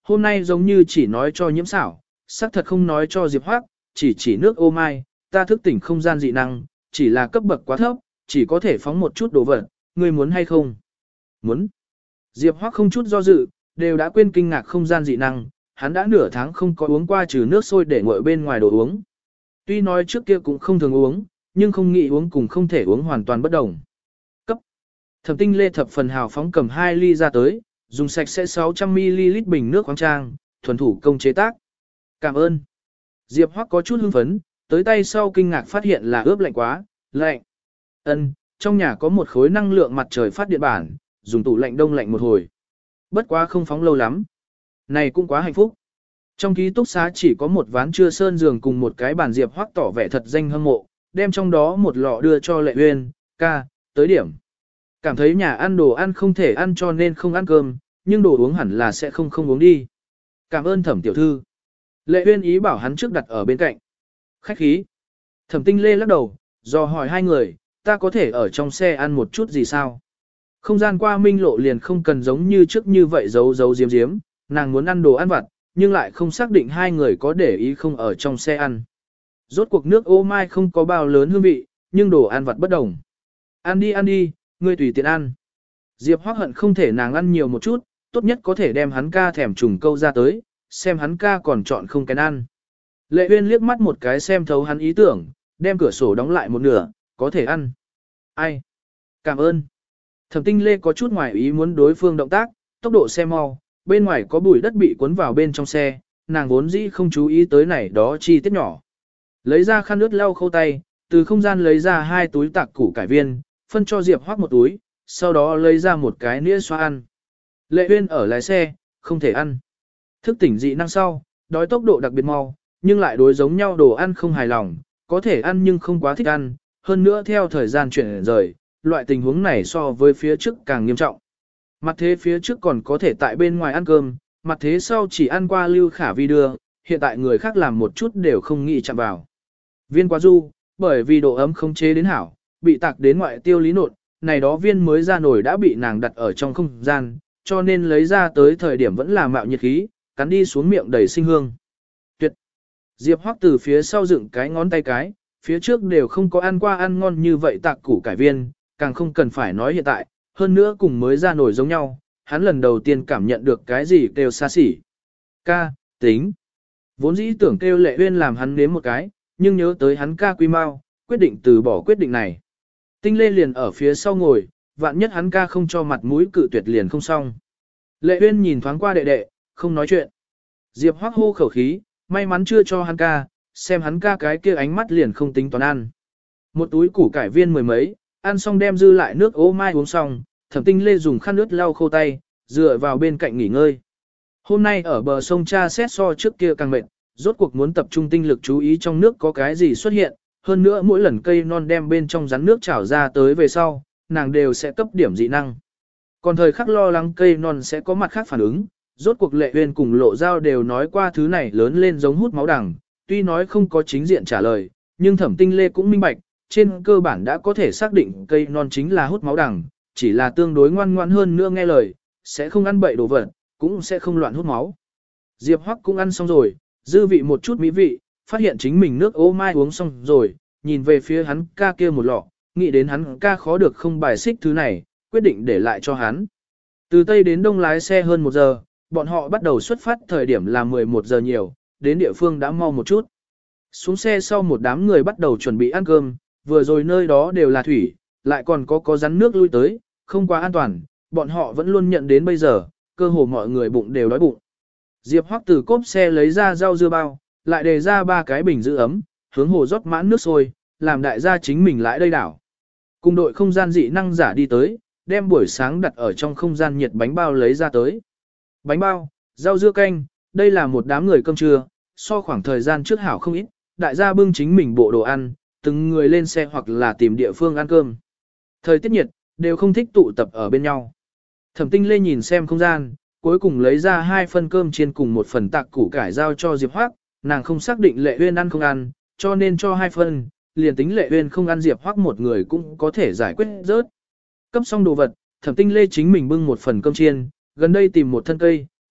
hôm nay giống như chỉ nói cho nhiễm xảo, xác thật không nói cho Diệp Hoác, chỉ chỉ nước ô mai, ta thức tỉnh không gian dị năng, chỉ là cấp bậc quá thấp, chỉ có thể phóng một chút đồ vật, ngươi muốn hay không? Muốn. Diệp Hoác không chút do dự, đều đã quên kinh ngạc không gian dị năng, hắn đã nửa tháng không có uống qua trừ nước sôi để nguội bên ngoài đồ uống. Tuy nói trước kia cũng không thường uống, nhưng không nghĩ uống cùng không thể uống hoàn toàn bất đồng. Cấp. Thẩm Tinh Lê thập phần hào phóng cầm hai ly ra tới, dùng sạch sẽ sáu trăm mi li lít bình nước khoáng trang, thuần thủ công chế tác. Cảm ơn. Diệp Hoắc có chút hưng phấn, tới tay sau kinh ngạc phát hiện là ướp lạnh quá, lạnh. Ân, trong nhà có một khối năng lượng mặt trời phát điện bản, dùng tủ lạnh đông lạnh một hồi. Bất quá không phóng lâu lắm. Này cũng quá hạnh phúc. Trong ký túc xá chỉ có một ván trưa sơn giường cùng một cái bàn. Diệp Hoắc tỏ vẻ thật danh hâm mộ, đem trong đó một lọ đưa cho Lệ Uyên, ca, tới điểm. Cảm thấy nhà ăn đồ ăn không thể ăn cho nên không ăn cơm, nhưng đồ uống hẳn là sẽ không không uống đi. Cảm ơn Thẩm tiểu thư. Lệ Uyên ý bảo hắn trước đặt ở bên cạnh. Khách khí. Thẩm Tinh Lê lắc đầu, do hỏi hai người, ta có thể ở trong xe ăn một chút gì sao? Không gian qua minh lộ liền không cần giống như trước như vậy giấu giấu giếm giếm, nàng muốn ăn đồ ăn vặt, nhưng lại không xác định hai người có để ý không ở trong xe ăn. Rốt cuộc nước ô mai không có bao lớn hương vị, nhưng đồ ăn vặt bất đồng. Ăn đi ăn đi, ngươi tùy tiện ăn. Diệp Hoắc hận không thể nàng ăn nhiều một chút, tốt nhất có thể đem hắn ca thèm trùng câu ra tới, xem hắn ca còn chọn không cái ăn. Lệ Uyên liếc mắt một cái xem thấu hắn ý tưởng, đem cửa sổ đóng lại một nửa, có thể ăn. Ai? Cảm ơn. Thẩm Tinh Lê có chút ngoài ý muốn đối phương động tác, tốc độ xe mau, bên ngoài có bụi đất bị cuốn vào bên trong xe, nàng vốn dĩ không chú ý tới này đó chi tiết nhỏ. Lấy ra khăn ướt lau khâu tay, từ không gian lấy ra hai túi tạc củ cải viên, phân cho Diệp Hoắc một túi, sau đó lấy ra một cái nĩa xoa ăn. Lệ Uyên ở lái xe, không thể ăn. Thức tỉnh dị năng sau, đói tốc độ đặc biệt mau, nhưng lại đối giống nhau đồ ăn không hài lòng, có thể ăn nhưng không quá thích ăn, hơn nữa theo thời gian chuyển rời, loại tình huống này so với phía trước càng nghiêm trọng. Mặt thế phía trước còn có thể tại bên ngoài ăn cơm, mặt thế sau chỉ ăn qua lưu khả vi đưa, hiện tại người khác làm một chút đều không nghĩ chạm vào. Viên quá du, bởi vì độ ấm không chế đến hảo, bị tạc đến ngoại tiêu lý nột, này đó viên mới ra nổi đã bị nàng đặt ở trong không gian, cho nên lấy ra tới thời điểm vẫn là mạo nhiệt khí, cắn đi xuống miệng đầy sinh hương. Tuyệt! Diệp Hoắc từ phía sau dựng cái ngón tay cái, phía trước đều không có ăn qua ăn ngon như vậy tạc củ cải viên, càng không cần phải nói hiện tại, hơn nữa cùng mới ra nổi giống nhau, hắn lần đầu tiên cảm nhận được cái gì kêu xa xỉ. Ca, tính. Vốn dĩ tưởng kêu Lệ Uyên làm hắn nếm một cái, nhưng nhớ tới hắn ca quy mau, quyết định từ bỏ quyết định này. Tinh Lê liền ở phía sau ngồi, vạn nhất hắn ca không cho mặt mũi cự tuyệt liền không xong. Lệ Uyên nhìn thoáng qua đệ đệ, không nói chuyện. Diệp Hoắc hô khẩu khí, may mắn chưa cho hắn ca, xem hắn ca cái kia ánh mắt liền không tính toán ăn. Một túi củ cải viên mười mấy, ăn xong đem dư lại nước ô mai uống xong, Thẩm Tinh Lê dùng khăn ướt lau khô tay, dựa vào bên cạnh nghỉ ngơi. Hôm nay ở bờ sông Cha xét so trước kia càng mệt, rốt cuộc muốn tập trung tinh lực chú ý trong nước có cái gì xuất hiện, hơn nữa mỗi lần cây non đem bên trong rắn nước trào ra tới về sau, nàng đều sẽ cấp điểm dị năng. Còn thời khắc lo lắng cây non sẽ có mặt khác phản ứng, rốt cuộc Lệ Uyên cùng Lộ Giao đều nói qua thứ này lớn lên giống hút máu đằng, tuy nói không có chính diện trả lời, nhưng Thẩm Tinh Lê cũng minh bạch, trên cơ bản đã có thể xác định cây non chính là hút máu đằng, chỉ là tương đối ngoan ngoãn hơn nữa nghe lời, sẽ không ăn bậy đồ vật, cũng sẽ không loạn hút máu. Diệp Hoắc cũng ăn xong rồi, dư vị một chút mỹ vị, phát hiện chính mình nước ô mai uống xong rồi, nhìn về phía hắn ca kia một lọ, nghĩ đến hắn ca khó được không bài xích thứ này, quyết định để lại cho hắn. Từ Tây đến Đông lái xe hơn một giờ, bọn họ bắt đầu xuất phát thời điểm là mười một giờ nhiều, đến địa phương đã mau một chút. Xuống xe sau một đám người bắt đầu chuẩn bị ăn cơm, vừa rồi nơi đó đều là thủy, lại còn có có rắn nước lui tới, không quá an toàn, bọn họ vẫn luôn nhận đến bây giờ, cơ hồ mọi người bụng đều đói bụng. Diệp Hoắc từ cốp xe lấy ra rau dưa bao, lại đề ra ba cái bình giữ ấm, hướng hồ rót mãn nước sôi, làm đại gia chính mình lại đây đảo. Cùng đội không gian dị năng giả đi tới, đem buổi sáng đặt ở trong không gian nhiệt bánh bao lấy ra tới. Bánh bao, rau dưa canh, đây là một đám người cơm trưa, so khoảng thời gian trước hảo không ít, đại gia bưng chính mình bộ đồ ăn, từng người lên xe hoặc là tìm địa phương ăn cơm. Thời tiết nhiệt, đều không thích tụ tập ở bên nhau. Thẩm Tinh Lê nhìn xem không gian, cuối cùng lấy ra hai phần cơm chiên cùng một phần tạc củ cải giao cho Diệp Hoắc, nàng không xác định Lệ Uyên ăn không ăn, cho nên cho hai phần, liền tính Lệ Uyên không ăn Diệp Hoắc một người cũng có thể giải quyết rớt. Cấp xong đồ vật, Thẩm Tinh Lê chính mình bưng một phần cơm chiên, gần đây tìm một thân cây,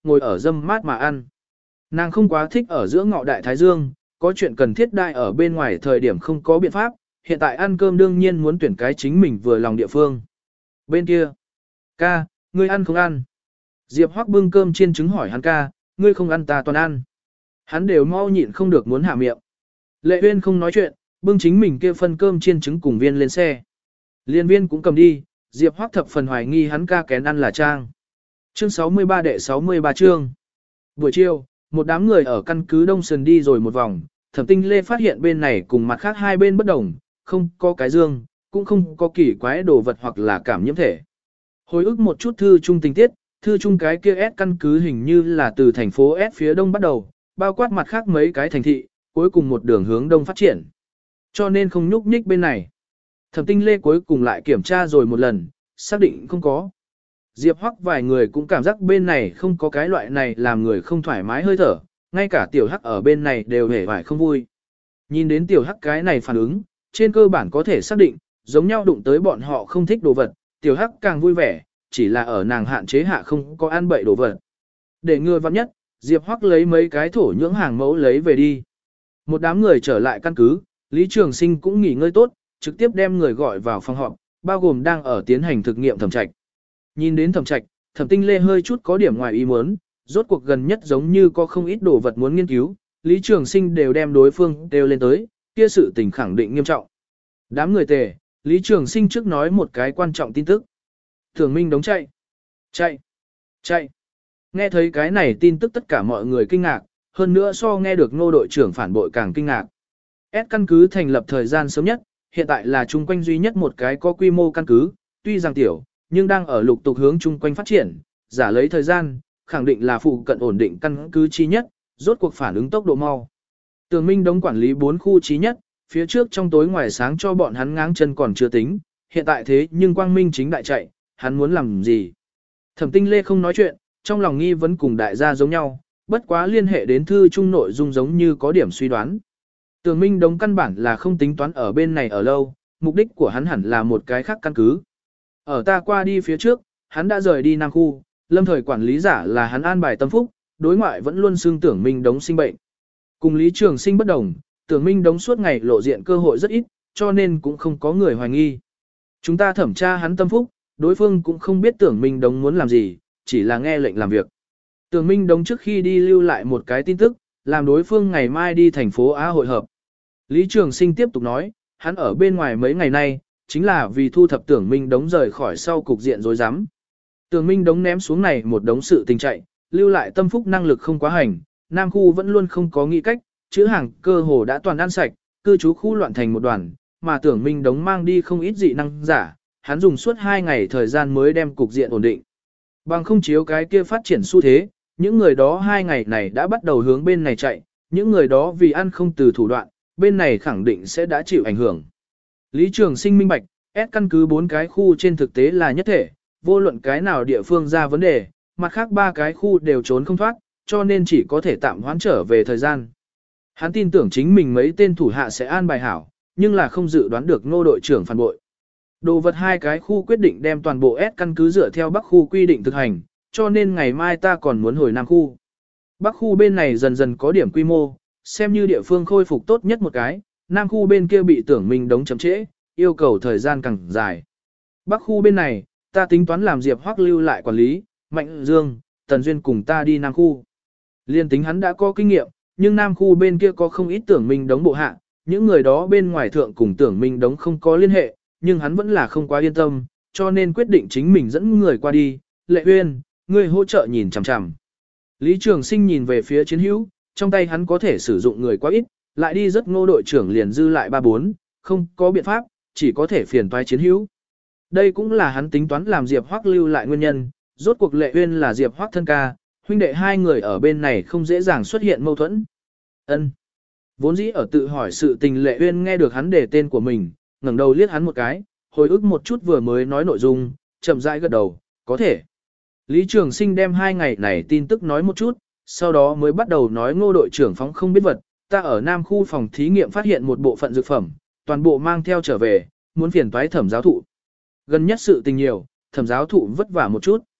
ngồi ở dâm mát mà ăn. Nàng không quá thích ở giữa ngọ đại thái dương, có chuyện cần thiết đại ở bên ngoài thời điểm không có biện pháp, hiện tại ăn cơm đương nhiên muốn tuyển cái chính mình vừa lòng địa phương. Bên kia, ca, ngươi ăn không ăn? Diệp Hoắc bưng cơm chiên trứng hỏi hắn ca, ngươi không ăn ta toàn ăn. Hắn đều mau nhịn không được muốn hạ miệng. Lệ Uyên không nói chuyện, bưng chính mình kia phân cơm chiên trứng cùng viên lên xe. Liên viên cũng cầm đi, Diệp Hoắc thập phần hoài nghi hắn ca kén ăn là trang. Chương sáu mươi ba đệ sáu mươi ba chương. Buổi chiều, một đám người ở căn cứ Đông Sơn đi rồi một vòng, Thẩm Tinh Lê phát hiện bên này cùng mặt khác hai bên bất đồng, không có cái dương, cũng không có kỳ quái đồ vật hoặc là cảm nhiễm thể. Hồi ức một chút thư trung tình tiết, thư trung cái kia S căn cứ hình như là từ thành phố S phía đông bắt đầu, bao quát mặt khác mấy cái thành thị, cuối cùng một đường hướng đông phát triển. Cho nên không nhúc nhích bên này. Thẩm Tinh Lê cuối cùng lại kiểm tra rồi một lần, xác định không có. Diệp Hoắc vài người cũng cảm giác bên này không có cái loại này làm người không thoải mái hơi thở, ngay cả tiểu Hắc ở bên này đều hề vải không vui. Nhìn đến tiểu Hắc cái này phản ứng, trên cơ bản có thể xác định, giống nhau đụng tới bọn họ không thích đồ vật, tiểu Hắc càng vui vẻ, chỉ là ở nàng hạn chế hạ không có ăn bậy đồ vật. Để ngừa vắng nhất, Diệp Hoắc lấy mấy cái thổ nhưỡng hàng mẫu lấy về đi. Một đám người trở lại căn cứ, Lý Trường Sinh cũng nghỉ ngơi tốt, trực tiếp đem người gọi vào phòng họp, bao gồm đang ở tiến hành thực nghiệm thẩm trạch. Nhìn đến thẩm trạch, Thẩm Tinh Lê hơi chút có điểm ngoài ý muốn, rốt cuộc gần nhất giống như có không ít đồ vật muốn nghiên cứu, Lý Trường Sinh đều đem đối phương đều lên tới, kia sự tình khẳng định nghiêm trọng. Đám người tề, Lý Trường Sinh trước nói một cái quan trọng tin tức. Tưởng Minh đóng chạy. Chạy. Chạy. Nghe thấy cái này tin tức tất cả mọi người kinh ngạc, hơn nữa so nghe được Ngô đội trưởng phản bội càng kinh ngạc. S căn cứ thành lập thời gian sớm nhất, hiện tại là chung quanh duy nhất một cái có quy mô căn cứ, tuy rằng tiểu, nhưng đang ở lục tục hướng chung quanh phát triển, giả lấy thời gian, khẳng định là phụ cận ổn định căn cứ chi nhất, rốt cuộc phản ứng tốc độ mau. Tường Minh đóng quản lý bốn khu chí nhất, phía trước trong tối ngoài sáng cho bọn hắn ngáng chân còn chưa tính, hiện tại thế nhưng Quang Minh chính đại chạy, hắn muốn làm gì? Thẩm Tinh Lê không nói chuyện, trong lòng nghi vấn cùng đại gia giống nhau, bất quá liên hệ đến thư trung nội dung giống như có điểm suy đoán. Tường Minh đóng căn bản là không tính toán ở bên này ở lâu, mục đích của hắn hẳn là một cái khác căn cứ. Ở ta qua đi phía trước, hắn đã rời đi Nam khu, lâm thời quản lý giả là hắn an bài tâm phúc, đối ngoại vẫn luôn xương Tưởng Minh đóng sinh bệnh. Cùng Lý Trường Sinh bất đồng, Tưởng Minh đóng suốt ngày lộ diện cơ hội rất ít, cho nên cũng không có người hoài nghi. Chúng ta thẩm tra hắn tâm phúc, đối phương cũng không biết Tưởng Minh đóng muốn làm gì, chỉ là nghe lệnh làm việc. Tưởng Minh đóng trước khi đi lưu lại một cái tin tức, làm đối phương ngày mai đi thành phố Á hội hợp. Lý Trường Sinh tiếp tục nói, hắn ở bên ngoài mấy ngày nay, chính là vì thu thập Tưởng Minh đóng rời khỏi sau cục diện rối rắm. Tưởng Minh đóng ném xuống này một đống sự tình chạy, lưu lại tâm phúc năng lực không quá hành, Nam khu vẫn luôn không có nghĩ cách, chữ hàng cơ hồ đã toàn ăn sạch, cư trú khu loạn thành một đoàn, mà Tưởng Minh đóng mang đi không ít dị năng giả, hắn dùng suốt hai ngày thời gian mới đem cục diện ổn định. Bằng không chiếu cái kia phát triển xu thế, những người đó hai ngày này đã bắt đầu hướng bên này chạy, những người đó vì ăn không từ thủ đoạn, bên này khẳng định sẽ đã chịu ảnh hưởng. Lý Trường Sinh minh bạch, S căn cứ bốn cái khu trên thực tế là nhất thể, vô luận cái nào địa phương ra vấn đề, mặt khác ba cái khu đều trốn không thoát, cho nên chỉ có thể tạm hoãn trở về thời gian. Hắn tin tưởng chính mình mấy tên thủ hạ sẽ an bài hảo, nhưng là không dự đoán được Ngô đội trưởng phản bội. Đồ vật hai cái khu quyết định đem toàn bộ S căn cứ dựa theo Bắc khu quy định thực hành, cho nên ngày mai ta còn muốn hồi Nam khu. Bắc khu bên này dần dần có điểm quy mô, xem như địa phương khôi phục tốt nhất một cái, Nam khu bên kia bị Tưởng Minh đóng chậm trễ, yêu cầu thời gian càng dài. Bắc khu bên này, ta tính toán làm Diệp Hoắc lưu lại quản lý, Mạnh Dương, Tần Duyên cùng ta đi Nam khu. Liên tính hắn đã có kinh nghiệm, nhưng Nam khu bên kia có không ít Tưởng Minh đóng bộ hạ, những người đó bên ngoài thượng cùng Tưởng Minh đóng không có liên hệ, nhưng hắn vẫn là không quá yên tâm, cho nên quyết định chính mình dẫn người qua đi. Lệ Uyên, ngươi hỗ trợ nhìn chằm chằm. Lý Trường Sinh nhìn về phía chiến hữu, trong tay hắn có thể sử dụng người quá ít, lại đi rất Ngô đội trưởng liền dư lại ba bốn, không có biện pháp, chỉ có thể phiền toái chiến hữu. Đây cũng là hắn tính toán làm Diệp Hoắc lưu lại nguyên nhân, rốt cuộc Lệ Uyên là Diệp Hoắc thân ca, huynh đệ hai người ở bên này không dễ dàng xuất hiện mâu thuẫn. Ân. Vốn dĩ ở tự hỏi sự tình Lệ Uyên nghe được hắn đề tên của mình, ngẩng đầu liếc hắn một cái, hồi ức một chút vừa mới nói nội dung, chậm rãi gật đầu, có thể. Lý Trường Sinh đem hai ngày này tin tức nói một chút, sau đó mới bắt đầu nói Ngô đội trưởng phóng không biết vật, ta ở Nam khu phòng thí nghiệm phát hiện một bộ phận dược phẩm, toàn bộ mang theo trở về, muốn phiền toái Thẩm giáo thụ. Gần nhất sự tình nhiều, Thẩm giáo thụ vất vả một chút.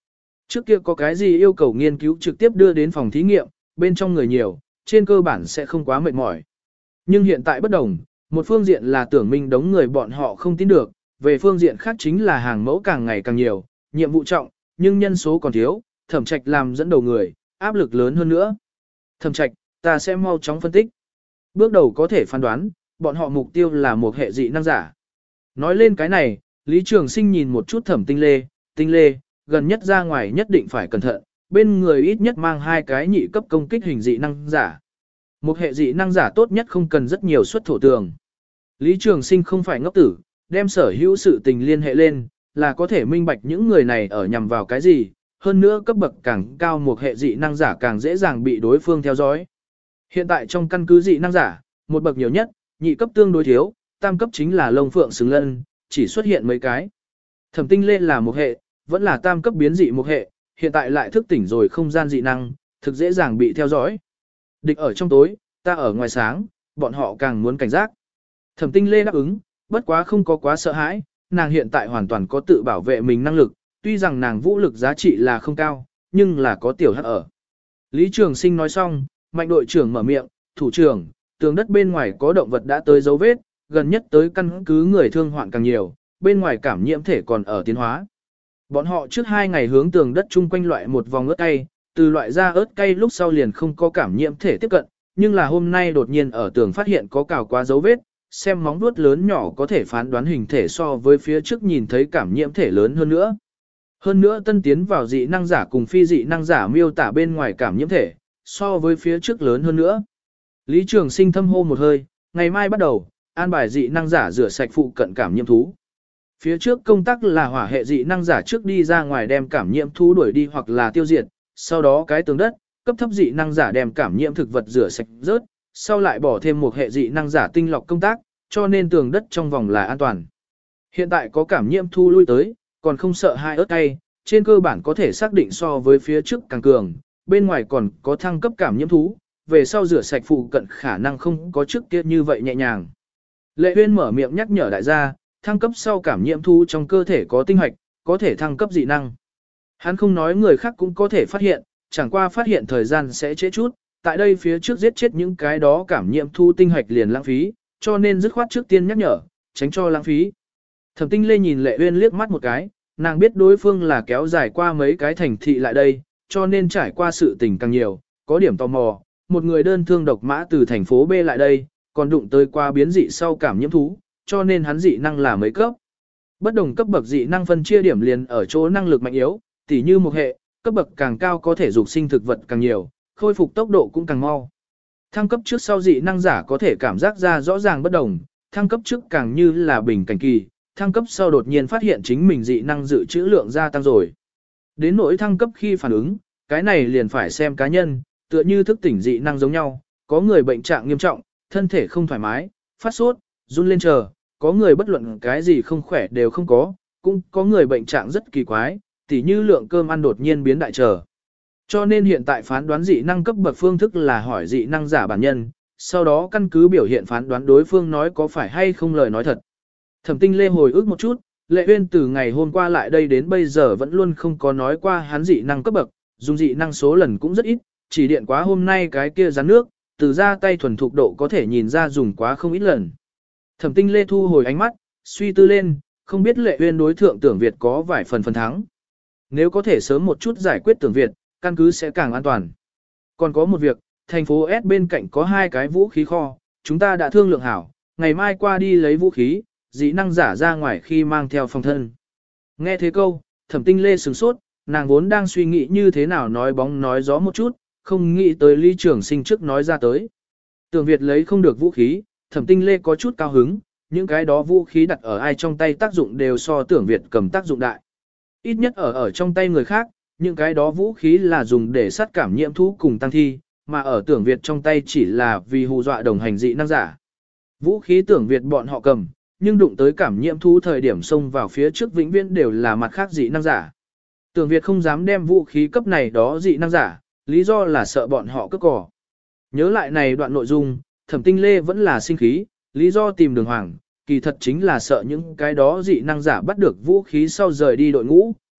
Trước kia có cái gì yêu cầu nghiên cứu trực tiếp đưa đến phòng thí nghiệm, bên trong người nhiều, trên cơ bản sẽ không quá mệt mỏi. Nhưng hiện tại bất đồng, một phương diện là tưởng minh đống người bọn họ không tin được, về phương diện khác chính là hàng mẫu càng ngày càng nhiều, nhiệm vụ trọng, nhưng nhân số còn thiếu, Thẩm Trạch làm dẫn đầu người, áp lực lớn hơn nữa. Thẩm Trạch, ta sẽ mau chóng phân tích. Bước đầu có thể phán đoán, bọn họ mục tiêu là một hệ dị năng giả. Nói lên cái này, Lý Trường Sinh nhìn một chút Thẩm Tinh Lê, Tinh Lê, gần nhất ra ngoài nhất định phải cẩn thận, bên người ít nhất mang hai cái nhị cấp công kích hình dị năng giả. Một hệ dị năng giả tốt nhất không cần rất nhiều xuất thổ tường. Lý Trường Sinh không phải ngốc tử, đem sở hữu sự tình liên hệ lên, là có thể minh bạch những người này ở nhằm vào cái gì, hơn nữa cấp bậc càng cao một hệ dị năng giả càng dễ dàng bị đối phương theo dõi. Hiện tại trong căn cứ dị năng giả, một bậc nhiều nhất, nhị cấp tương đối thiếu, tam cấp chính là lông phượng xứng lân, chỉ xuất hiện mấy cái. Thẩm Tinh Lê là một hệ, vẫn là tam cấp biến dị một hệ, hiện tại lại thức tỉnh rồi không gian dị năng, thực dễ dàng bị theo dõi. Địch ở trong tối, ta ở ngoài sáng, bọn họ càng muốn cảnh giác. Thẩm Tinh Lê đáp ứng, bất quá không có quá sợ hãi, nàng hiện tại hoàn toàn có tự bảo vệ mình năng lực, tuy rằng nàng vũ lực giá trị là không cao, nhưng là có tiểu hắc ở. Lý Trường Sinh nói xong, Mạnh đội trưởng mở miệng, thủ trưởng, tường đất bên ngoài có động vật đã tới dấu vết, gần nhất tới căn cứ người thương hoạn càng nhiều, bên ngoài cảm nhiễm thể còn ở tiến hóa. Bọn họ trước hai ngày hướng tường đất chung quanh loại một vòng ớt cay, từ loại ra ớt cay lúc sau liền không có cảm nhiễm thể tiếp cận, nhưng là hôm nay đột nhiên ở tường phát hiện có cào quá dấu vết, xem móng vuốt lớn nhỏ có thể phán đoán hình thể so với phía trước nhìn thấy cảm nhiễm thể lớn hơn nữa. Hơn nữa tân tiến vào dị năng giả cùng phi dị năng giả miêu tả bên ngoài cảm nhiễm thể, so với phía trước lớn hơn nữa. Lý Trường Sinh thâm hô một hơi, ngày mai bắt đầu, an bài dị năng giả rửa sạch phụ cận cảm nhiễm thú. Phía trước công tác là hỏa hệ dị năng giả trước đi ra ngoài đem cảm nhiễm thú đuổi đi hoặc là tiêu diệt, sau đó cái tường đất, cấp thấp dị năng giả đem cảm nhiễm thực vật rửa sạch rớt, sau lại bỏ thêm một hệ dị năng giả tinh lọc công tác, cho nên tường đất trong vòng là an toàn. Hiện tại có cảm nhiễm thú lui tới, còn không sợ hai ớt cay, trên cơ bản có thể xác định so với phía trước càng cường, bên ngoài còn có thăng cấp cảm nhiễm thú, về sau rửa sạch phụ cận khả năng không có trước kia như vậy nhẹ nhàng. Lệ Uyên mở miệng nhắc nhở đại gia, thăng cấp sau cảm nhiễm thú trong cơ thể có tinh hạch, có thể thăng cấp dị năng. Hắn không nói người khác cũng có thể phát hiện, chẳng qua phát hiện thời gian sẽ trễ chút, tại đây phía trước giết chết những cái đó cảm nhiễm thú tinh hạch liền lãng phí, cho nên dứt khoát trước tiên nhắc nhở, tránh cho lãng phí. Thẩm Tinh Lê nhìn Lệ Uyên liếc mắt một cái, nàng biết đối phương là kéo dài qua mấy cái thành thị lại đây, cho nên trải qua sự tình càng nhiều, có điểm tò mò, một người đơn thương độc mã từ thành phố B lại đây, còn đụng tới qua biến dị sau cảm nhiễm thú, cho nên hắn dị năng là mấy cấp. Bất đồng cấp bậc dị năng phân chia điểm liền ở chỗ năng lực mạnh yếu, tỉ như một hệ, cấp bậc càng cao có thể dục sinh thực vật càng nhiều, khôi phục tốc độ cũng càng mau. Thăng cấp trước sau dị năng giả có thể cảm giác ra rõ ràng bất đồng, thăng cấp trước càng như là bình cảnh kỳ, thăng cấp sau đột nhiên phát hiện chính mình dị năng dự trữ lượng gia tăng rồi. Đến nỗi thăng cấp khi phản ứng, cái này liền phải xem cá nhân, tựa như thức tỉnh dị năng giống nhau, có người bệnh trạng nghiêm trọng, thân thể không thoải mái, phát sốt, run lên chờ, có người bất luận cái gì không khỏe đều không có, cũng có người bệnh trạng rất kỳ quái, tỉ như lượng cơm ăn đột nhiên biến đại trở. Cho nên hiện tại phán đoán dị năng cấp bậc phương thức là hỏi dị năng giả bản nhân, sau đó căn cứ biểu hiện phán đoán đối phương nói có phải hay không lời nói thật. Thẩm Tinh Lê hồi ức một chút, Lệ Uyên từ ngày hôm qua lại đây đến bây giờ vẫn luôn không có nói qua hắn dị năng cấp bậc, dùng dị năng số lần cũng rất ít, chỉ điện quá hôm nay cái kia rắn nước, từ ra tay thuần thục độ có thể nhìn ra dùng quá không ít lần. Thẩm Tinh Lê thu hồi ánh mắt, suy tư lên, không biết Lệ Uyên đối thượng Tưởng Việt có vài phần phần thắng. Nếu có thể sớm một chút giải quyết Tưởng Việt, căn cứ sẽ càng an toàn. Còn có một việc, thành phố S bên cạnh có hai cái vũ khí kho, chúng ta đã thương lượng hảo, ngày mai qua đi lấy vũ khí, dị năng giả ra ngoài khi mang theo phòng thân. Nghe thế câu, Thẩm Tinh Lê sửng sốt, nàng vốn đang suy nghĩ như thế nào nói bóng nói gió một chút, không nghĩ tới Lý Trường Sinh trước nói ra tới. Tưởng Việt lấy không được vũ khí, Thẩm Tinh Lê có chút cao hứng, những cái đó vũ khí đặt ở ai trong tay tác dụng đều so Tưởng Việt cầm tác dụng đại. Ít nhất ở ở trong tay người khác, những cái đó vũ khí là dùng để sát cảm nhiễm thú cùng tăng thi, mà ở Tưởng Việt trong tay chỉ là vì hù dọa đồng hành dị năng giả. Vũ khí Tưởng Việt bọn họ cầm, nhưng đụng tới cảm nhiễm thú thời điểm xông vào phía trước vĩnh viễn đều là mặt khác dị năng giả. Tưởng Việt không dám đem vũ khí cấp này đó dị năng giả, lý do là sợ bọn họ cướp cỏ. Nhớ lại này đoạn nội dung, Thẩm Tinh Lê vẫn là sinh khí, lý do tìm đường hoàng, kỳ thật chính là sợ những cái đó dị năng giả bắt được vũ khí sau rời đi đội ngũ,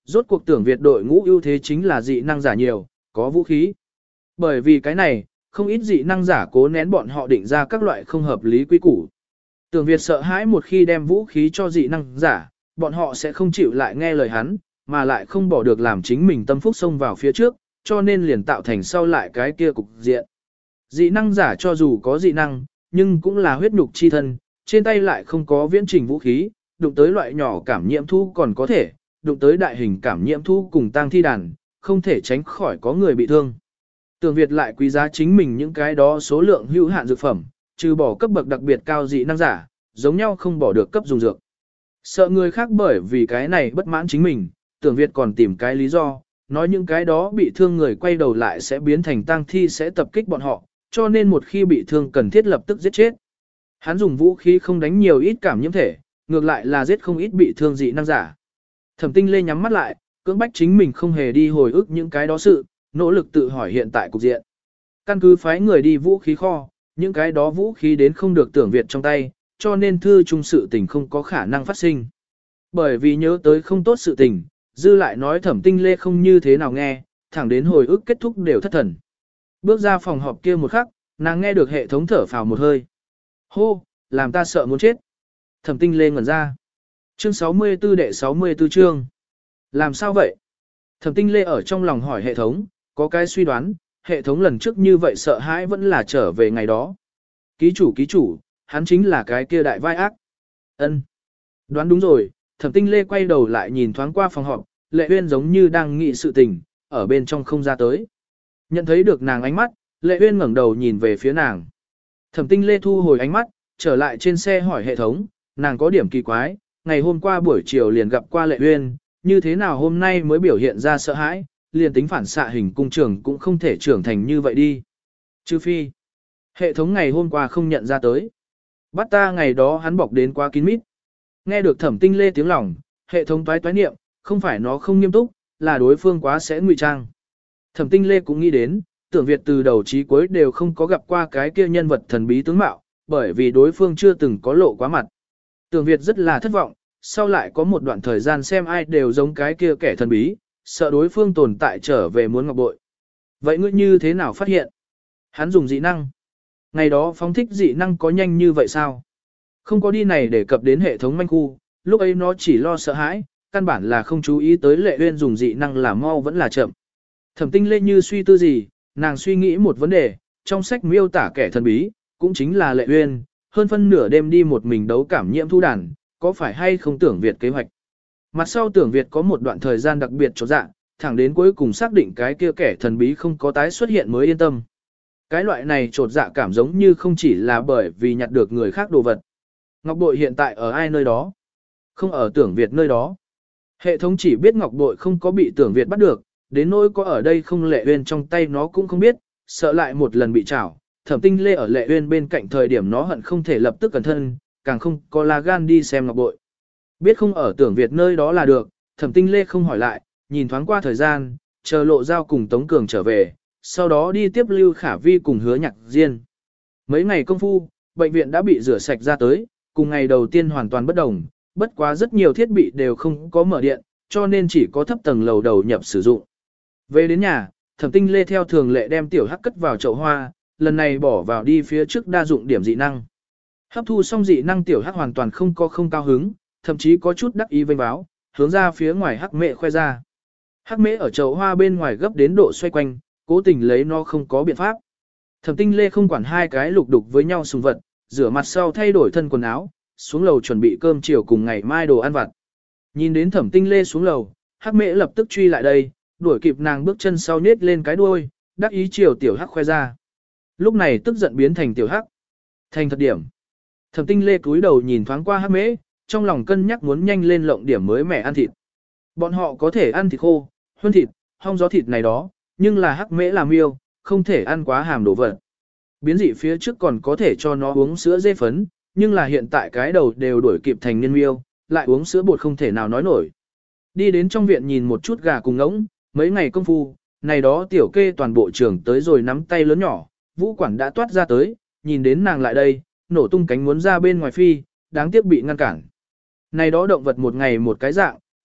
Rốt cuộc Tưởng Việt đội ngũ ưu thế chính là dị năng giả nhiều, có vũ khí. Bởi vì cái này, không ít dị năng giả cố nén bọn họ định ra các loại không hợp lý quy củ. Tưởng Việt sợ hãi một khi đem vũ khí cho dị năng giả, bọn họ sẽ không chịu lại nghe lời hắn, mà lại không bỏ được làm chính mình tâm phúc xông vào phía trước, cho nên liền tạo thành sau lại cái kia cục diện. Dị năng giả cho dù có dị năng, nhưng cũng là huyết nhục chi thân, trên tay lại không có viễn trình vũ khí, đụng tới loại nhỏ cảm nhiễm thu còn có thể, đụng tới đại hình cảm nhiễm thu cùng tang thi đàn, không thể tránh khỏi có người bị thương. Tưởng Việt lại quý giá chính mình những cái đó số lượng hữu hạn dược phẩm, trừ bỏ cấp bậc đặc biệt cao dị năng giả, giống nhau không bỏ được cấp dùng dược. Sợ người khác bởi vì cái này bất mãn chính mình, Tưởng Việt còn tìm cái lý do, nói những cái đó bị thương người quay đầu lại sẽ biến thành tang thi sẽ tập kích bọn họ, cho nên một khi bị thương cần thiết lập tức giết chết. Hắn dùng vũ khí không đánh nhiều ít cảm nhiễm thể, ngược lại là giết không ít bị thương dị năng giả. Thẩm Tinh Lê nhắm mắt lại, cưỡng bách chính mình không hề đi hồi ức những cái đó sự, nỗ lực tự hỏi hiện tại cục diện. Căn cứ phái người đi vũ khí kho, những cái đó vũ khí đến không được Tưởng Việt trong tay, cho nên thư trung sự tình không có khả năng phát sinh. Bởi vì nhớ tới không tốt sự tình, dư lại nói Thẩm Tinh Lê không như thế nào nghe, thẳng đến hồi ức kết thúc đều thất thần. Bước ra phòng họp kia một khắc, nàng nghe được hệ thống thở phào một hơi. Hô, làm ta sợ muốn chết. Thẩm Tinh Lê ngẩn ra. Chương sáu mươi tư đệ sáu mươi tư chương. Làm sao vậy? Thẩm Tinh Lê ở trong lòng hỏi hệ thống, có cái suy đoán, hệ thống lần trước như vậy sợ hãi vẫn là trở về ngày đó. Ký chủ ký chủ, hắn chính là cái kia đại vai ác. Ân. Đoán đúng rồi, Thẩm Tinh Lê quay đầu lại nhìn thoáng qua phòng họp, Lệ Uyên giống như đang nghĩ sự tình, ở bên trong không ra tới. Nhận thấy được nàng ánh mắt, Lệ Uyên ngẩng đầu nhìn về phía nàng. Thẩm Tinh Lê thu hồi ánh mắt, trở lại trên xe hỏi hệ thống, nàng có điểm kỳ quái, ngày hôm qua buổi chiều liền gặp qua Lệ Uyên, như thế nào hôm nay mới biểu hiện ra sợ hãi, liền tính phản xạ hình cung trưởng cũng không thể trưởng thành như vậy đi. Trừ phi, hệ thống ngày hôm qua không nhận ra tới. Bắt ta ngày đó hắn bọc đến quá kín mít. Nghe được Thẩm Tinh Lê tiếng lòng, hệ thống toái toái niệm, không phải nó không nghiêm túc, là đối phương quá sẽ ngụy trang. Thẩm Tinh Lê cũng nghĩ đến, Tưởng Việt từ đầu chí cuối đều không có gặp qua cái kia nhân vật thần bí tướng mạo, bởi vì đối phương chưa từng có lộ quá mặt. Tưởng Việt rất là thất vọng, sau lại có một đoạn thời gian xem ai đều giống cái kia kẻ thần bí, sợ đối phương tồn tại trở về muốn ngọc bội. Vậy ngươi như thế nào phát hiện? Hắn dùng dị năng. Ngày đó phóng thích dị năng có nhanh như vậy sao? Không có đi này để cập đến hệ thống manh khu, lúc ấy nó chỉ lo sợ hãi, căn bản là không chú ý tới Lệ Uyên dùng dị năng là mau vẫn là chậm. Thẩm Tinh Lê như suy tư gì, nàng suy nghĩ một vấn đề, trong sách miêu tả kẻ thần bí, cũng chính là Lệ Uyên, hơn phân nửa đêm đi một mình đấu cảm nhiễm thu đàn, có phải hay không Tưởng Việt kế hoạch. Mặt sau Tưởng Việt có một đoạn thời gian đặc biệt chột dạ, thẳng đến cuối cùng xác định cái kia kẻ thần bí không có tái xuất hiện mới yên tâm. Cái loại này chột dạ cảm giống như không chỉ là bởi vì nhặt được người khác đồ vật. Ngọc bội hiện tại ở ai nơi đó? Không ở Tưởng Việt nơi đó. Hệ thống chỉ biết Ngọc bội không có bị Tưởng Việt bắt được, đến nỗi có ở đây không Lệ Uyên trong tay nó cũng không biết, sợ lại một lần bị trảo. Thẩm Tinh Lê ở Lệ Uyên bên cạnh thời điểm nó hận không thể lập tức cẩn thân, càng không có là gan đi xem Ngọc bội. Biết không ở Tưởng Việt nơi đó là được, Thẩm Tinh Lê không hỏi lại, nhìn thoáng qua thời gian, chờ Lộ Giao cùng Tống Cường trở về, sau đó đi tiếp Lưu Khả Vi cùng Hứa Nhạc Diên. Mấy ngày công phu, bệnh viện đã bị rửa sạch ra tới, cùng ngày đầu tiên hoàn toàn bất đồng, bất quá rất nhiều thiết bị đều không có mở điện, cho nên chỉ có thấp tầng lầu đầu nhập sử dụng. Về đến nhà, Thẩm Tinh Lê theo thường lệ đem tiểu hắc cất vào chậu hoa, lần này bỏ vào đi phía trước đa dụng điểm dị năng. Hấp thu xong dị năng tiểu hắc hoàn toàn không có không cao hứng, thậm chí có chút đắc ý vênh báo, hướng ra phía ngoài hắc mẹ khoe ra. Hắc mẹ ở chậu hoa bên ngoài gấp đến độ xoay quanh, cố tình lấy nó không có biện pháp. Thẩm Tinh Lê không quản hai cái lục đục với nhau sùng vật, rửa mặt sau thay đổi thân quần áo, xuống lầu chuẩn bị cơm chiều cùng ngày mai đồ ăn vặt. Nhìn đến Thẩm Tinh Lê xuống lầu, hắc mẹ lập tức truy lại đây, đuổi kịp nàng bước chân sau nết lên cái đuôi, đắc ý chiều tiểu hắc khoe ra. Lúc này tức giận biến thành tiểu hắc. Thành thật điểm. Thẩm Tinh Lê cúi đầu nhìn thoáng qua hắc mễ, trong lòng cân nhắc muốn nhanh lên lộng điểm mới mẻ ăn thịt. Bọn họ có thể ăn thịt khô, huân thịt, hong gió thịt này đó, nhưng là hắc mễ làm yêu, không thể ăn quá hàm đồ vật. Biến dị phía trước còn có thể cho nó uống sữa dê phấn, nhưng là hiện tại cái đầu đều đuổi kịp thành niên miêu, lại uống sữa bột không thể nào nói nổi. Đi đến trong viện nhìn một chút gà cùng ngỗng, mấy ngày công phu, này đó tiểu kê toàn bộ trưởng tới rồi nắm tay lớn nhỏ, vũ quản đã toát ra tới, nhìn đến nàng lại đây, nổ tung cánh muốn ra bên ngoài phi, đáng tiếc bị ngăn cản. Này đó động vật một ngày một cái dạng,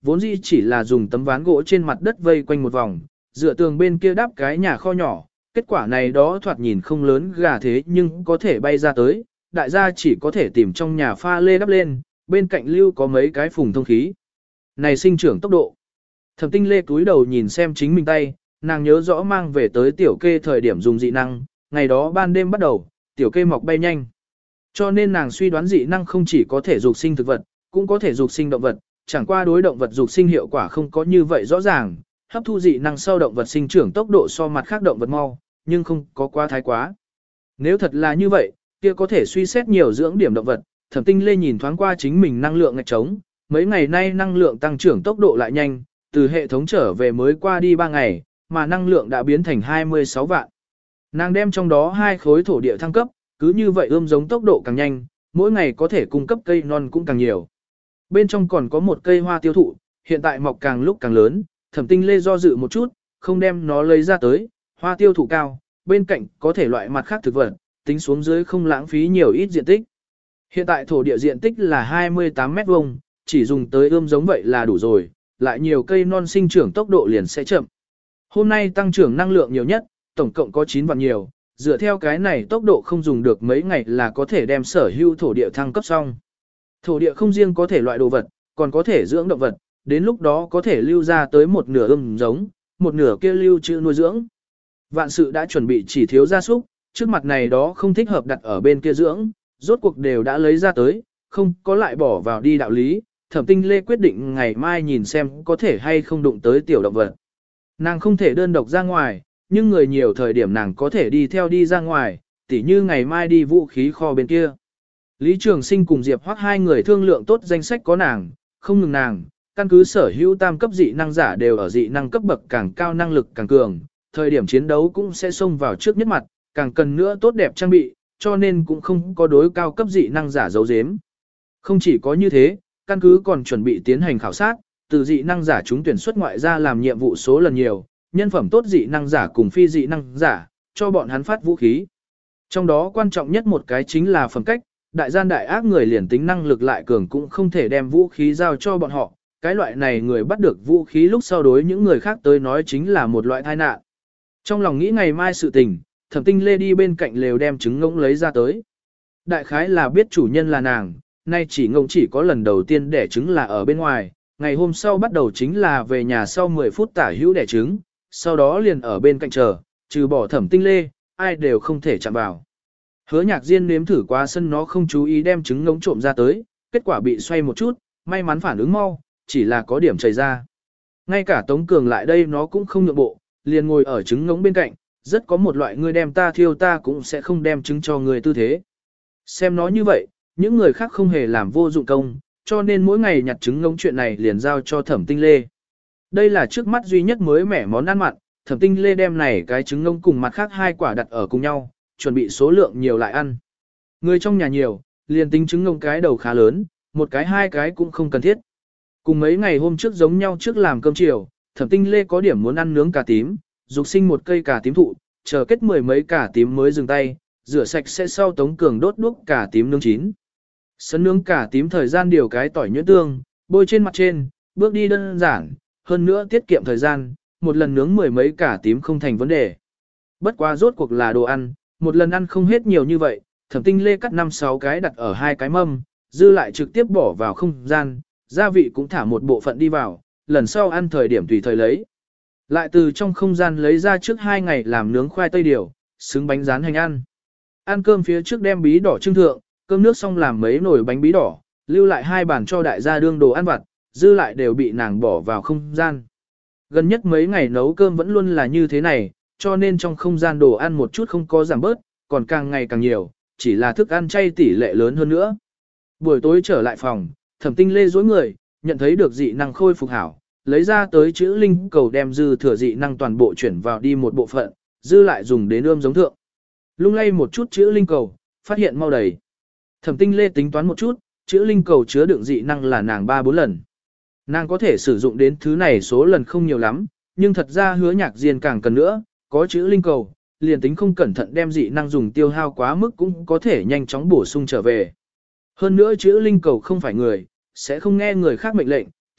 vốn dĩ chỉ là dùng tấm ván gỗ trên mặt đất vây quanh một vòng, dựa tường bên kia đắp cái nhà kho nhỏ, kết quả này đó thoạt nhìn không lớn gà thế nhưng có thể bay ra tới, đại gia chỉ có thể tìm trong nhà pha lê đắp lên, bên cạnh lưu có mấy cái phùng thông khí. Này sinh trưởng tốc độ. Thẩm Tinh Lê cúi đầu nhìn xem chính mình tay, nàng nhớ rõ mang về tới tiểu kê thời điểm dùng dị năng, ngày đó ban đêm bắt đầu, tiểu kê mọc bay nhanh. Cho nên nàng suy đoán dị năng không chỉ có thể dục sinh thực vật, cũng có thể dục sinh động vật, chẳng qua đối động vật dục sinh hiệu quả không có như vậy rõ ràng, hấp thu dị năng sau động vật sinh trưởng tốc độ so mặt khác động vật mau, nhưng không có quá thái quá. Nếu thật là như vậy, kia có thể suy xét nhiều dưỡng điểm động vật. Thẩm Tinh Lê nhìn thoáng qua chính mình năng lượng ngạch trống, mấy ngày nay năng lượng tăng trưởng tốc độ lại nhanh, từ hệ thống trở về mới qua đi ba ngày, mà năng lượng đã biến thành hai mươi sáu vạn. Nàng đem trong đó hai khối thổ địa thăng cấp, cứ như vậy ươm giống tốc độ càng nhanh, mỗi ngày có thể cung cấp cây non cũng càng nhiều. Bên trong còn có một cây hoa tiêu thụ, hiện tại mọc càng lúc càng lớn, Thẩm Tinh Lê do dự một chút, không đem nó lấy ra tới, hoa tiêu thụ cao, bên cạnh có thể loại mặt khác thực vật, tính xuống dưới không lãng phí nhiều ít diện tích. Hiện tại thổ địa diện tích là hai mươi tám mét vuông, chỉ dùng tới ươm giống vậy là đủ rồi, lại nhiều cây non sinh trưởng tốc độ liền sẽ chậm. Hôm nay tăng trưởng năng lượng nhiều nhất, tổng cộng có chín vạn nhiều, dựa theo cái này tốc độ không dùng được mấy ngày là có thể đem sở hữu thổ địa thăng cấp xong. Thổ địa không riêng có thể loại đồ vật, còn có thể dưỡng động vật, đến lúc đó có thể lưu ra tới một nửa ươm giống, một nửa kia lưu trữ nuôi dưỡng. Vạn sự đã chuẩn bị chỉ thiếu gia súc, trước mặt này đó không thích hợp đặt ở bên kia dưỡng, rốt cuộc đều đã lấy ra tới, không có lại bỏ vào đi đạo lý. Thẩm Tinh Lê quyết định ngày mai nhìn xem có thể hay không đụng tới tiểu động vật. Nàng không thể đơn độc ra ngoài, nhưng người nhiều thời điểm nàng có thể đi theo đi ra ngoài, tỉ như ngày mai đi vũ khí kho bên kia. Lý Trường Sinh cùng Diệp Hoắc hai người thương lượng tốt danh sách có nàng, không ngừng nàng, căn cứ sở hữu tam cấp dị năng giả đều ở dị năng cấp bậc càng cao năng lực càng cường, thời điểm chiến đấu cũng sẽ xông vào trước nhất mặt, càng cần nữa tốt đẹp trang bị, cho nên cũng không có đối cao cấp dị năng giả giấu giếm. Không chỉ có như thế, căn cứ còn chuẩn bị tiến hành khảo sát, từ dị năng giả chúng tuyển xuất ngoại ra làm nhiệm vụ số lần nhiều, nhân phẩm tốt dị năng giả cùng phi dị năng giả, cho bọn hắn phát vũ khí. Trong đó quan trọng nhất một cái chính là phẩm cách, đại gian đại ác người liền tính năng lực lại cường cũng không thể đem vũ khí giao cho bọn họ, cái loại này người bắt được vũ khí lúc sau đối những người khác tới nói chính là một loại tai nạn. Trong lòng nghĩ ngày mai sự tình, Thẩm Tinh Lê đi bên cạnh lều đem trứng ngỗng lấy ra tới. Đại khái là biết chủ nhân là nàng, nay chỉ ngỗng chỉ có lần đầu tiên đẻ trứng là ở bên ngoài, ngày hôm sau bắt đầu chính là về nhà sau mười phút tả hữu đẻ trứng, sau đó liền ở bên cạnh chờ, trừ bỏ Thẩm Tinh Lê, ai đều không thể chạm vào. Hứa Nhạc Diên nếm thử qua sân nó không chú ý đem trứng ngỗng trộm ra tới, kết quả bị xoay một chút, may mắn phản ứng mau, chỉ là có điểm chảy ra. Ngay cả Tống Cường lại đây nó cũng không nhượng bộ, liền ngồi ở trứng ngỗng bên cạnh, rất có một loại người đem ta thiêu ta cũng sẽ không đem trứng cho người tư thế. Xem nó như vậy, những người khác không hề làm vô dụng công, cho nên mỗi ngày nhặt trứng ngỗng chuyện này liền giao cho Thẩm Tinh Lê. Đây là trước mắt duy nhất mới mẻ món ăn mặn, Thẩm Tinh Lê đem này cái trứng ngỗng cùng mặt khác hai quả đặt ở cùng nhau, chuẩn bị số lượng nhiều lại ăn. Người trong nhà nhiều, liền tính trứng ngỗng cái đầu khá lớn, một cái hai cái cũng không cần thiết. Cùng mấy ngày hôm trước giống nhau trước làm cơm chiều, Thẩm Tinh Lê có điểm muốn ăn nướng cà tím, dục sinh một cây cà tím thụ, chờ kết mười mấy cà tím mới dừng tay, rửa sạch sẽ sau Tống Cường đốt đuốc cà tím nướng chín. Sấn nướng cà tím thời gian điều cái tỏi nhuyễn tương, bôi trên mặt trên, bước đi đơn giản, hơn nữa tiết kiệm thời gian, một lần nướng mười mấy cà tím không thành vấn đề. Bất quá rốt cuộc là đồ ăn, một lần ăn không hết nhiều như vậy, Thẩm Tinh Lê cắt năm sáu cái đặt ở hai cái mâm, dư lại trực tiếp bỏ vào không gian, gia vị cũng thả một bộ phận đi vào, lần sau ăn thời điểm tùy thời lấy. Lại từ trong không gian lấy ra trước hai ngày làm nướng khoai tây điều, xứng bánh rán hành ăn. Ăn cơm phía trước đem bí đỏ trưng thượng, cơm nước xong làm mấy nồi bánh bí đỏ, lưu lại hai bàn cho đại gia đương đồ ăn vặt, dư lại đều bị nàng bỏ vào không gian. Gần nhất mấy ngày nấu cơm vẫn luôn là như thế này, cho nên trong không gian đồ ăn một chút không có giảm bớt, còn càng ngày càng nhiều, chỉ là thức ăn chay tỷ lệ lớn hơn nữa. Buổi tối trở lại phòng, Thẩm Tinh Lê dối người, nhận thấy được dị năng khôi phục hảo, lấy ra tới chữ linh cầu đem dư thừa dị năng toàn bộ chuyển vào đi một bộ phận, dư lại dùng đến ươm giống thượng. Lung lay một chút chữ linh cầu, phát hiện mau đầy. Thẩm Tinh Lê tính toán một chút, chữ linh cầu chứa đựng dị năng là nàng ba bốn lần. Nàng có thể sử dụng đến thứ này số lần không nhiều lắm, nhưng thật ra Hứa Nhạc Diên càng cần nữa, có chữ linh cầu, liền tính không cẩn thận đem dị năng dùng tiêu hao quá mức cũng có thể nhanh chóng bổ sung trở về. Hơn nữa chữ linh cầu không phải người, sẽ không nghe người khác mệnh lệnh,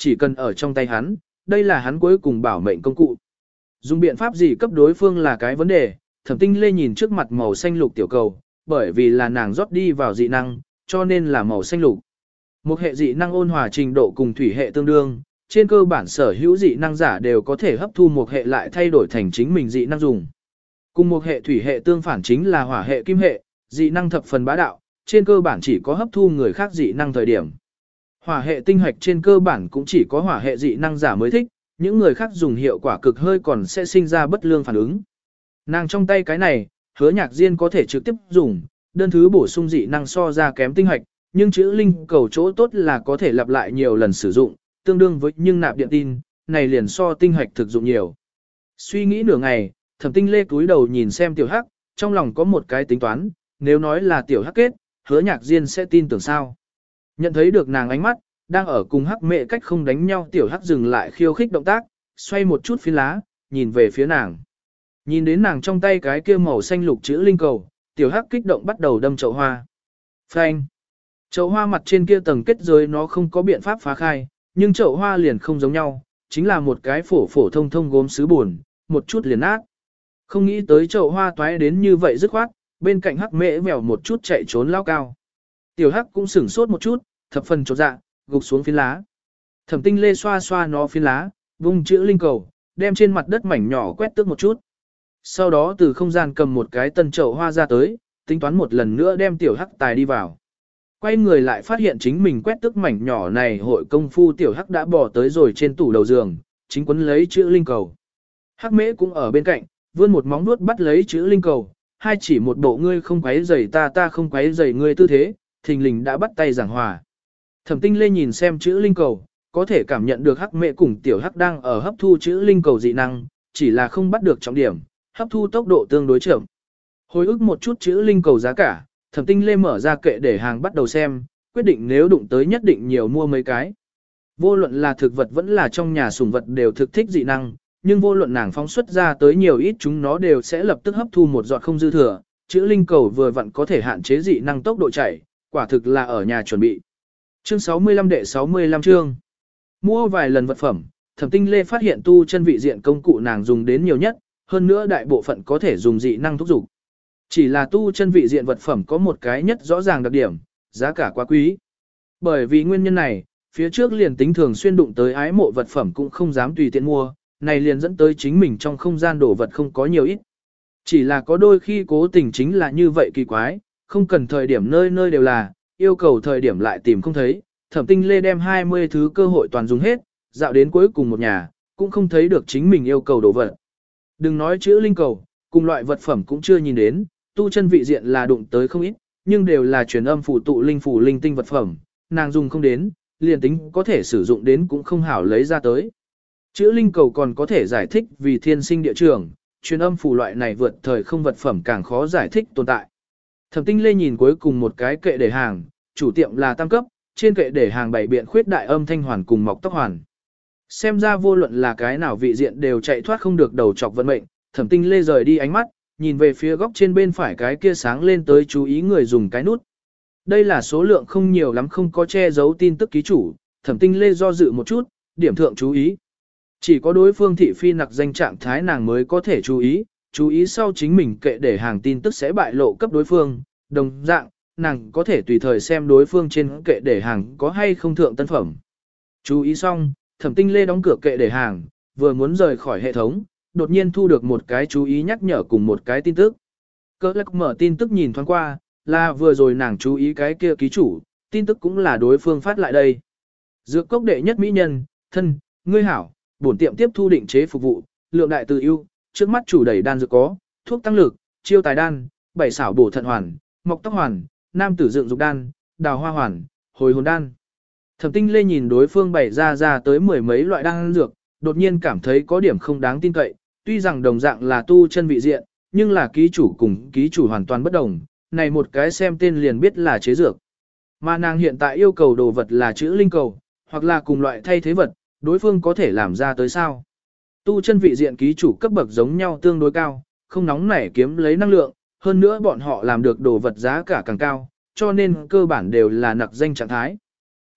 chỉ cần ở trong tay hắn, đây là hắn cuối cùng bảo mệnh công cụ. Dùng biện pháp gì cấp đối phương là cái vấn đề, Thẩm Tinh Lê nhìn trước mặt màu xanh lục tiểu cầu, bởi vì là nàng rót đi vào dị năng, cho nên là màu xanh lục. Một hệ dị năng ôn hòa trình độ cùng thủy hệ tương đương, trên cơ bản sở hữu dị năng giả đều có thể hấp thu một hệ lại thay đổi thành chính mình dị năng dùng. Cùng một hệ thủy hệ tương phản chính là hỏa hệ kim hệ, dị năng thập phần bá đạo, trên cơ bản chỉ có hấp thu người khác dị năng thời điểm. Hỏa hệ tinh hạch trên cơ bản cũng chỉ có hỏa hệ dị năng giả mới thích, những người khác dùng hiệu quả cực hơi còn sẽ sinh ra bất lương phản ứng. Nàng trong tay cái này, Hứa Nhạc Diên có thể trực tiếp dùng, đơn thứ bổ sung dị năng so ra kém tinh hạch, nhưng chữ linh cầu chỗ tốt là có thể lặp lại nhiều lần sử dụng, tương đương với nhưng nạp điện tin, này liền so tinh hạch thực dụng nhiều. Suy nghĩ nửa ngày, Thẩm Tinh Lê cúi đầu nhìn xem tiểu hắc, trong lòng có một cái tính toán, nếu nói là tiểu hắc kết, Hứa Nhạc Diên sẽ tin tưởng sao. Nhận thấy được nàng ánh mắt, đang ở cùng hắc mẹ cách không đánh nhau tiểu hắc dừng lại khiêu khích động tác, xoay một chút phiến lá, nhìn về phía nàng. Nhìn đến nàng trong tay cái kia màu xanh lục chữ linh cầu, tiểu hắc kích động bắt đầu đâm chậu hoa. Phanh! Chậu hoa mặt trên kia tầng kết giới nó không có biện pháp phá khai, nhưng chậu hoa liền không giống nhau, chính là một cái phổ phổ thông thông gốm sứ buồn, một chút liền nát. Không nghĩ tới chậu hoa toái đến như vậy dứt khoát, bên cạnh hắc mễ vèo một chút chạy trốn lao cao. Tiểu hắc cũng sửng sốt một chút, thập phần chột dạ, gục xuống phiến lá. Thẩm Tinh Lê xoa xoa nó phiến lá, vung chữ linh cầu, đem trên mặt đất mảnh nhỏ quét tước một chút. Sau đó từ không gian cầm một cái tân chậu hoa ra tới, tính toán một lần nữa đem tiểu hắc tài đi vào. Quay người lại phát hiện chính mình quét tước mảnh nhỏ này hội công phu tiểu hắc đã bỏ tới rồi trên tủ đầu giường, chính quấn lấy chữ linh cầu. Hắc mễ cũng ở bên cạnh, vươn một móng vuốt bắt lấy chữ linh cầu, hai chỉ một bộ ngươi không quấy rầy ta ta không quấy rầy ngươi tư thế, thình lình đã bắt tay giảng hòa. Thẩm Tinh Lê nhìn xem chữ linh cầu, có thể cảm nhận được hắc mẹ cùng tiểu hắc đang ở hấp thu chữ linh cầu dị năng, chỉ là không bắt được trọng điểm, hấp thu tốc độ tương đối chậm. Hồi ức một chút chữ linh cầu giá cả, Thẩm Tinh Lê mở ra kệ để hàng bắt đầu xem, quyết định nếu đụng tới nhất định nhiều mua mấy cái. Vô luận là thực vật vẫn là trong nhà sủng vật đều thực thích dị năng, nhưng vô luận nàng phóng xuất ra tới nhiều ít chúng nó đều sẽ lập tức hấp thu một giọt không dư thừa, chữ linh cầu vừa vặn có thể hạn chế dị năng tốc độ chạy, quả thực là ở nhà chuẩn bị. Chương sáu mươi lăm đệ sáu mươi lăm chương. Mua vài lần vật phẩm, Thẩm Tinh Lê phát hiện tu chân vị diện công cụ nàng dùng đến nhiều nhất, hơn nữa đại bộ phận có thể dùng dị năng thúc dục. Chỉ là tu chân vị diện vật phẩm có một cái nhất rõ ràng đặc điểm, giá cả quá quý. Bởi vì nguyên nhân này, phía trước liền tính thường xuyên đụng tới ái mộ vật phẩm cũng không dám tùy tiện mua, này liền dẫn tới chính mình trong không gian đổ vật không có nhiều ít. Chỉ là có đôi khi cố tình chính là như vậy kỳ quái, không cần thời điểm nơi nơi đều là, yêu cầu thời điểm lại tìm không thấy. Thẩm Tinh Lê đem hai mươi thứ cơ hội toàn dùng hết, dạo đến cuối cùng một nhà, cũng không thấy được chính mình yêu cầu đồ vật. Đừng nói chữ linh cầu, cùng loại vật phẩm cũng chưa nhìn đến, tu chân vị diện là đụng tới không ít, nhưng đều là truyền âm phụ tụ linh phủ linh tinh vật phẩm, nàng dùng không đến, liền tính có thể sử dụng đến cũng không hảo lấy ra tới. Chữ linh cầu còn có thể giải thích vì thiên sinh địa trường, truyền âm phù loại này vượt thời không vật phẩm càng khó giải thích tồn tại. Thẩm Tinh Lê nhìn cuối cùng một cái kệ để hàng, chủ tiệm là tam cấp, trên kệ để hàng bảy biện khuyết đại âm thanh hoàn cùng mọc tóc hoàn. Xem ra vô luận là cái nào vị diện đều chạy thoát không được đầu chọc vận mệnh, Thẩm Tinh Lê rời đi ánh mắt, nhìn về phía góc trên bên phải cái kia sáng lên tới chú ý người dùng cái nút. Đây là số lượng không nhiều lắm không có che giấu tin tức ký chủ, Thẩm Tinh Lê do dự một chút, điểm thượng chú ý. Chỉ có đối phương thị phi nặc danh trạng thái nàng mới có thể chú ý, chú ý sau chính mình kệ để hàng tin tức sẽ bại lộ cấp đối phương, đồng dạng, nàng có thể tùy thời xem đối phương trên kệ để hàng có hay không thượng tân phẩm. Chú ý xong, Thẩm Tinh Lê đóng cửa kệ để hàng, vừa muốn rời khỏi hệ thống, đột nhiên thu được một cái chú ý nhắc nhở cùng một cái tin tức. Cơ lắc mở tin tức nhìn thoáng qua, là vừa rồi nàng chú ý cái kia ký chủ, tin tức cũng là đối phương phát lại đây. Dược cốc đệ nhất mỹ nhân, thân, ngươi hảo, bổn tiệm tiếp thu định chế phục vụ, lượng đại từ ưu, trước mắt chủ đẩy đan dược có, thuốc tăng lực, chiêu tài đan, bảy xảo bổ thận hoàn, mọc tóc hoàn, nam tử dựng dục đan, đào hoa hoàn, hồi hồn đan. Thẩm Tinh Lê nhìn đối phương bày ra ra tới mười mấy loại đan dược, đột nhiên cảm thấy có điểm không đáng tin cậy, tuy rằng đồng dạng là tu chân vị diện, nhưng là ký chủ cùng ký chủ hoàn toàn bất đồng, này một cái xem tên liền biết là chế dược. Mà nàng hiện tại yêu cầu đồ vật là chữ linh cầu, hoặc là cùng loại thay thế vật, đối phương có thể làm ra tới sao. Tu chân vị diện ký chủ cấp bậc giống nhau tương đối cao, không nóng nảy kiếm lấy năng lượng, hơn nữa bọn họ làm được đồ vật giá cả càng cao, cho nên cơ bản đều là nặc danh trạng thái.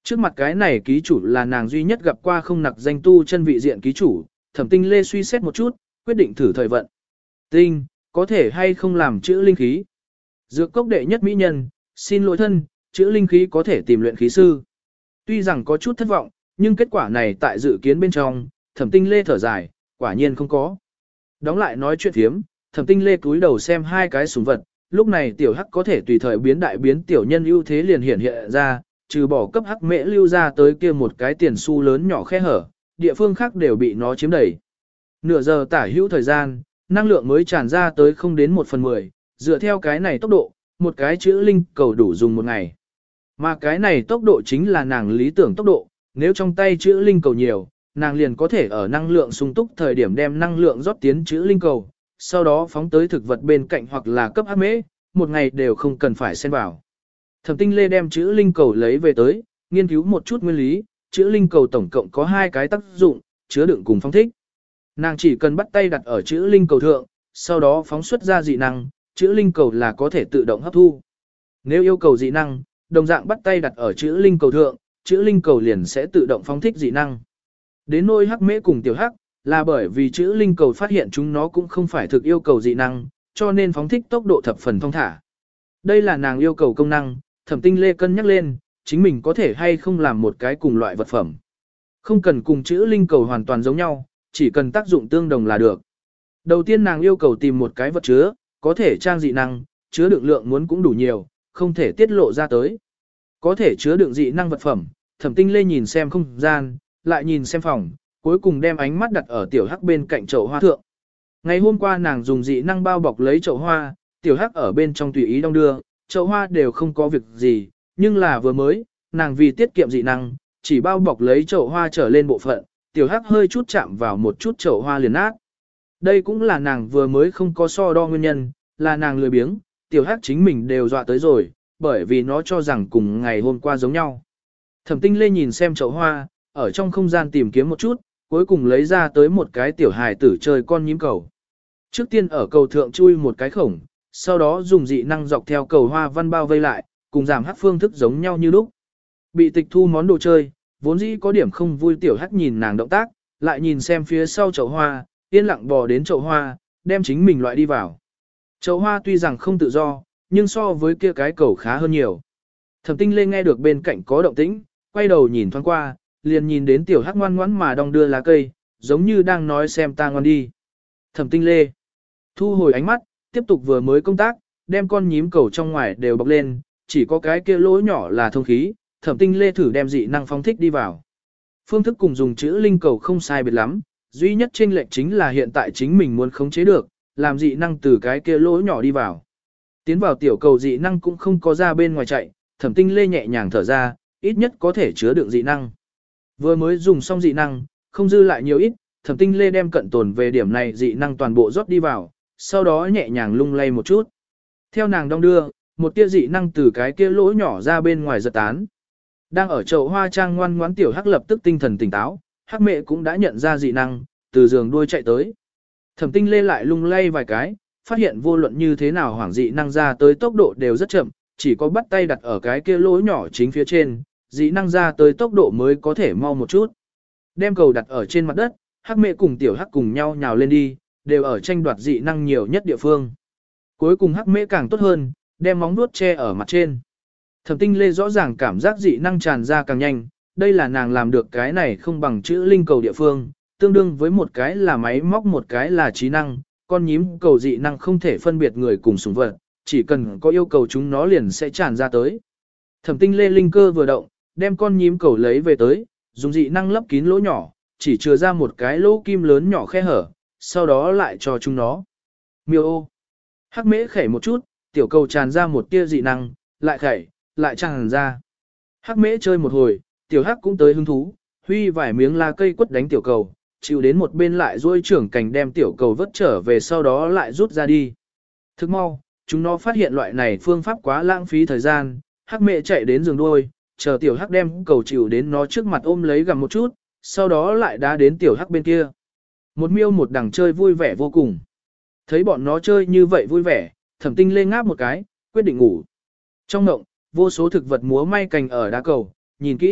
Trước mặt cái này ký chủ là nàng duy nhất gặp qua không nặc danh tu chân vị diện ký chủ, Thẩm Tinh Lê suy xét một chút, quyết định thử thời vận. Tinh, có thể hay không làm chữ linh khí? Dược cốc đệ nhất mỹ nhân, xin lỗi thân, chữ linh khí có thể tìm luyện khí sư. Tuy rằng có chút thất vọng, nhưng kết quả này tại dự kiến bên trong, Thẩm Tinh Lê thở dài, quả nhiên không có. Đóng lại nói chuyện thiếm, Thẩm Tinh Lê cúi đầu xem hai cái súng vật, lúc này tiểu hắc có thể tùy thời biến đại biến tiểu nhân ưu thế liền hiện hiện ra, trừ bỏ cấp hắc mễ lưu ra tới kia một cái tiền xu lớn nhỏ khe hở, địa phương khác đều bị nó chiếm đầy. Nửa giờ tả hữu thời gian, năng lượng mới tràn ra tới không đến một phần mười, dựa theo cái này tốc độ, một cái chữ linh cầu đủ dùng một ngày. Mà cái này tốc độ chính là nàng lý tưởng tốc độ, nếu trong tay chữ linh cầu nhiều, nàng liền có thể ở năng lượng sung túc thời điểm đem năng lượng rót tiến chữ linh cầu, sau đó phóng tới thực vật bên cạnh hoặc là cấp hắc mễ, một ngày đều không cần phải xen vào. Thẩm Tinh Lê đem chữ linh cầu lấy về tới, nghiên cứu một chút nguyên lý, chữ linh cầu tổng cộng có hai cái tác dụng, chứa đựng cùng phóng thích. Nàng chỉ cần bắt tay đặt ở chữ linh cầu thượng, sau đó phóng xuất ra dị năng, chữ linh cầu là có thể tự động hấp thu. Nếu yêu cầu dị năng, đồng dạng bắt tay đặt ở chữ linh cầu thượng, chữ linh cầu liền sẽ tự động phóng thích dị năng. Đến nôi hắc mễ cùng tiểu hắc, là bởi vì chữ linh cầu phát hiện chúng nó cũng không phải thực yêu cầu dị năng, cho nên phóng thích tốc độ thập phần thông thả. Đây là nàng yêu cầu công năng, Thẩm Tinh Lê cân nhắc lên, chính mình có thể hay không làm một cái cùng loại vật phẩm. Không cần cùng chữ linh cầu hoàn toàn giống nhau, chỉ cần tác dụng tương đồng là được. Đầu tiên nàng yêu cầu tìm một cái vật chứa, có thể trang dị năng, chứa đựng lượng muốn cũng đủ nhiều, không thể tiết lộ ra tới. Có thể chứa đựng dị năng vật phẩm, Thẩm Tinh Lê nhìn xem không gian, lại nhìn xem phòng, cuối cùng đem ánh mắt đặt ở tiểu hắc bên cạnh chậu hoa thượng. Ngày hôm qua nàng dùng dị năng bao bọc lấy chậu hoa, tiểu hắc ở bên trong tùy ý đong đưa, chậu hoa đều không có việc gì, nhưng là vừa mới, nàng vì tiết kiệm dị năng, chỉ bao bọc lấy chậu hoa trở lên bộ phận, tiểu hắc hơi chút chạm vào một chút chậu hoa liền nát. Đây cũng là nàng vừa mới không có so đo nguyên nhân, là nàng lười biếng, tiểu hắc chính mình đều dọa tới rồi, bởi vì nó cho rằng cùng ngày hôm qua giống nhau. Thẩm Tinh Lê nhìn xem chậu hoa, ở trong không gian tìm kiếm một chút, cuối cùng lấy ra tới một cái tiểu hài tử chơi con nhím cầu. Trước tiên ở cầu thượng chui một cái khổng, sau đó dùng dị năng dọc theo cầu hoa văn bao vây lại, cùng giảm hắc phương thức giống nhau như lúc. Bị tịch thu món đồ chơi, vốn dĩ có điểm không vui tiểu hắc nhìn nàng động tác, lại nhìn xem phía sau chậu hoa, yên lặng bò đến chậu hoa, đem chính mình loại đi vào. Chậu hoa tuy rằng không tự do, nhưng so với kia cái cầu khá hơn nhiều. Thẩm Tinh Lê nghe được bên cạnh có động tĩnh, quay đầu nhìn thoáng qua, liền nhìn đến tiểu hắc ngoan ngoãn mà đong đưa lá cây, giống như đang nói xem ta ngoan đi. Thẩm Tinh Lê thu hồi ánh mắt, tiếp tục vừa mới công tác, đem con nhím cầu trong ngoài đều bọc lên, chỉ có cái kia lỗ nhỏ là thông khí, Thẩm Tinh Lê thử đem dị năng phóng thích đi vào. Phương thức cùng dùng chữ linh cầu không sai biệt lắm, duy nhất chênh lệch chính là hiện tại chính mình muốn khống chế được, làm dị năng từ cái kia lỗ nhỏ đi vào. Tiến vào tiểu cầu dị năng cũng không có ra bên ngoài chạy, Thẩm Tinh Lê nhẹ nhàng thở ra, ít nhất có thể chứa đựng dị năng. Vừa mới dùng xong dị năng, không dư lại nhiều ít, Thẩm Tinh Lê đem cận tồn về điểm này dị năng toàn bộ rót đi vào, sau đó nhẹ nhàng lung lay một chút. Theo nàng đong đưa, một tia dị năng từ cái kia lỗ nhỏ ra bên ngoài giật tán. Đang ở chậu hoa trang ngoan ngoãn tiểu hắc lập tức tinh thần tỉnh táo, hắc mẹ cũng đã nhận ra dị năng, từ giường đuôi chạy tới. Thẩm Tinh Lê lại lung lay vài cái, phát hiện vô luận như thế nào hoảng dị năng ra tới tốc độ đều rất chậm, chỉ có bắt tay đặt ở cái kia lỗ nhỏ chính phía trên, dị năng ra tới tốc độ mới có thể mau một chút. Đem cầu đặt ở trên mặt đất, hắc mẹ cùng tiểu hắc cùng nhau nhào lên đi, đều ở tranh đoạt dị năng nhiều nhất địa phương. Cuối cùng hắc mẹ càng tốt hơn, đem móng vuốt che ở mặt trên. Thẩm Tinh Lê rõ ràng cảm giác dị năng tràn ra càng nhanh, đây là nàng làm được cái này không bằng chữ linh cầu địa phương, tương đương với một cái là máy móc một cái là trí năng, con nhím cầu dị năng không thể phân biệt người cùng sủng vật, chỉ cần có yêu cầu chúng nó liền sẽ tràn ra tới. Thẩm Tinh Lê linh cơ vừa động, đem con nhím cầu lấy về tới, dùng dị năng lấp kín lỗ nhỏ, chỉ chừa ra một cái lỗ kim lớn nhỏ khe hở, sau đó lại cho chúng nó. Miêu ô. Hắc mễ khẩy một chút, tiểu cầu tràn ra một tia dị năng, lại khẩy, lại tràn ra. Hắc mễ chơi một hồi, tiểu hắc cũng tới hứng thú, huy vài miếng lá cây quất đánh tiểu cầu, chịu đến một bên lại duỗi trưởng cành đem tiểu cầu vớt trở về sau đó lại rút ra đi. Thức mau, chúng nó phát hiện loại này phương pháp quá lãng phí thời gian, hắc mẹ chạy đến giường đuôi, chờ tiểu hắc đem cầu chịu đến nó trước mặt ôm lấy gặm một chút, sau đó lại đá đến tiểu hắc bên kia. Một miêu một đằng chơi vui vẻ vô cùng. Thấy bọn nó chơi như vậy vui vẻ, Thẩm Tinh Lê ngáp một cái, quyết định ngủ. Trong mộng, vô số thực vật múa may cành ở đá cầu, nhìn kỹ,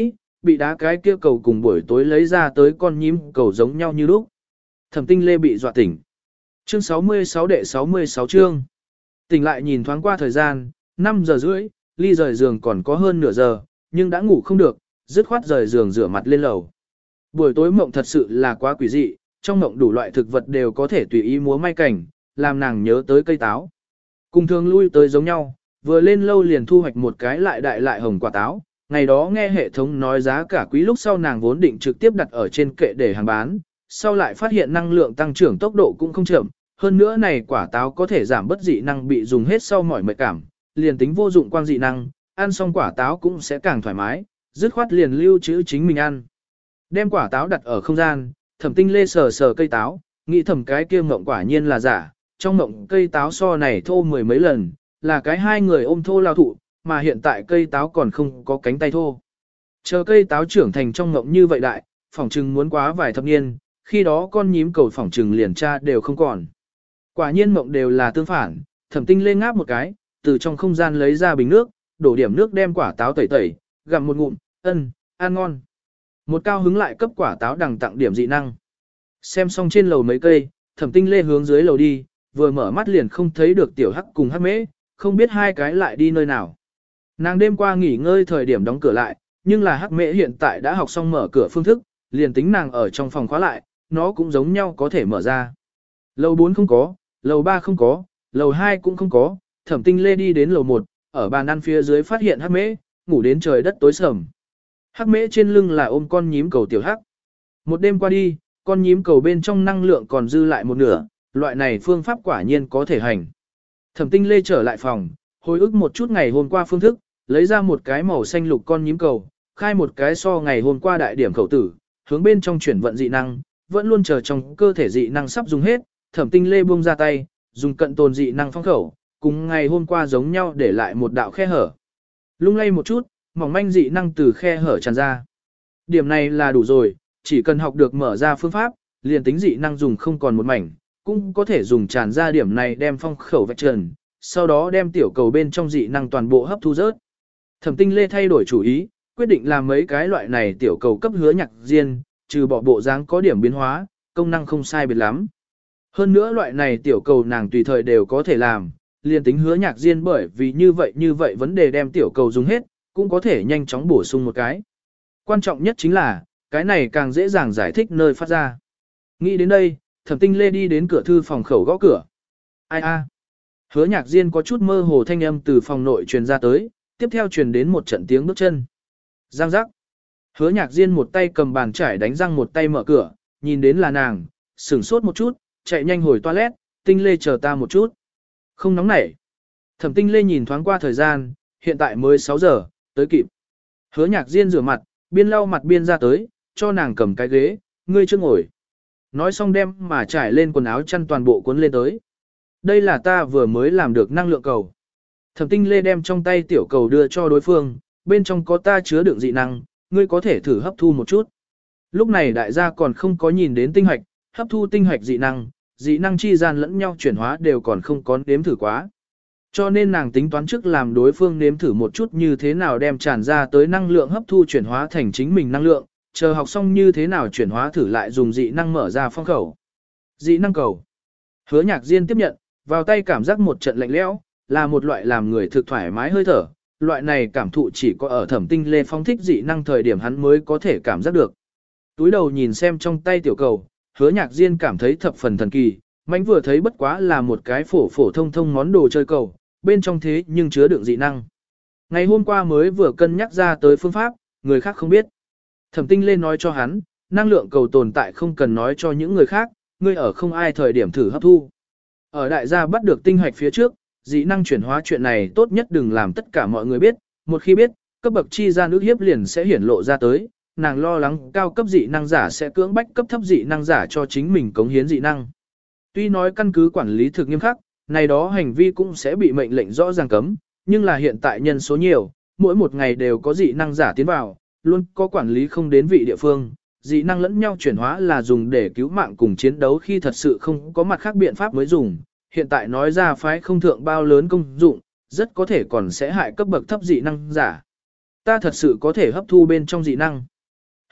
bị đá cái kia cầu cùng buổi tối lấy ra tới con nhím cầu giống nhau như lúc. Thẩm Tinh Lê bị dọa tỉnh. Chương sáu mươi sáu đệ sáu mươi sáu chương. Tỉnh lại nhìn thoáng qua thời gian, năm giờ rưỡi, ly rời giường còn có hơn nửa giờ, nhưng đã ngủ không được, dứt khoát rời giường rửa mặt lên lầu. Buổi tối mộng thật sự là quá quỷ dị, trong mộng đủ loại thực vật đều có thể tùy ý múa may cảnh, làm nàng nhớ tới cây táo. Cùng thường lui tới giống nhau, vừa lên lâu liền thu hoạch một cái lại đại lại hồng quả táo, ngày đó nghe hệ thống nói giá cả quý lúc sau nàng vốn định trực tiếp đặt ở trên kệ để hàng bán, sau lại phát hiện năng lượng tăng trưởng tốc độ cũng không chậm, hơn nữa này quả táo có thể giảm bất dị năng bị dùng hết sau mỏi mệt cảm, liền tính vô dụng quang dị năng, ăn xong quả táo cũng sẽ càng thoải mái, dứt khoát liền lưu trữ chính mình ăn. Đem quả táo đặt ở không gian, Thẩm Tinh Lê sờ sờ cây táo, nghĩ thầm cái kia mộng quả nhiên là giả, trong mộng cây táo so này thô mười mấy lần, là cái hai người ôm thô lao thụ, mà hiện tại cây táo còn không có cánh tay thô. Chờ cây táo trưởng thành trong mộng như vậy đại, phỏng trừng muốn quá vài thập niên, khi đó con nhím cầu phỏng trừng liền tra đều không còn. Quả nhiên mộng đều là tương phản, Thẩm Tinh Lê ngáp một cái, từ trong không gian lấy ra bình nước, đổ điểm nước đem quả táo tẩy tẩy, gặm một ngụm, ân, ăn ngon. Một cao hứng lại cấp quả táo đằng tặng điểm dị năng. Xem xong trên lầu mấy cây, Thẩm Tinh Lê hướng dưới lầu đi, vừa mở mắt liền không thấy được tiểu hắc cùng hắc mễ, không biết hai cái lại đi nơi nào. Nàng đêm qua nghỉ ngơi thời điểm đóng cửa lại, nhưng là hắc mễ hiện tại đã học xong mở cửa phương thức, liền tính nàng ở trong phòng khóa lại, nó cũng giống nhau có thể mở ra. Lầu bốn không có, lầu ba không có, lầu hai cũng không có, Thẩm Tinh Lê đi đến lầu một, ở bàn ăn phía dưới phát hiện hắc mễ, ngủ đến trời đất tối sầm. Hắc mễ trên lưng là ôm con nhím cầu tiểu hắc. Một đêm qua đi, con nhím cầu bên trong năng lượng còn dư lại một nửa, loại này phương pháp quả nhiên có thể hành. Thẩm Tinh Lê trở lại phòng, hồi ức một chút ngày hôm qua phương thức, lấy ra một cái màu xanh lục con nhím cầu, khai một cái so ngày hôm qua đại điểm khẩu tử, hướng bên trong chuyển vận dị năng, vẫn luôn chờ trong cơ thể dị năng sắp dùng hết, Thẩm Tinh Lê buông ra tay, dùng cận tồn dị năng phong khẩu, cùng ngày hôm qua giống nhau để lại một đạo khe hở. Lung lay một chút, mỏng manh dị năng từ khe hở tràn ra. Điểm này là đủ rồi, chỉ cần học được mở ra phương pháp, liền tính dị năng dùng không còn một mảnh, cũng có thể dùng tràn ra điểm này đem phong khẩu vạch trần, sau đó đem tiểu cầu bên trong dị năng toàn bộ hấp thu rớt. Thẩm Tinh Lê thay đổi chủ ý, quyết định làm mấy cái loại này tiểu cầu cấp hứa nhạc diên, trừ bỏ bộ dáng có điểm biến hóa, công năng không sai biệt lắm. Hơn nữa loại này tiểu cầu nàng tùy thời đều có thể làm, liền tính hứa nhạc diên bởi vì như vậy như vậy vấn đề đem tiểu cầu dùng hết, cũng có thể nhanh chóng bổ sung một cái. Quan trọng nhất chính là, cái này càng dễ dàng giải thích nơi phát ra. Nghĩ đến đây, Thẩm Tinh Lê đi đến cửa thư phòng khẩu gõ cửa. Ai a? Hứa nhạc diên có chút mơ hồ thanh âm từ phòng nội truyền ra tới, tiếp theo truyền đến một trận tiếng bước chân. Giang giác. Hứa nhạc diên một tay cầm bàn chải đánh răng một tay mở cửa, nhìn đến là nàng, sửng sốt một chút, chạy nhanh hồi toilet, Tinh Lê chờ ta một chút. Không nóng nảy. Thẩm Tinh Lê nhìn thoáng qua thời gian, hiện tại mới sáu giờ, tới kịp. Hứa nhạc diên rửa mặt, biên lau mặt biên ra tới, cho nàng cầm cái ghế, ngươi chưa ngồi. Nói xong đem mà trải lên quần áo chăn toàn bộ cuốn lên tới. Đây là ta vừa mới làm được năng lượng cầu. Thẩm Tinh Lê đem trong tay tiểu cầu đưa cho đối phương, bên trong có ta chứa đựng dị năng, ngươi có thể thử hấp thu một chút. Lúc này đại gia còn không có nhìn đến tinh hoạch, hấp thu tinh hoạch dị năng, dị năng chi gian lẫn nhau chuyển hóa đều còn không có nếm thử quá. Cho nên nàng tính toán trước làm đối phương nếm thử một chút như thế nào đem tràn ra tới năng lượng hấp thu chuyển hóa thành chính mình năng lượng, chờ học xong như thế nào chuyển hóa thử lại dùng dị năng mở ra phong khẩu. Dị năng cầu. Hứa nhạc diên tiếp nhận, vào tay cảm giác một trận lạnh lẽo, là một loại làm người thực thoải mái hơi thở, loại này cảm thụ chỉ có ở Thẩm Tinh Lê phong thích dị năng thời điểm hắn mới có thể cảm giác được. Túi đầu nhìn xem trong tay tiểu cầu, hứa nhạc diên cảm thấy thập phần thần kỳ, mánh vừa thấy bất quá là một cái phổ phổ thông thông món đồ chơi cầu, bên trong thế nhưng chứa đựng dị năng. Ngày hôm qua mới vừa cân nhắc ra tới phương pháp, người khác không biết. Thẩm Tinh Lê nói cho hắn, năng lượng cầu tồn tại không cần nói cho những người khác, ngươi ở không ai thời điểm thử hấp thu. Ở đại gia bắt được tinh hoạch phía trước, dị năng chuyển hóa chuyện này tốt nhất đừng làm tất cả mọi người biết, một khi biết, cấp bậc chi gian ước hiếp liền sẽ hiển lộ ra tới, nàng lo lắng cao cấp dị năng giả sẽ cưỡng bách cấp thấp dị năng giả cho chính mình cống hiến dị năng. Tuy nói căn cứ quản lý thực nghiêm khắc, này đó hành vi cũng sẽ bị mệnh lệnh rõ ràng cấm, nhưng là hiện tại nhân số nhiều, mỗi một ngày đều có dị năng giả tiến vào, luôn có quản lý không đến vị địa phương, dị năng lẫn nhau chuyển hóa là dùng để cứu mạng cùng chiến đấu khi thật sự không có mặt khác biện pháp mới dùng, hiện tại nói ra phái không thượng bao lớn công dụng, rất có thể còn sẽ hại cấp bậc thấp dị năng giả. Ta thật sự có thể hấp thu bên trong dị năng.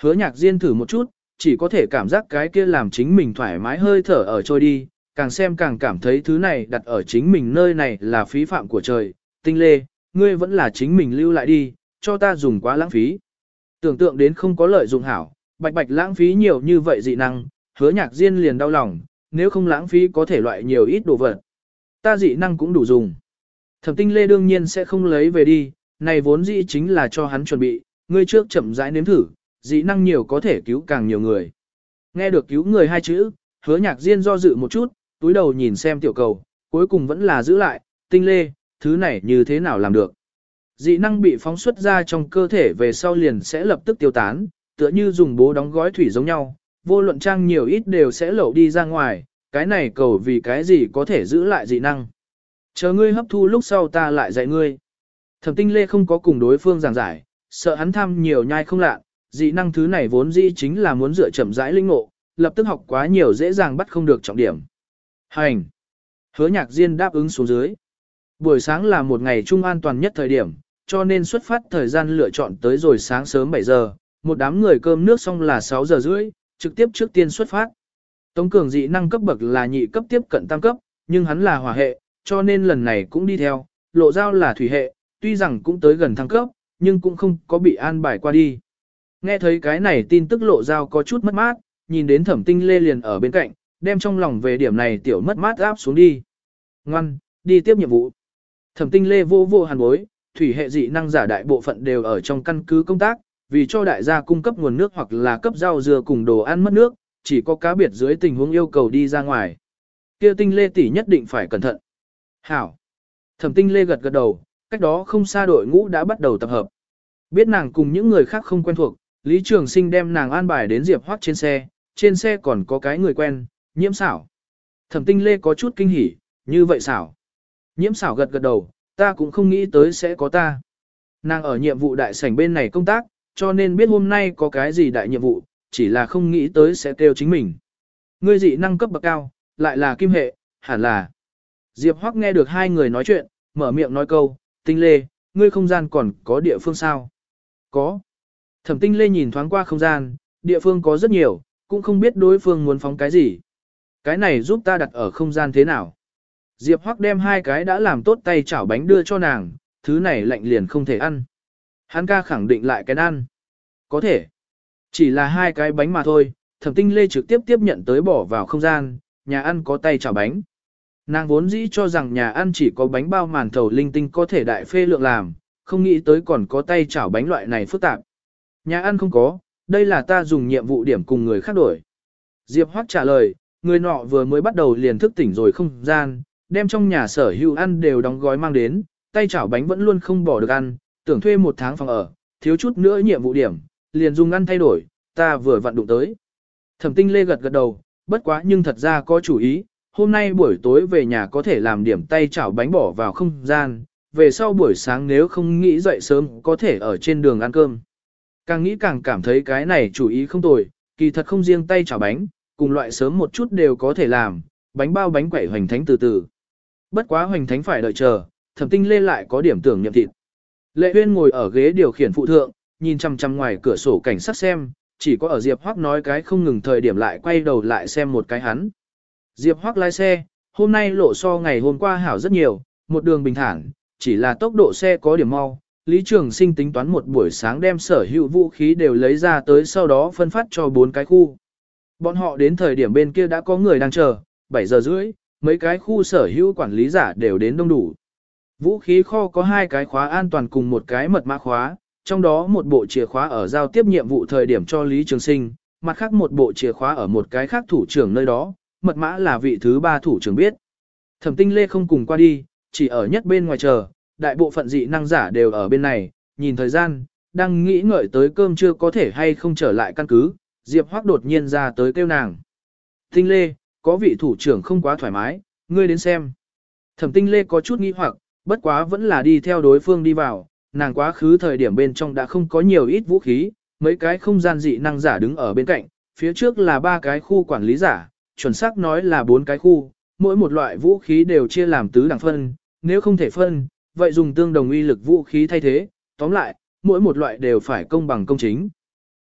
Hứa nhạc diên thử một chút, chỉ có thể cảm giác cái kia làm chính mình thoải mái hơi thở ở trôi đi, càng xem càng cảm thấy thứ này đặt ở chính mình nơi này là phí phạm của trời. Tinh lê, ngươi vẫn là chính mình lưu lại đi, cho ta dùng quá lãng phí. Tưởng tượng đến không có lợi dụng hảo, bạch bạch lãng phí nhiều như vậy dị năng, hứa nhạc diên liền đau lòng, nếu không lãng phí có thể loại nhiều ít đồ vật. Ta dị năng cũng đủ dùng. Thẩm tinh lê đương nhiên sẽ không lấy về đi, này vốn dĩ chính là cho hắn chuẩn bị, ngươi trước chậm rãi nếm thử, dị năng nhiều có thể cứu càng nhiều người. Nghe được cứu người hai chữ, hứa nhạc diên do dự một chút, túi đầu nhìn xem tiểu cầu, cuối cùng vẫn là giữ lại, tinh lê, thứ này như thế nào làm được. Dị năng bị phóng xuất ra trong cơ thể về sau liền sẽ lập tức tiêu tán, tựa như dùng bố đóng gói thủy giống nhau, vô luận trang nhiều ít đều sẽ lậu đi ra ngoài, cái này cầu vì cái gì có thể giữ lại dị năng. Chờ ngươi hấp thu lúc sau ta lại dạy ngươi. Thẩm tinh lê không có cùng đối phương giảng giải, sợ hắn tham nhiều nhai không lạ, dị năng thứ này vốn dĩ chính là muốn dựa chậm rãi linh ngộ, lập tức học quá nhiều dễ dàng bắt không được trọng điểm. Hành! Hứa nhạc diên đáp ứng xuống dưới. Buổi sáng là một ngày trung an toàn nhất thời điểm, cho nên xuất phát thời gian lựa chọn tới rồi sáng sớm bảy giờ, một đám người cơm nước xong là sáu giờ rưỡi, trực tiếp trước tiên xuất phát. Tống Cường dị năng cấp bậc là nhị cấp tiếp cận tam cấp, nhưng hắn là hỏa hệ, cho nên lần này cũng đi theo, Lộ Giao là thủy hệ, tuy rằng cũng tới gần thăng cấp, nhưng cũng không có bị an bài qua đi. Nghe thấy cái này tin tức Lộ Giao có chút mất mát, nhìn đến Thẩm Tinh Lê liền ở bên cạnh, đem trong lòng về điểm này tiểu mất mát áp xuống đi. Ngoan, đi tiếp nhiệm vụ. Thẩm Tinh Lê vô vô hàn bối, thủy hệ dị năng giả đại bộ phận đều ở trong căn cứ công tác, vì cho đại gia cung cấp nguồn nước hoặc là cấp rau dưa cùng đồ ăn mất nước, chỉ có cá biệt dưới tình huống yêu cầu đi ra ngoài. Kia Tinh Lê tỷ nhất định phải cẩn thận. Hảo. Thẩm Tinh Lê gật gật đầu, cách đó không xa đội ngũ đã bắt đầu tập hợp. Biết nàng cùng những người khác không quen thuộc, Lý Trường Sinh đem nàng an bài đến Diệp Hoắc trên xe, trên xe còn có cái người quen, Nhiễm Xảo. Thẩm Tinh Lê có chút kinh hỉ, như vậy xảo. Nhiễm Xảo gật gật đầu, ta cũng không nghĩ tới sẽ có ta. Nàng ở nhiệm vụ đại sảnh bên này công tác, cho nên biết hôm nay có cái gì đại nhiệm vụ, chỉ là không nghĩ tới sẽ kêu chính mình. Ngươi dị năng cấp bậc cao, lại là kim hệ, hẳn là. Diệp Hoắc nghe được hai người nói chuyện, mở miệng nói câu, Tinh Lê, ngươi không gian còn có địa phương sao? Có. Thẩm Tinh Lê nhìn thoáng qua không gian, địa phương có rất nhiều, cũng không biết đối phương muốn phóng cái gì. Cái này giúp ta đặt ở không gian thế nào? Diệp Hoắc đem hai cái đã làm tốt tay chảo bánh đưa cho nàng, thứ này lạnh liền không thể ăn. Hắn ca khẳng định lại cái ăn. Có thể. Chỉ là hai cái bánh mà thôi, Thẩm Tinh Lê trực tiếp tiếp nhận tới bỏ vào không gian, nhà ăn có tay chảo bánh. Nàng vốn dĩ cho rằng nhà ăn chỉ có bánh bao màn thầu linh tinh có thể đại phê lượng làm, không nghĩ tới còn có tay chảo bánh loại này phức tạp. Nhà ăn không có, đây là ta dùng nhiệm vụ điểm cùng người khác đổi. Diệp Hoắc trả lời, người nọ vừa mới bắt đầu liền thức tỉnh rồi không gian, đem trong nhà sở hữu ăn đều đóng gói mang đến, tay chảo bánh vẫn luôn không bỏ được ăn, tưởng thuê một tháng phòng ở, thiếu chút nữa nhiệm vụ điểm, liền dùng ăn thay đổi, ta vừa vặn đụng tới. Thẩm Tinh Lê gật gật đầu, bất quá nhưng thật ra có chủ ý, hôm nay buổi tối về nhà có thể làm điểm tay chảo bánh bỏ vào không gian, về sau buổi sáng nếu không nghĩ dậy sớm có thể ở trên đường ăn cơm. Càng nghĩ càng cảm thấy cái này chủ ý không tồi, kỳ thật không riêng tay chảo bánh, cùng loại sớm một chút đều có thể làm, bánh bao bánh quẩy hoành thánh từ từ. Bất quá hoành thánh phải đợi chờ, Thẩm Tinh Lê lại có điểm tưởng nhậm thịt. Lệ Uyên ngồi ở ghế điều khiển phụ thượng, nhìn chằm chằm ngoài cửa sổ cảnh sát xem, chỉ có ở Diệp Hoắc nói cái không ngừng thời điểm lại quay đầu lại xem một cái hắn. Diệp Hoắc lái xe, hôm nay lộ so ngày hôm qua hảo rất nhiều, một đường bình thản, chỉ là tốc độ xe có điểm mau. Lý Trường Sinh tính toán một buổi sáng đem sở hữu vũ khí đều lấy ra tới sau đó phân phát cho bốn cái khu. Bọn họ đến thời điểm bên kia đã có người đang chờ, bảy giờ rưỡi, mấy cái khu sở hữu quản lý giả đều đến đông đủ. Vũ khí kho có hai cái khóa an toàn cùng một cái mật mã khóa, trong đó một bộ chìa khóa ở giao tiếp nhiệm vụ thời điểm cho Lý Trường Sinh, mặt khác một bộ chìa khóa ở một cái khác thủ trưởng nơi đó, mật mã là vị thứ ba thủ trưởng biết. Thẩm Tinh Lê không cùng qua đi, chỉ ở nhất bên ngoài chờ, đại bộ phận dị năng giả đều ở bên này, nhìn thời gian, đang nghĩ ngợi tới cơm chưa có thể hay không trở lại căn cứ, Diệp Hoắc đột nhiên ra tới kêu nàng. Tinh Lê, có vị thủ trưởng không quá thoải mái, ngươi đến xem. Thẩm Tinh Lê có chút nghi hoặc, bất quá vẫn là đi theo đối phương đi vào, nàng quá khứ thời điểm bên trong đã không có nhiều ít vũ khí, mấy cái không gian dị năng giả đứng ở bên cạnh, phía trước là ba cái khu quản lý giả, chuẩn xác nói là bốn cái khu, mỗi một loại vũ khí đều chia làm tứ đẳng phân, nếu không thể phân, vậy dùng tương đồng uy lực vũ khí thay thế, tóm lại, mỗi một loại đều phải công bằng công chính.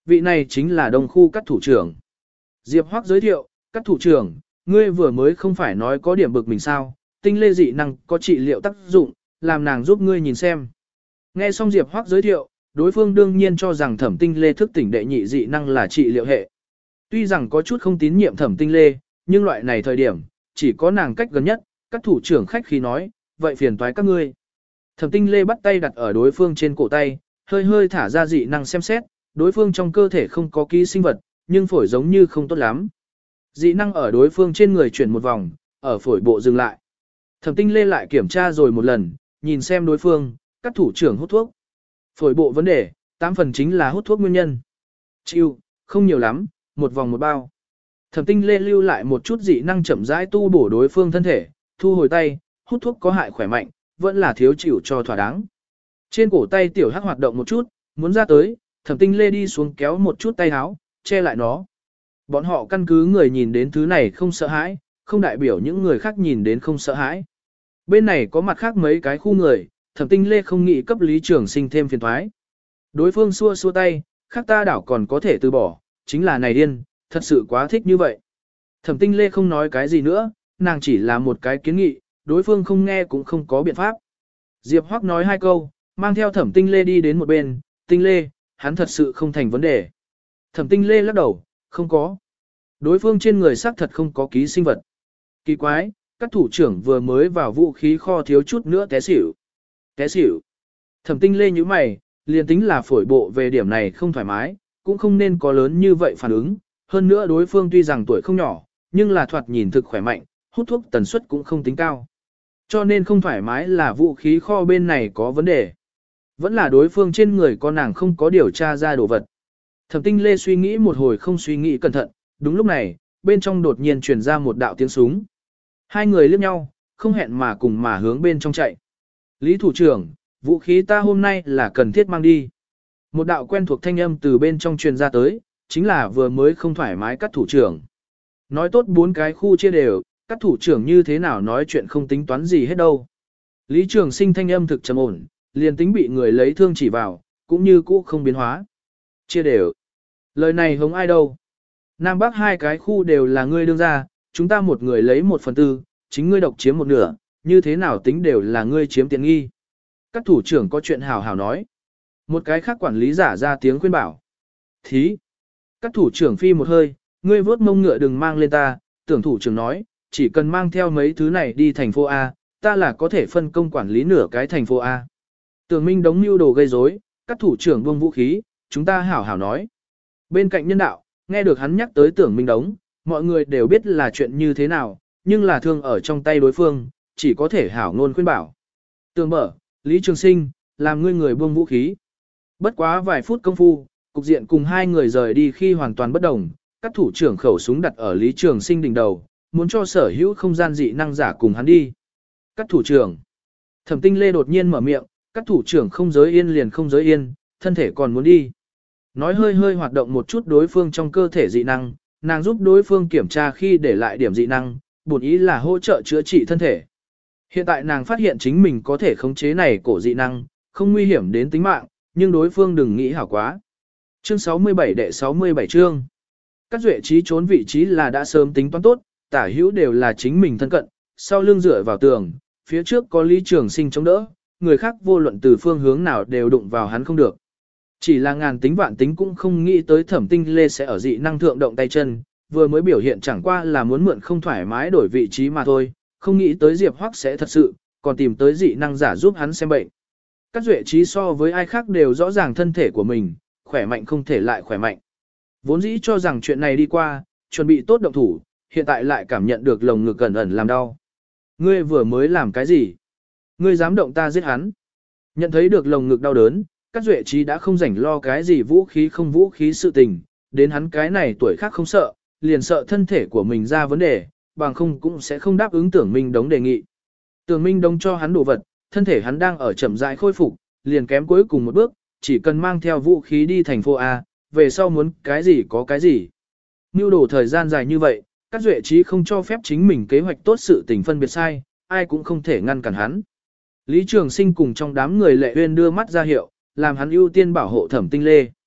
Vị này chính là đông khu các thủ trưởng. Diệp Hoắc giới thiệu, các thủ trưởng, ngươi vừa mới không phải nói có điểm bực mình sao, tinh lê dị năng có trị liệu tác dụng, làm nàng giúp ngươi nhìn xem. Nghe xong Diệp Hoắc giới thiệu, đối phương đương nhiên cho rằng thẩm tinh lê thức tỉnh đệ nhị dị năng là trị liệu hệ. Tuy rằng có chút không tín nhiệm thẩm tinh lê, nhưng loại này thời điểm, chỉ có nàng cách gần nhất, các thủ trưởng khách khí nói, vậy phiền toái các ngươi. Thẩm tinh lê bắt tay đặt ở đối phương trên cổ tay, hơi hơi thả ra dị năng xem xét, đối phương trong cơ thể không có ký sinh vật, nhưng phổi giống như không tốt lắm. Dị năng ở đối phương trên người chuyển một vòng, ở phổi bộ dừng lại. Thẩm tinh lê lại kiểm tra rồi một lần, nhìn xem đối phương, các thủ trưởng hút thuốc. Phổi bộ vấn đề, tám phần chính là hút thuốc nguyên nhân. Chịu, không nhiều lắm, một vòng một bao. Thẩm tinh lê lưu lại một chút dị năng chậm rãi tu bổ đối phương thân thể, thu hồi tay, hút thuốc có hại khỏe mạnh, vẫn là thiếu chịu cho thỏa đáng. Trên cổ tay tiểu hắc hoạt động một chút, muốn ra tới, thẩm tinh lê đi xuống kéo một chút tay áo, che lại nó. Bọn họ căn cứ người nhìn đến thứ này không sợ hãi, không đại biểu những người khác nhìn đến không sợ hãi. Bên này có mặt khác mấy cái khu người, thẩm tinh lê không nghĩ cấp Lý Trường Sinh thêm phiền thoái. Đối phương xua xua tay, khác ta đảo còn có thể từ bỏ, chính là này điên, thật sự quá thích như vậy. Thẩm tinh lê không nói cái gì nữa, nàng chỉ là một cái kiến nghị, đối phương không nghe cũng không có biện pháp. Diệp Hoắc nói hai câu, mang theo thẩm tinh lê đi đến một bên, tinh lê, hắn thật sự không thành vấn đề. Thẩm tinh lê lắc đầu, không có. Đối phương trên người xác thật không có ký sinh vật. Kỳ quái, các thủ trưởng vừa mới vào vũ khí kho thiếu chút nữa té xỉu. Té xỉu. Thẩm tinh lê như mày, liền tính là phổi bộ về điểm này không thoải mái, cũng không nên có lớn như vậy phản ứng. Hơn nữa đối phương tuy rằng tuổi không nhỏ, nhưng là thoạt nhìn thực khỏe mạnh, hút thuốc tần suất cũng không tính cao. Cho nên không thoải mái là vũ khí kho bên này có vấn đề. Vẫn là đối phương trên người có nàng không có điều tra ra đồ vật. Thẩm tinh lê suy nghĩ một hồi không suy nghĩ cẩn thận, đúng lúc này, bên trong đột nhiên truyền ra một đạo tiếng súng. Hai người liếc nhau, không hẹn mà cùng mà hướng bên trong chạy. Lý thủ trưởng, vũ khí ta hôm nay là cần thiết mang đi. Một đạo quen thuộc thanh âm từ bên trong truyền ra tới, chính là vừa mới không thoải mái các thủ trưởng. Nói tốt bốn cái khu chia đều, các thủ trưởng như thế nào nói chuyện không tính toán gì hết đâu. Lý Trường Sinh thanh âm thực trầm ổn, liền tính bị người lấy thương chỉ vào, cũng như cũ không biến hóa. Chia đều. Lời này hống ai đâu. Nam Bắc hai cái khu đều là ngươi đương ra, chúng ta một người lấy một phần tư, chính ngươi độc chiếm một nửa, như thế nào tính đều là ngươi chiếm tiện nghi. Các thủ trưởng có chuyện hào hào nói. Một cái khác quản lý giả ra tiếng khuyên bảo. Thí. Các thủ trưởng phi một hơi, ngươi vớt mông ngựa đừng mang lên ta, tưởng thủ trưởng nói, chỉ cần mang theo mấy thứ này đi thành phố A, ta là có thể phân công quản lý nửa cái thành phố A. Tưởng Minh đống mưu đồ gây rối, các thủ trưởng buông vũ khí, chúng ta hảo hảo nói. Bên cạnh nhân đạo, nghe được hắn nhắc tới Tưởng Minh đống, mọi người đều biết là chuyện như thế nào, nhưng là thương ở trong tay đối phương, chỉ có thể hảo ngôn khuyên bảo. Tưởng mở, Lý Trường Sinh, làm ngươi người buông vũ khí. Bất quá vài phút công phu, cục diện cùng hai người rời đi khi hoàn toàn bất đồng, các thủ trưởng khẩu súng đặt ở Lý Trường Sinh đỉnh đầu, muốn cho sở hữu không gian dị năng giả cùng hắn đi. Các thủ trưởng. Thẩm Tinh Lê đột nhiên mở miệng, các thủ trưởng không giới yên liền không giới yên, thân thể còn muốn đi. Nói hơi hơi hoạt động một chút đối phương trong cơ thể dị năng, nàng giúp đối phương kiểm tra khi để lại điểm dị năng, bổn ý là hỗ trợ chữa trị thân thể. Hiện tại nàng phát hiện chính mình có thể khống chế này cổ dị năng, không nguy hiểm đến tính mạng, nhưng đối phương đừng nghĩ hảo quá. Chương sáu mươi bảy đệ sáu mươi bảy chương. Các duệ trí trốn vị trí là đã sớm tính toán tốt, tả hữu đều là chính mình thân cận, sau lưng dựa vào tường, phía trước có Lý Trường Sinh chống đỡ, người khác vô luận từ phương hướng nào đều đụng vào hắn không được. Chỉ là ngàn tính vạn tính cũng không nghĩ tới Thẩm Tinh Lê sẽ ở dị năng thượng động tay chân, vừa mới biểu hiện chẳng qua là muốn mượn không thoải mái đổi vị trí mà thôi, không nghĩ tới Diệp Hoắc sẽ thật sự, còn tìm tới dị năng giả giúp hắn xem bệnh. Các duệ trí so với ai khác đều rõ ràng thân thể của mình, khỏe mạnh không thể lại khỏe mạnh. Vốn dĩ cho rằng chuyện này đi qua, chuẩn bị tốt động thủ, hiện tại lại cảm nhận được lồng ngực ẩn ẩn làm đau. Ngươi vừa mới làm cái gì? Ngươi dám động ta giết hắn. Nhận thấy được lồng ngực đau đớn, các duệ trí đã không rảnh lo cái gì vũ khí không vũ khí sự tình, đến hắn cái này tuổi khác không sợ, liền sợ thân thể của mình ra vấn đề, bằng không cũng sẽ không đáp ứng Tưởng Minh Đống đề nghị. Tưởng Minh Đống cho hắn đồ vật, thân thể hắn đang ở chậm rãi khôi phục, liền kém cuối cùng một bước, chỉ cần mang theo vũ khí đi thành phố A, về sau muốn cái gì có cái gì. Nưu đổ thời gian dài như vậy, các duệ trí không cho phép chính mình kế hoạch tốt sự tình phân biệt sai, ai cũng không thể ngăn cản hắn. Lý Trường Sinh cùng trong đám người Lệ Uyên đưa mắt ra hiệu, làm hắn ưu tiên bảo hộ Thẩm Tinh Lê.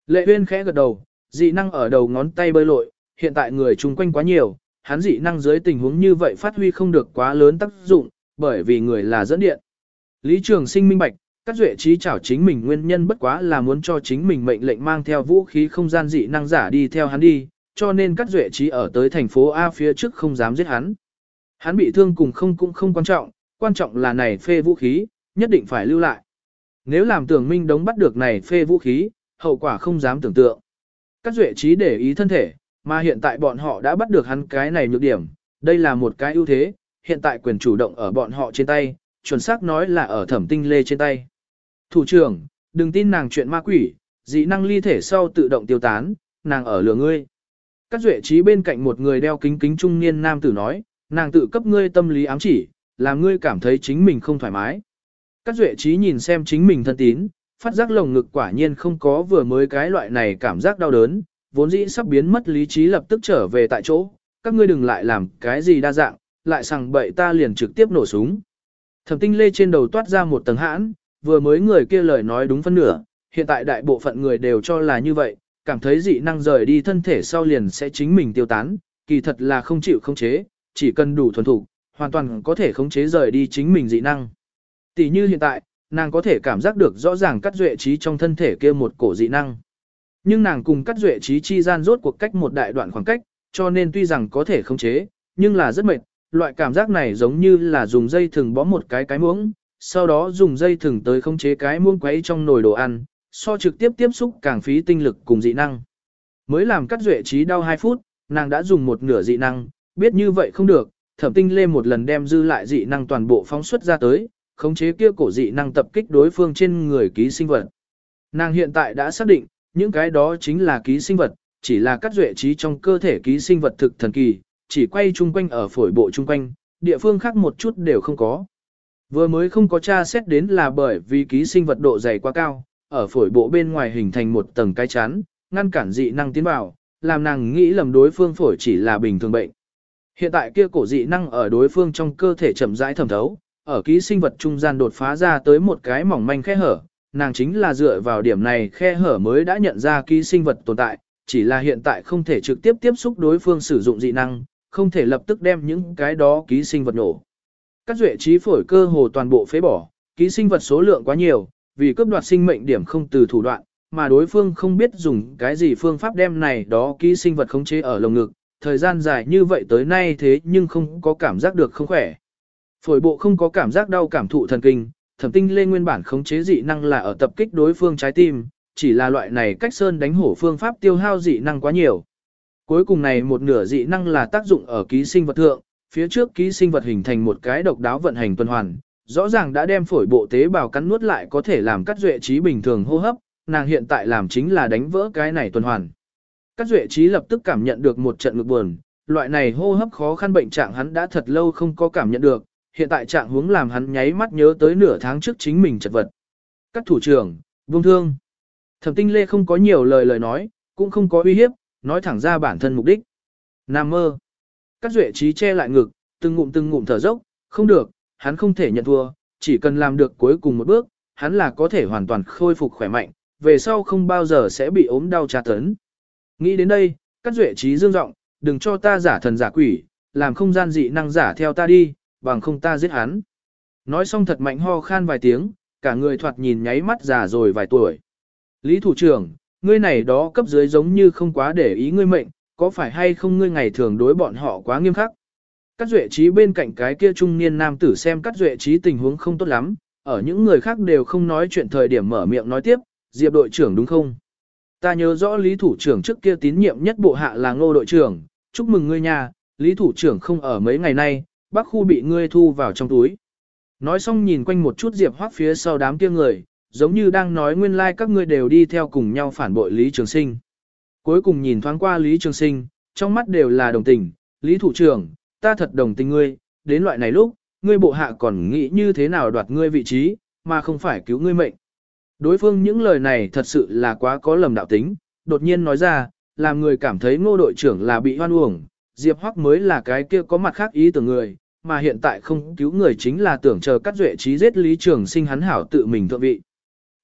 Lệ Uyên khẽ gật đầu, dị năng ở đầu ngón tay bơi lội, hiện tại người chung quanh quá nhiều, hắn dị năng dưới tình huống như vậy phát huy không được quá lớn tác dụng, bởi vì người là dẫn điện. Lý Trường Sinh minh bạch, Cát Duệ Trí chảo chính mình nguyên nhân bất quá là muốn cho chính mình mệnh lệnh mang theo vũ khí không gian dị năng giả đi theo hắn đi, cho nên Cát Duệ Trí ở tới thành phố A phía trước không dám giết hắn. Hắn bị thương cùng không cũng không quan trọng, quan trọng là này phê vũ khí, nhất định phải lưu lại. Nếu làm Tưởng Minh Đống bắt được này phê vũ khí, hậu quả không dám tưởng tượng. Cát Duệ Trí để ý thân thể, mà hiện tại bọn họ đã bắt được hắn cái này nhược điểm, đây là một cái ưu thế, hiện tại quyền chủ động ở bọn họ trên tay, chuẩn xác nói là ở Thẩm Tinh Lê trên tay. Thủ trưởng, đừng tin nàng chuyện ma quỷ, dị năng ly thể sau tự động tiêu tán, nàng ở lừa ngươi. Cát Duệ Trí bên cạnh một người đeo kính kính trung niên nam tử nói, nàng tự cấp ngươi tâm lý ám chỉ, làm ngươi cảm thấy chính mình không thoải mái. Cát Duệ Trí nhìn xem chính mình thân tín, phát giác lồng ngực quả nhiên không có vừa mới cái loại này cảm giác đau đớn, vốn dĩ sắp biến mất lý trí lập tức trở về tại chỗ, các ngươi đừng lại làm cái gì đa dạng, lại sằng bậy ta liền trực tiếp nổ súng. Thẩm Tinh Lê trên đầu toát ra một tầng hãn, vừa mới người kia lời nói đúng phân nửa, hiện tại đại bộ phận người đều cho là như vậy, cảm thấy dị năng rời đi thân thể sau liền sẽ chính mình tiêu tán, kỳ thật là không chịu khống chế, chỉ cần đủ thuần thủ, hoàn toàn có thể khống chế rời đi chính mình dị năng. Tỷ như hiện tại, nàng có thể cảm giác được rõ ràng Cát Duệ Trí trong thân thể kia một cổ dị năng. Nhưng nàng cùng Cát Duệ Trí chi gian rốt cuộc cách một đại đoạn khoảng cách, cho nên tuy rằng có thể khống chế, nhưng là rất mệt, loại cảm giác này giống như là dùng dây thừng bó một cái cái muỗng, sau đó dùng dây thừng tới khống chế cái muỗng quấy trong nồi đồ ăn, so trực tiếp tiếp xúc càng phí tinh lực cùng dị năng. Mới làm Cát Duệ Trí đau hai phút, nàng đã dùng một nửa dị năng, biết như vậy không được, Thẩm Tinh Lê một lần đem dư lại dị năng toàn bộ phóng xuất ra tới, khống chế kia cổ dị năng tập kích đối phương trên người ký sinh vật. Nàng hiện tại đã xác định, những cái đó chính là ký sinh vật, chỉ là Cát Duệ Trí trong cơ thể ký sinh vật thực thần kỳ, chỉ quay chung quanh ở phổi bộ chung quanh, địa phương khác một chút đều không có. Vừa mới không có tra xét đến là bởi vì ký sinh vật độ dày quá cao, ở phổi bộ bên ngoài hình thành một tầng cái chắn, ngăn cản dị năng tiến vào, làm nàng nghĩ lầm đối phương phổi chỉ là bình thường bệnh. Hiện tại kia cổ dị năng ở đối phương trong cơ thể chậm rãi thẩm thấu, ở ký sinh vật trung gian đột phá ra tới một cái mỏng manh khe hở, nàng chính là dựa vào điểm này khe hở mới đã nhận ra ký sinh vật tồn tại, chỉ là hiện tại không thể trực tiếp tiếp xúc đối phương sử dụng dị năng, không thể lập tức đem những cái đó ký sinh vật nổ. Cát Duệ Trí phổi cơ hồ toàn bộ phế bỏ, ký sinh vật số lượng quá nhiều, vì cướp đoạt sinh mệnh điểm không từ thủ đoạn, mà đối phương không biết dùng cái gì phương pháp đem này đó ký sinh vật khống chế ở lồng ngực, thời gian dài như vậy tới nay thế nhưng không có cảm giác được không khỏe. Phổi bộ không có cảm giác đau cảm thụ thần kinh, Thẩm Tinh Lê nguyên bản khống chế dị năng là ở tập kích đối phương trái tim, chỉ là loại này cách sơn đánh hổ phương pháp tiêu hao dị năng quá nhiều. Cuối cùng này một nửa dị năng là tác dụng ở ký sinh vật thượng, phía trước ký sinh vật hình thành một cái độc đáo vận hành tuần hoàn, rõ ràng đã đem phổi bộ tế bào cắn nuốt lại có thể làm Cát Duệ Trí bình thường hô hấp, nàng hiện tại làm chính là đánh vỡ cái này tuần hoàn. Cát Duệ Trí lập tức cảm nhận được một trận ngực buồn, loại này hô hấp khó khăn bệnh trạng hắn đã thật lâu không có cảm nhận được, hiện tại trạng huống làm hắn nháy mắt nhớ tới nửa tháng trước chính mình chật vật. Các thủ trưởng, buông thương. Thẩm Tinh Lê không có nhiều lời lời nói, cũng không có uy hiếp, nói thẳng ra bản thân mục đích. Nam mơ. Cát Duệ Trí che lại ngực, từng ngụm từng ngụm thở dốc, không được, hắn không thể nhận thua, chỉ cần làm được cuối cùng một bước, hắn là có thể hoàn toàn khôi phục khỏe mạnh, về sau không bao giờ sẽ bị ốm đau tra tấn. Nghĩ đến đây, Cát Duệ Trí dương giọng, đừng cho ta giả thần giả quỷ, làm không gian dị năng giả theo ta đi, bằng không ta giết hắn. Nói xong thật mạnh ho khan vài tiếng, cả người thoạt nhìn nháy mắt già rồi vài tuổi. Lý thủ trưởng, ngươi này đó cấp dưới giống như không quá để ý ngươi mệnh, có phải hay không ngươi ngày thường đối bọn họ quá nghiêm khắc. Cát Duệ Trí bên cạnh cái kia trung niên nam tử xem Cát Duệ Trí tình huống không tốt lắm, ở những người khác đều không nói chuyện thời điểm mở miệng nói tiếp, Diệp đội trưởng đúng không? Ta nhớ rõ Lý thủ trưởng trước kia tín nhiệm nhất bộ hạ là Ngô đội trưởng, chúc mừng ngươi nha, Lý thủ trưởng không ở mấy ngày nay, Bắc khu bị ngươi thu vào trong túi. Nói xong nhìn quanh một chút Diệp Hoắc phía sau đám kia người, giống như đang nói nguyên lai like các ngươi đều đi theo cùng nhau phản bội Lý Trường Sinh. Cuối cùng nhìn thoáng qua Lý Trường Sinh, trong mắt đều là đồng tình, Lý thủ trưởng, ta thật đồng tình ngươi, đến loại này lúc, ngươi bộ hạ còn nghĩ như thế nào đoạt ngươi vị trí, mà không phải cứu ngươi mệnh. Đối phương những lời này thật sự là quá có lầm đạo tính, đột nhiên nói ra, làm người cảm thấy Ngô đội trưởng là bị hoan uổng, Diệp Hoắc mới là cái kia có mặt khác ý tưởng người, mà hiện tại không cứu người chính là tưởng chờ Cát Duệ Trí giết Lý Trường Sinh hắn hảo tự mình thượng vị.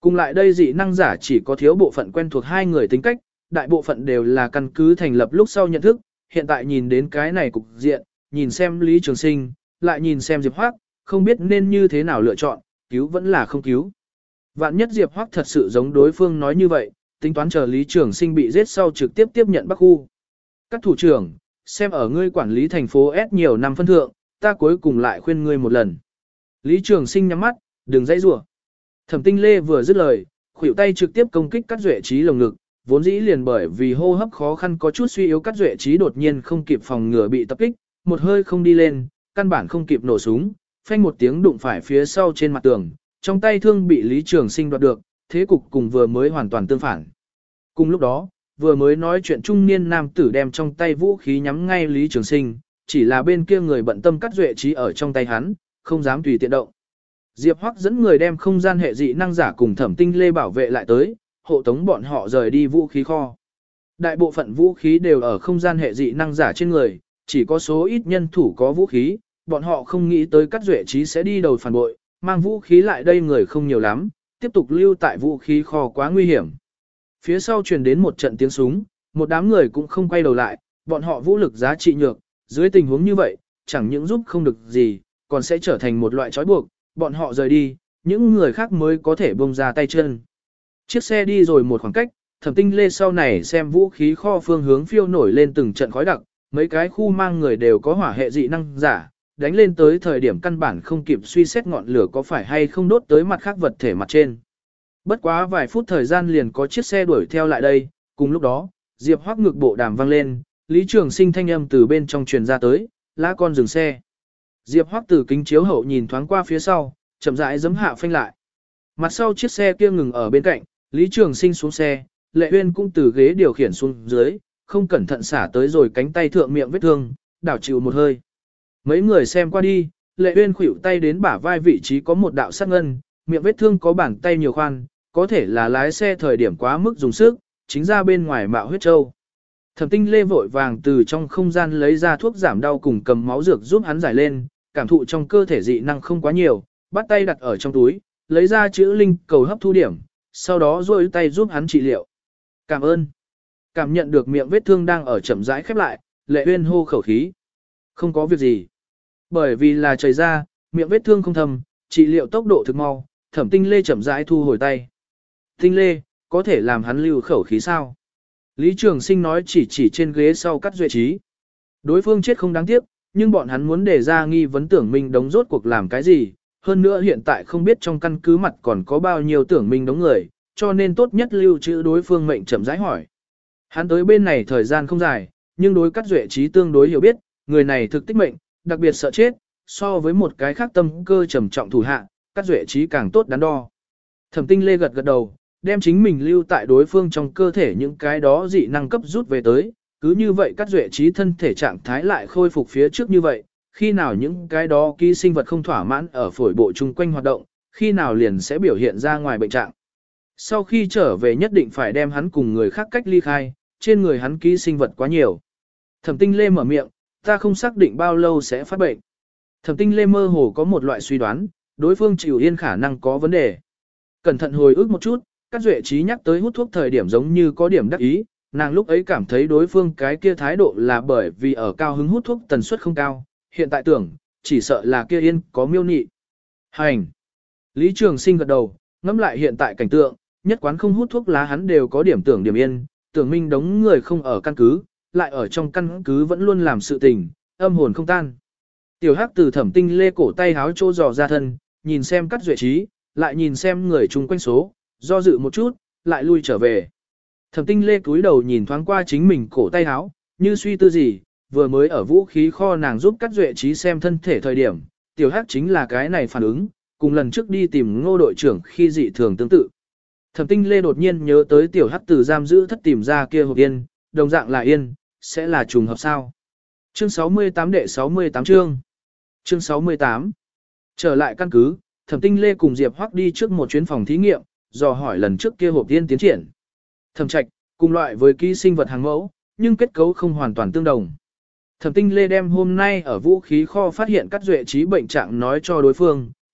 Cùng lại đây dị năng giả chỉ có thiếu bộ phận quen thuộc hai người tính cách, đại bộ phận đều là căn cứ thành lập lúc sau nhận thức, hiện tại nhìn đến cái này cục diện, nhìn xem Lý Trường Sinh, lại nhìn xem Diệp Hoắc, không biết nên như thế nào lựa chọn, cứu vẫn là không cứu. Vạn nhất Diệp Hoắc thật sự giống đối phương nói như vậy, tính toán chờ Lý Trường Sinh bị giết sau trực tiếp tiếp nhận Bắc khu. Các thủ trưởng, xem ở ngươi quản lý thành phố S nhiều năm phân thượng, ta cuối cùng lại khuyên ngươi một lần. Lý Trường Sinh nhắm mắt, đừng dãy rủa. Thẩm Tinh Lê vừa dứt lời, khuỷu tay trực tiếp công kích Cát Duệ Trí lồng ngực, vốn dĩ liền bởi vì hô hấp khó khăn có chút suy yếu Cát Duệ Trí đột nhiên không kịp phòng ngừa bị tập kích, một hơi không đi lên, căn bản không kịp nổ súng, phanh một tiếng đụng phải phía sau trên mặt tường, trong tay thương bị Lý Trường Sinh đoạt được, thế cục cùng vừa mới hoàn toàn tương phản. Cùng lúc đó, vừa mới nói chuyện trung niên nam tử đem trong tay vũ khí nhắm ngay Lý Trường Sinh, chỉ là bên kia người bận tâm Cát Duệ Trí ở trong tay hắn, không dám tùy tiện động. Diệp Hoắc dẫn người đem không gian hệ dị năng giả cùng Thẩm Tinh Lê bảo vệ lại tới, hộ tống bọn họ rời đi vũ khí kho. Đại bộ phận vũ khí đều ở không gian hệ dị năng giả trên người, chỉ có số ít nhân thủ có vũ khí, bọn họ không nghĩ tới Cát Duệ Trí sẽ đi đầu phản bội, mang vũ khí lại đây người không nhiều lắm, tiếp tục lưu tại vũ khí kho quá nguy hiểm. Phía sau truyền đến một trận tiếng súng, một đám người cũng không quay đầu lại, bọn họ vũ lực giá trị nhược, dưới tình huống như vậy, chẳng những giúp không được gì, còn sẽ trở thành một loại trói buộc, bọn họ rời đi, những người khác mới có thể buông ra tay chân. Chiếc xe đi rồi một khoảng cách, Thẩm Tinh Lê sau này xem vũ khí kho phương hướng phiêu nổi lên từng trận khói đặc, mấy cái khu mang người đều có hỏa hệ dị năng giả, đánh lên tới thời điểm căn bản không kịp suy xét ngọn lửa có phải hay không đốt tới mặt khác vật thể mặt trên. Bất quá vài phút thời gian liền có chiếc xe đuổi theo lại đây, cùng lúc đó, Diệp Hoắc ngực bộ đàm vang lên, Lý Trường Sinh thanh âm từ bên trong truyền ra tới, lá con dừng xe. Diệp Hoắc từ kính chiếu hậu nhìn thoáng qua phía sau, chậm rãi giấm hạ phanh lại. Mặt sau chiếc xe kia ngừng ở bên cạnh, Lý Trường Sinh xuống xe, Lệ Uyên cũng từ ghế điều khiển xuống dưới, không cẩn thận xả tới rồi cánh tay thượng miệng vết thương, đảo chịu một hơi. Mấy người xem qua đi, Lệ Uyên khuỷu tay đến bả vai vị trí có một đạo sắc ngân, miệng vết thương có bàn tay nhiều khoan, có thể là lái xe thời điểm quá mức dùng sức, chính ra bên ngoài mạo huyết châu. Thẩm Tinh Lê vội vàng từ trong không gian lấy ra thuốc giảm đau cùng cầm máu dược giúp hắn giải lên, cảm thụ trong cơ thể dị năng không quá nhiều, bắt tay đặt ở trong túi, lấy ra chữ linh cầu hấp thu điểm, sau đó duỗi tay giúp hắn trị liệu. Cảm ơn. Cảm nhận được miệng vết thương đang ở chậm rãi khép lại, Lệ Uyên hô khẩu khí. Không có việc gì. Bởi vì là trời ra, miệng vết thương không thâm, trị liệu tốc độ thực mau, Thẩm Tinh Lê chậm rãi thu hồi tay. Tinh Lê, có thể làm hắn lưu khẩu khí sao? Lý Trường Sinh nói chỉ chỉ trên ghế sau Cát Duệ Trí. Đối phương chết không đáng tiếc, nhưng bọn hắn muốn đề ra nghi vấn tưởng minh đống rốt cuộc làm cái gì, hơn nữa hiện tại không biết trong căn cứ mặt còn có bao nhiêu tưởng minh đống người, cho nên tốt nhất lưu trữ đối phương mệnh chậm rãi hỏi. Hắn tới bên này thời gian không dài, nhưng đối Cát Duệ Trí tương đối hiểu biết, người này thực tích mệnh, đặc biệt sợ chết, so với một cái khác tâm cơ trầm trọng thủ hạ, Cát Duệ Trí càng tốt đắn đo. Thẩm Tinh Lê gật gật đầu, đem chính mình lưu tại đối phương trong cơ thể những cái đó dị năng cấp rút về tới, cứ như vậy Cát Duệ Trí thân thể trạng thái lại khôi phục phía trước như vậy, khi nào những cái đó ký sinh vật không thỏa mãn ở phổi bộ chung quanh hoạt động, khi nào liền sẽ biểu hiện ra ngoài bệnh trạng. Sau khi trở về nhất định phải đem hắn cùng người khác cách ly khai, trên người hắn ký sinh vật quá nhiều. Thẩm Tinh Lê mở miệng, ta không xác định bao lâu sẽ phát bệnh. Thẩm Tinh Lê mơ hồ có một loại suy đoán, đối phương chịu yên khả năng có vấn đề. Cẩn thận hồi ức một chút, Cát Duệ Trí nhắc tới hút thuốc thời điểm giống như có điểm đắc ý, nàng lúc ấy cảm thấy đối phương cái kia thái độ là bởi vì ở cao hứng hút thuốc tần suất không cao, hiện tại tưởng, chỉ sợ là kia yên có miêu nị. Hành! Lý Trường Sinh gật đầu, ngẫm lại hiện tại cảnh tượng, nhất quán không hút thuốc lá hắn đều có điểm tưởng điểm yên, tưởng minh đống người không ở căn cứ, lại ở trong căn cứ vẫn luôn làm sự tình, âm hồn không tan. Tiểu Hắc từ Thẩm Tinh Lê cổ tay háo trô dò ra thân, nhìn xem Cát Duệ Trí, lại nhìn xem người chung quanh số, do dự một chút, lại lui trở về. Thẩm Tinh Lê cúi đầu nhìn thoáng qua chính mình cổ tay háo, như suy tư gì, vừa mới ở vũ khí kho nàng giúp Cát Duệ Trí xem thân thể thời điểm, Tiểu Hắc chính là cái này phản ứng, cùng lần trước đi tìm Ngô đội trưởng khi dị thường tương tự. Thẩm Tinh Lê đột nhiên nhớ tới Tiểu Hắc từ giam giữ thất tìm ra kia hộp yên, đồng dạng là yên, sẽ là trùng hợp sao? Chương sáu mươi tám đệ sáu mươi tám chương. Chương sáu mươi tám. Trở lại căn cứ, Thẩm Tinh Lê cùng Diệp Hoắc đi trước một chuyến phòng thí nghiệm, dò hỏi lần trước kia hộp yên tiến triển. Thẩm Trạch, cùng loại với ký sinh vật hàng mẫu, nhưng kết cấu không hoàn toàn tương đồng. Thẩm Tinh Lê đem hôm nay ở vũ khí kho phát hiện Cát Duệ Trí bệnh trạng nói cho đối phương,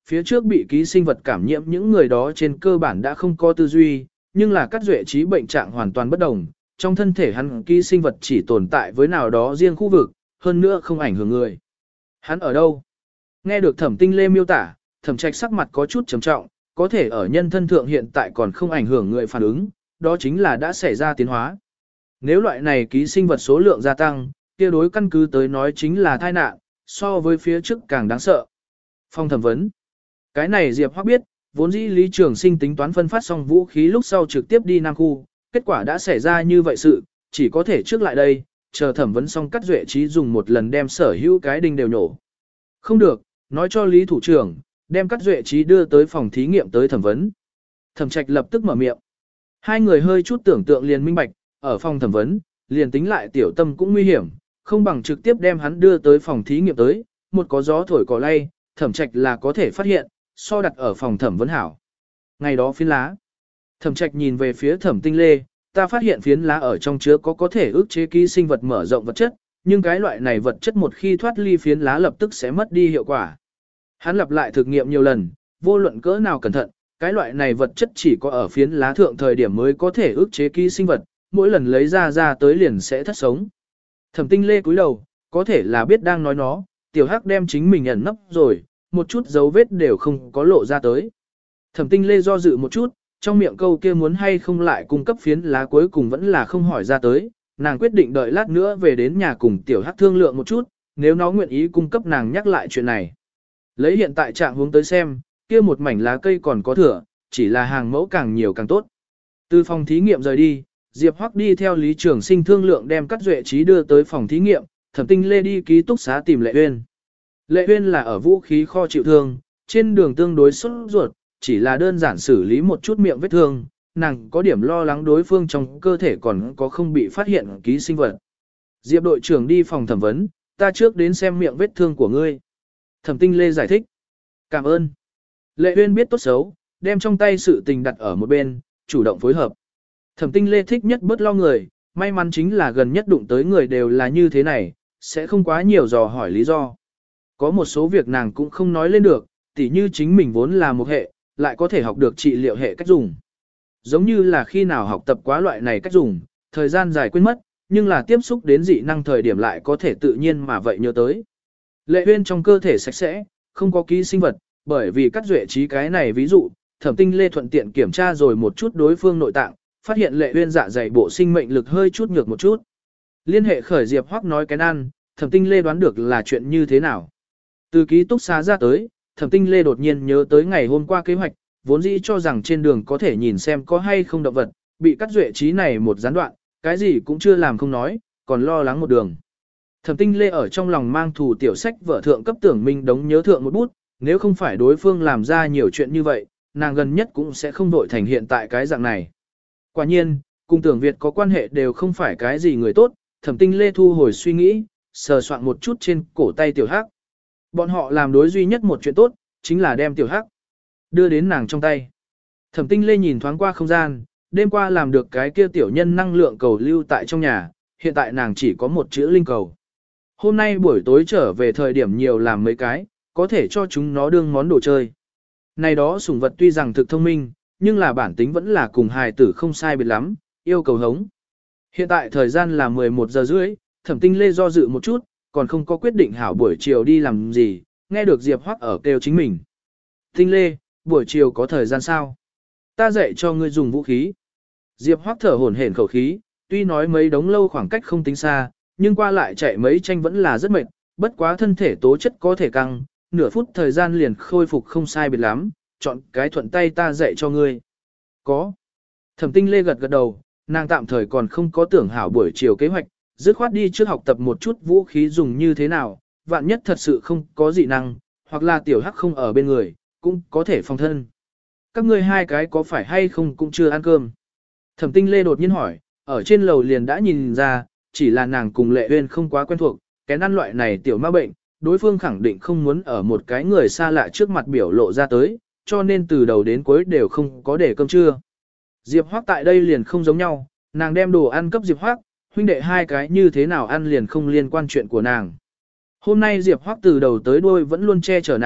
phía trước bị ký sinh vật cảm nhiễm những người đó trên cơ bản đã không có tư duy, nhưng là Cát Duệ trí bệnh trạng hoàn toàn bất đồng, trong thân thể hắn ký sinh vật chỉ tồn tại với nào đó riêng khu vực, hơn nữa không ảnh hưởng người. Hắn ở đâu? Nghe được Thẩm Tinh Lê miêu tả, Thẩm Trạch sắc mặt có chút trầm trọng, có thể ở nhân thân thượng hiện tại còn không ảnh hưởng người phản ứng, đó chính là đã xảy ra tiến hóa. Nếu loại này ký sinh vật số lượng gia tăng, kia đối căn cứ tới nói chính là tai nạn, so với phía trước càng đáng sợ. Phong thẩm vấn. Cái này Diệp Hoắc biết, vốn dĩ Lý Trường Sinh tính toán phân phát xong vũ khí lúc sau trực tiếp đi Nam khu, kết quả đã xảy ra như vậy sự, chỉ có thể trước lại đây, chờ thẩm vấn xong Cát Duệ trí dùng một lần đem sở hữu cái đinh đều nhổ. Không được, nói cho Lý thủ trưởng, đem Cát Duệ trí đưa tới phòng thí nghiệm tới thẩm vấn. Thẩm Trạch lập tức mở miệng. Hai người hơi chút tưởng tượng liền minh bạch, ở phòng thẩm vấn, liền tính lại tiểu tâm cũng nguy hiểm, không bằng trực tiếp đem hắn đưa tới phòng thí nghiệm tới, một có gió thổi cỏ lay, Thẩm Trạch là có thể phát hiện, so đặt ở phòng thẩm vấn hảo. Ngày đó phiến lá. Thẩm Trạch nhìn về phía Thẩm Tinh Lê, ta phát hiện phiến lá ở trong chứa có có thể ức chế ký sinh vật mở rộng vật chất, nhưng cái loại này vật chất một khi thoát ly phiến lá lập tức sẽ mất đi hiệu quả. Hắn lặp lại thực nghiệm nhiều lần, vô luận cỡ nào cẩn thận, cái loại này vật chất chỉ có ở phiến lá thượng thời điểm mới có thể ức chế ký sinh vật, mỗi lần lấy ra ra tới liền sẽ thất sống. Thẩm Tinh Lê cúi đầu, có thể là biết đang nói nó, tiểu hắc đem chính mình ẩn nấp rồi, một chút dấu vết đều không có lộ ra tới. Thẩm Tinh Lê do dự một chút, trong miệng câu kia muốn hay không lại cung cấp phiến lá cuối cùng vẫn là không hỏi ra tới, nàng quyết định đợi lát nữa về đến nhà cùng tiểu hắc thương lượng một chút, nếu nó nguyện ý cung cấp nàng nhắc lại chuyện này. Lấy hiện tại trạng hướng tới xem, kia một mảnh lá cây còn có thừa, chỉ là hàng mẫu càng nhiều càng tốt. Từ phòng thí nghiệm rời đi, Diệp Hoắc đi theo Lý Trường Sinh thương lượng đem Cát Duệ trí đưa tới phòng thí nghiệm, Thẩm Tinh Lê đi ký túc xá tìm Lệ Uyên. Lệ Uyên là ở vũ khí kho chịu thương, trên đường tương đối sốt ruột, chỉ là đơn giản xử lý một chút miệng vết thương, nàng có điểm lo lắng đối phương trong cơ thể còn có không bị phát hiện ký sinh vật. Diệp đội trưởng đi phòng thẩm vấn, ta trước đến xem miệng vết thương của ngươi. Thẩm Tinh Lê giải thích. Cảm ơn. Lệ Uyên biết tốt xấu, đem trong tay sự tình đặt ở một bên, chủ động phối hợp. Thẩm Tinh Lê thích nhất bớt lo người, may mắn chính là gần nhất đụng tới người đều là như thế này, sẽ không quá nhiều dò hỏi lý do. Có một số việc nàng cũng không nói lên được, tỉ như chính mình vốn là một hệ, lại có thể học được trị liệu hệ cách dùng. Giống như là khi nào học tập quá loại này cách dùng, thời gian dài quên mất, nhưng là tiếp xúc đến dị năng thời điểm lại có thể tự nhiên mà vậy nhớ tới. Lệ Uyên trong cơ thể sạch sẽ, không có ký sinh vật, bởi vì Cát Duệ trí cái này ví dụ, Thẩm Tinh Lê thuận tiện kiểm tra rồi một chút đối phương nội tạng, phát hiện Lệ Uyên dạ dày bộ sinh mệnh lực hơi chút nhược một chút. Liên hệ khởi Diệp Hoắc nói cái ăn, Thẩm Tinh Lê đoán được là chuyện như thế nào. Từ ký túc xá ra tới, Thẩm Tinh Lê đột nhiên nhớ tới ngày hôm qua kế hoạch, vốn dĩ cho rằng trên đường có thể nhìn xem có hay không động vật, bị Cát Duệ trí này một gián đoạn, cái gì cũng chưa làm không nói, còn lo lắng một đường. Thẩm Tinh Lê ở trong lòng mang thù tiểu sách vợ thượng cấp tưởng minh đống nhớ thượng một bút, nếu không phải đối phương làm ra nhiều chuyện như vậy, nàng gần nhất cũng sẽ không đội thành hiện tại cái dạng này. Quả nhiên, cùng tưởng Việt có quan hệ đều không phải cái gì người tốt, Thẩm Tinh Lê thu hồi suy nghĩ, sờ soạn một chút trên cổ tay tiểu hắc. Bọn họ làm đối duy nhất một chuyện tốt, chính là đem tiểu hắc đưa đến nàng trong tay. Thẩm Tinh Lê nhìn thoáng qua không gian, đêm qua làm được cái kia tiểu nhân năng lượng cầu lưu tại trong nhà, hiện tại nàng chỉ có một chữ linh cầu. Hôm nay buổi tối trở về thời điểm nhiều làm mấy cái, có thể cho chúng nó đương món đồ chơi. Này đó sủng vật tuy rằng thực thông minh, nhưng là bản tính vẫn là cùng hài tử không sai biệt lắm, yêu cầu hống. Hiện tại thời gian là mười một giờ rưỡi, Thẩm Tinh Lê do dự một chút, còn không có quyết định hảo buổi chiều đi làm gì, nghe được Diệp Hoắc ở kêu chính mình. Tinh Lê, buổi chiều có thời gian sao? Ta dạy cho ngươi dùng vũ khí. Diệp Hoắc thở hổn hển khẩu khí, tuy nói mấy đống lâu khoảng cách không tính xa, nhưng qua lại chạy mấy tranh vẫn là rất mệt, bất quá thân thể tố chất có thể căng, nửa phút thời gian liền khôi phục không sai biệt lắm, chọn cái thuận tay ta dạy cho ngươi. Có. Thẩm Tinh Lê gật gật đầu, nàng tạm thời còn không có tưởng hảo buổi chiều kế hoạch, dứt khoát đi trước học tập một chút vũ khí dùng như thế nào, vạn nhất thật sự không có dị năng, hoặc là tiểu hắc không ở bên người, cũng có thể phòng thân. Các ngươi hai cái có phải hay không cũng chưa ăn cơm? Thẩm Tinh Lê đột nhiên hỏi, ở trên lầu liền đã nhìn ra, chỉ là nàng cùng Lệ Uyên không quá quen thuộc, cái ăn loại này tiểu ma bệnh, đối phương khẳng định không muốn ở một cái người xa lạ trước mặt biểu lộ ra tới, cho nên từ đầu đến cuối đều không có để cơm trưa. Diệp Hoắc tại đây liền không giống nhau, nàng đem đồ ăn cấp Diệp Hoắc, huynh đệ hai cái như thế nào ăn liền không liên quan chuyện của nàng. Hôm nay Diệp Hoắc từ đầu tới đuôi vẫn luôn che chở nàng,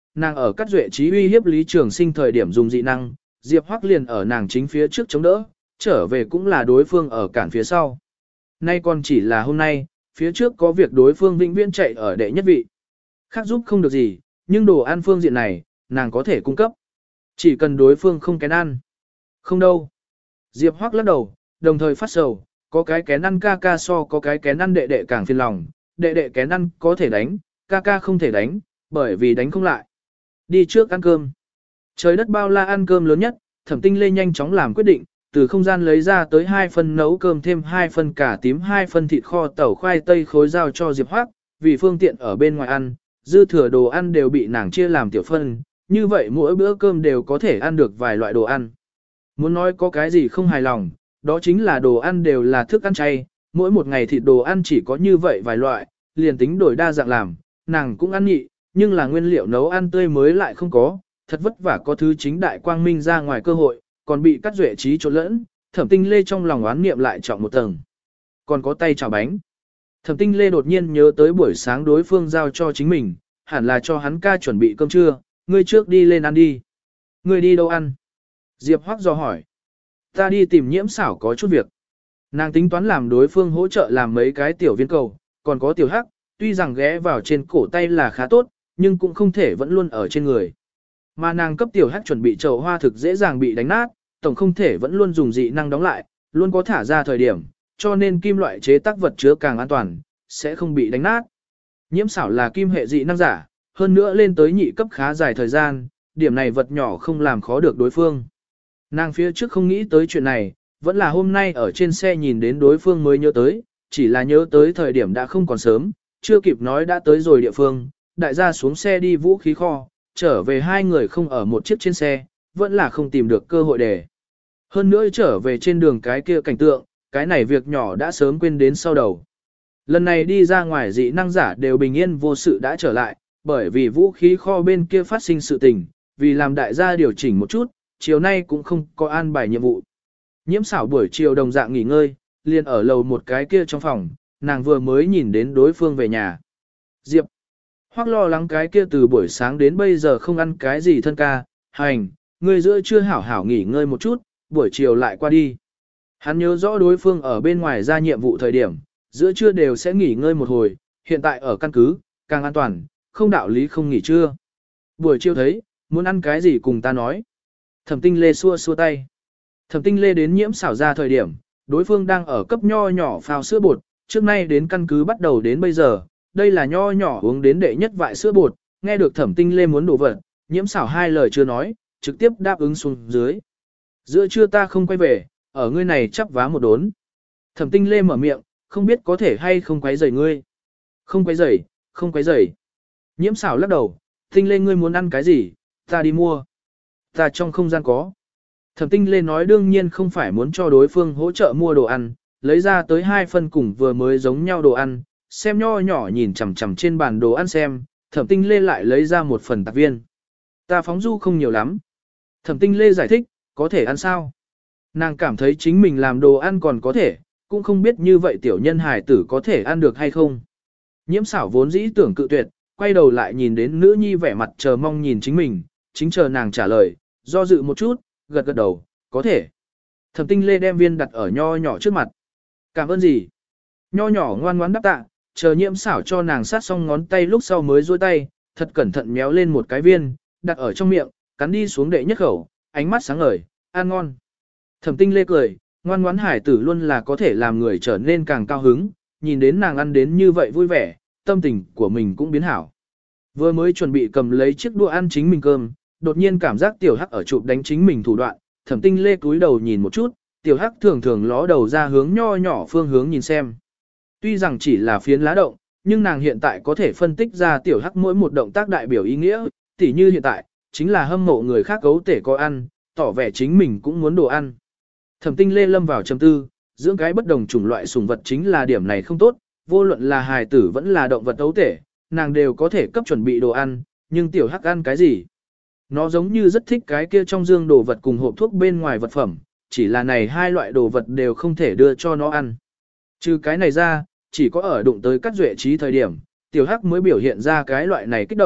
nàng ở cắt duệ trí uy hiếp Lý Trường Sinh thời điểm dùng dị năng, Diệp Hoắc liền ở nàng chính phía trước chống đỡ, trở về cũng là đối phương ở cản phía sau. Nay còn chỉ là hôm nay, phía trước có việc đối phương vĩnh viễn chạy ở đệ nhất vị. Khác giúp không được gì, nhưng đồ ăn phương diện này, nàng có thể cung cấp. Chỉ cần đối phương không kén ăn. Không đâu. Diệp Hoắc lắc đầu, đồng thời phát sầu, có cái kén ăn ca ca so có cái kén ăn đệ đệ càng phiền lòng, đệ đệ kén ăn có thể đánh, ca ca không thể đánh, bởi vì đánh không lại. Đi trước ăn cơm. Trời đất bao la ăn cơm lớn nhất, Thẩm Tinh Lê nhanh chóng làm quyết định, từ không gian lấy ra tới hai phần nấu cơm thêm hai phần cà tím hai phần thịt kho tẩu khoai tây khối giao cho Diệp Hoắc, vì phương tiện ở bên ngoài ăn, dư thừa đồ ăn đều bị nàng chia làm tiểu phân, như vậy mỗi bữa cơm đều có thể ăn được vài loại đồ ăn. Muốn nói có cái gì không hài lòng, đó chính là đồ ăn đều là thức ăn chay, mỗi một ngày thịt đồ ăn chỉ có như vậy vài loại, liền tính đổi đa dạng làm, nàng cũng ăn nhị, nhưng là nguyên liệu nấu ăn tươi mới lại không có, thật vất vả có thứ chính đại quang minh ra ngoài cơ hội, còn bị cắt duệ trí trộn lẫn, Thẩm Tinh Lê trong lòng oán niệm lại trọng một tầng. Còn có tay chảo bánh. Thẩm Tinh Lê đột nhiên nhớ tới buổi sáng đối phương giao cho chính mình, hẳn là cho hắn ca chuẩn bị cơm trưa, ngươi trước đi lên ăn đi. Ngươi đi đâu ăn? Diệp Hoắc dò hỏi. Ta đi tìm Nhiễm Xảo có chút việc. Nàng tính toán làm đối phương hỗ trợ làm mấy cái tiểu viên cầu, còn có tiểu hắc, tuy rằng ghé vào trên cổ tay là khá tốt, nhưng cũng không thể vẫn luôn ở trên người. Mà nàng cấp tiểu hắc chuẩn bị chậu hoa thực dễ dàng bị đánh nát, tổng không thể vẫn luôn dùng dị năng đóng lại, luôn có thả ra thời điểm, cho nên kim loại chế tác vật chứa càng an toàn, sẽ không bị đánh nát. Nhiễm Xảo là kim hệ dị năng giả, hơn nữa lên tới nhị cấp khá dài thời gian, điểm này vật nhỏ không làm khó được đối phương. Nàng phía trước không nghĩ tới chuyện này, vẫn là hôm nay ở trên xe nhìn đến đối phương mới nhớ tới, chỉ là nhớ tới thời điểm đã không còn sớm, chưa kịp nói đã tới rồi địa phương, đại gia xuống xe đi vũ khí kho, trở về hai người không ở một chiếc trên xe, vẫn là không tìm được cơ hội để. Hơn nữa trở về trên đường cái kia cảnh tượng, cái này việc nhỏ đã sớm quên đến sau đầu. Lần này đi ra ngoài dị năng giả đều bình yên vô sự đã trở lại, bởi vì vũ khí kho bên kia phát sinh sự tình, vì làm đại gia điều chỉnh một chút, chiều nay cũng không có an bài nhiệm vụ. Nhiễm Xảo buổi chiều đồng dạng nghỉ ngơi, liền ở lầu một cái kia trong phòng, nàng vừa mới nhìn đến đối phương về nhà. Diệp Hoắc lo lắng cái kia từ buổi sáng đến bây giờ không ăn cái gì thân ca, hành, người giữa chưa hảo hảo nghỉ ngơi một chút, buổi chiều lại qua đi. Hắn nhớ rõ đối phương ở bên ngoài ra nhiệm vụ thời điểm, giữa trưa đều sẽ nghỉ ngơi một hồi, hiện tại ở căn cứ, càng an toàn, không đạo lý không nghỉ trưa. Buổi chiều thấy, muốn ăn cái gì cùng ta nói. Thẩm Tinh Lê xua xua tay. Thẩm Tinh Lê đến Nhiễm Xảo ra thời điểm, đối phương đang ở cấp nho nhỏ phao sữa bột, trước nay đến căn cứ bắt đầu đến bây giờ, đây là nho nhỏ uống đến đệ nhất vại sữa bột, nghe được Thẩm Tinh Lê muốn đổ vật, Nhiễm Xảo hai lời chưa nói, trực tiếp đáp ứng xuống dưới. Giữa trưa ta không quay về, ở ngươi này chắp vá một đốn. Thẩm Tinh Lê mở miệng, không biết có thể hay không quấy rầy ngươi. Không quấy rầy, không quấy rầy. Nhiễm Xảo lắc đầu, Tinh Lê ngươi muốn ăn cái gì, ta đi mua. Ta trong không gian có. Thẩm Tinh Lê nói đương nhiên không phải muốn cho đối phương hỗ trợ mua đồ ăn, lấy ra tới hai phân cùng vừa mới giống nhau đồ ăn, xem nho nhỏ nhìn chằm chằm trên bàn đồ ăn xem, Thẩm Tinh Lê lại lấy ra một phần tạc viên. Ta phóng du không nhiều lắm. Thẩm Tinh Lê giải thích, có thể ăn sao? Nàng cảm thấy chính mình làm đồ ăn còn có thể, cũng không biết như vậy tiểu nhân hài tử có thể ăn được hay không. Nhiễm Xảo vốn dĩ tưởng cự tuyệt, quay đầu lại nhìn đến nữ nhi vẻ mặt chờ mong nhìn chính mình, chính chờ nàng trả lời, do dự một chút, gật gật đầu, có thể. Thẩm Tinh Lê đem viên đặt ở nho nhỏ trước mặt. Cảm ơn gì? Nho nhỏ ngoan ngoãn đáp tạ, chờ Nhiễm Xảo cho nàng sát xong ngón tay lúc sau mới duỗi tay, thật cẩn thận méo lên một cái viên, đặt ở trong miệng, cắn đi xuống đệ nhất khẩu, ánh mắt sáng ngời, ăn ngon. Thẩm Tinh Lê cười, ngoan ngoãn hải tử luôn là có thể làm người trở nên càng cao hứng, nhìn đến nàng ăn đến như vậy vui vẻ, tâm tình của mình cũng biến hảo. Vừa mới chuẩn bị cầm lấy chiếc đũa ăn chính mình cơm, đột nhiên cảm giác tiểu hắc ở chụp đánh chính mình thủ đoạn, Thẩm Tinh Lê cúi đầu nhìn một chút, tiểu hắc thường thường ló đầu ra hướng nho nhỏ phương hướng nhìn xem. Tuy rằng chỉ là phiến lá động, nhưng nàng hiện tại có thể phân tích ra tiểu hắc mỗi một động tác đại biểu ý nghĩa, tỉ như hiện tại, chính là hâm mộ người khác gấu tể có ăn, tỏ vẻ chính mình cũng muốn đồ ăn. Thẩm Tinh Lê lâm vào trầm tư, dưỡng cái bất đồng chủng loại sủng vật chính là điểm này không tốt, vô luận là hài tử vẫn là động vật gấu tể, nàng đều có thể cấp chuẩn bị đồ ăn, nhưng tiểu hắc ăn cái gì? Nó giống như rất thích cái kia trong dương đồ vật cùng hộp thuốc bên ngoài vật phẩm, chỉ là này hai loại đồ vật đều không thể đưa cho nó ăn. Trừ cái này ra, chỉ có ở đụng tới cắt duệ trí thời điểm, tiểu hắc mới biểu hiện ra cái loại này kích động,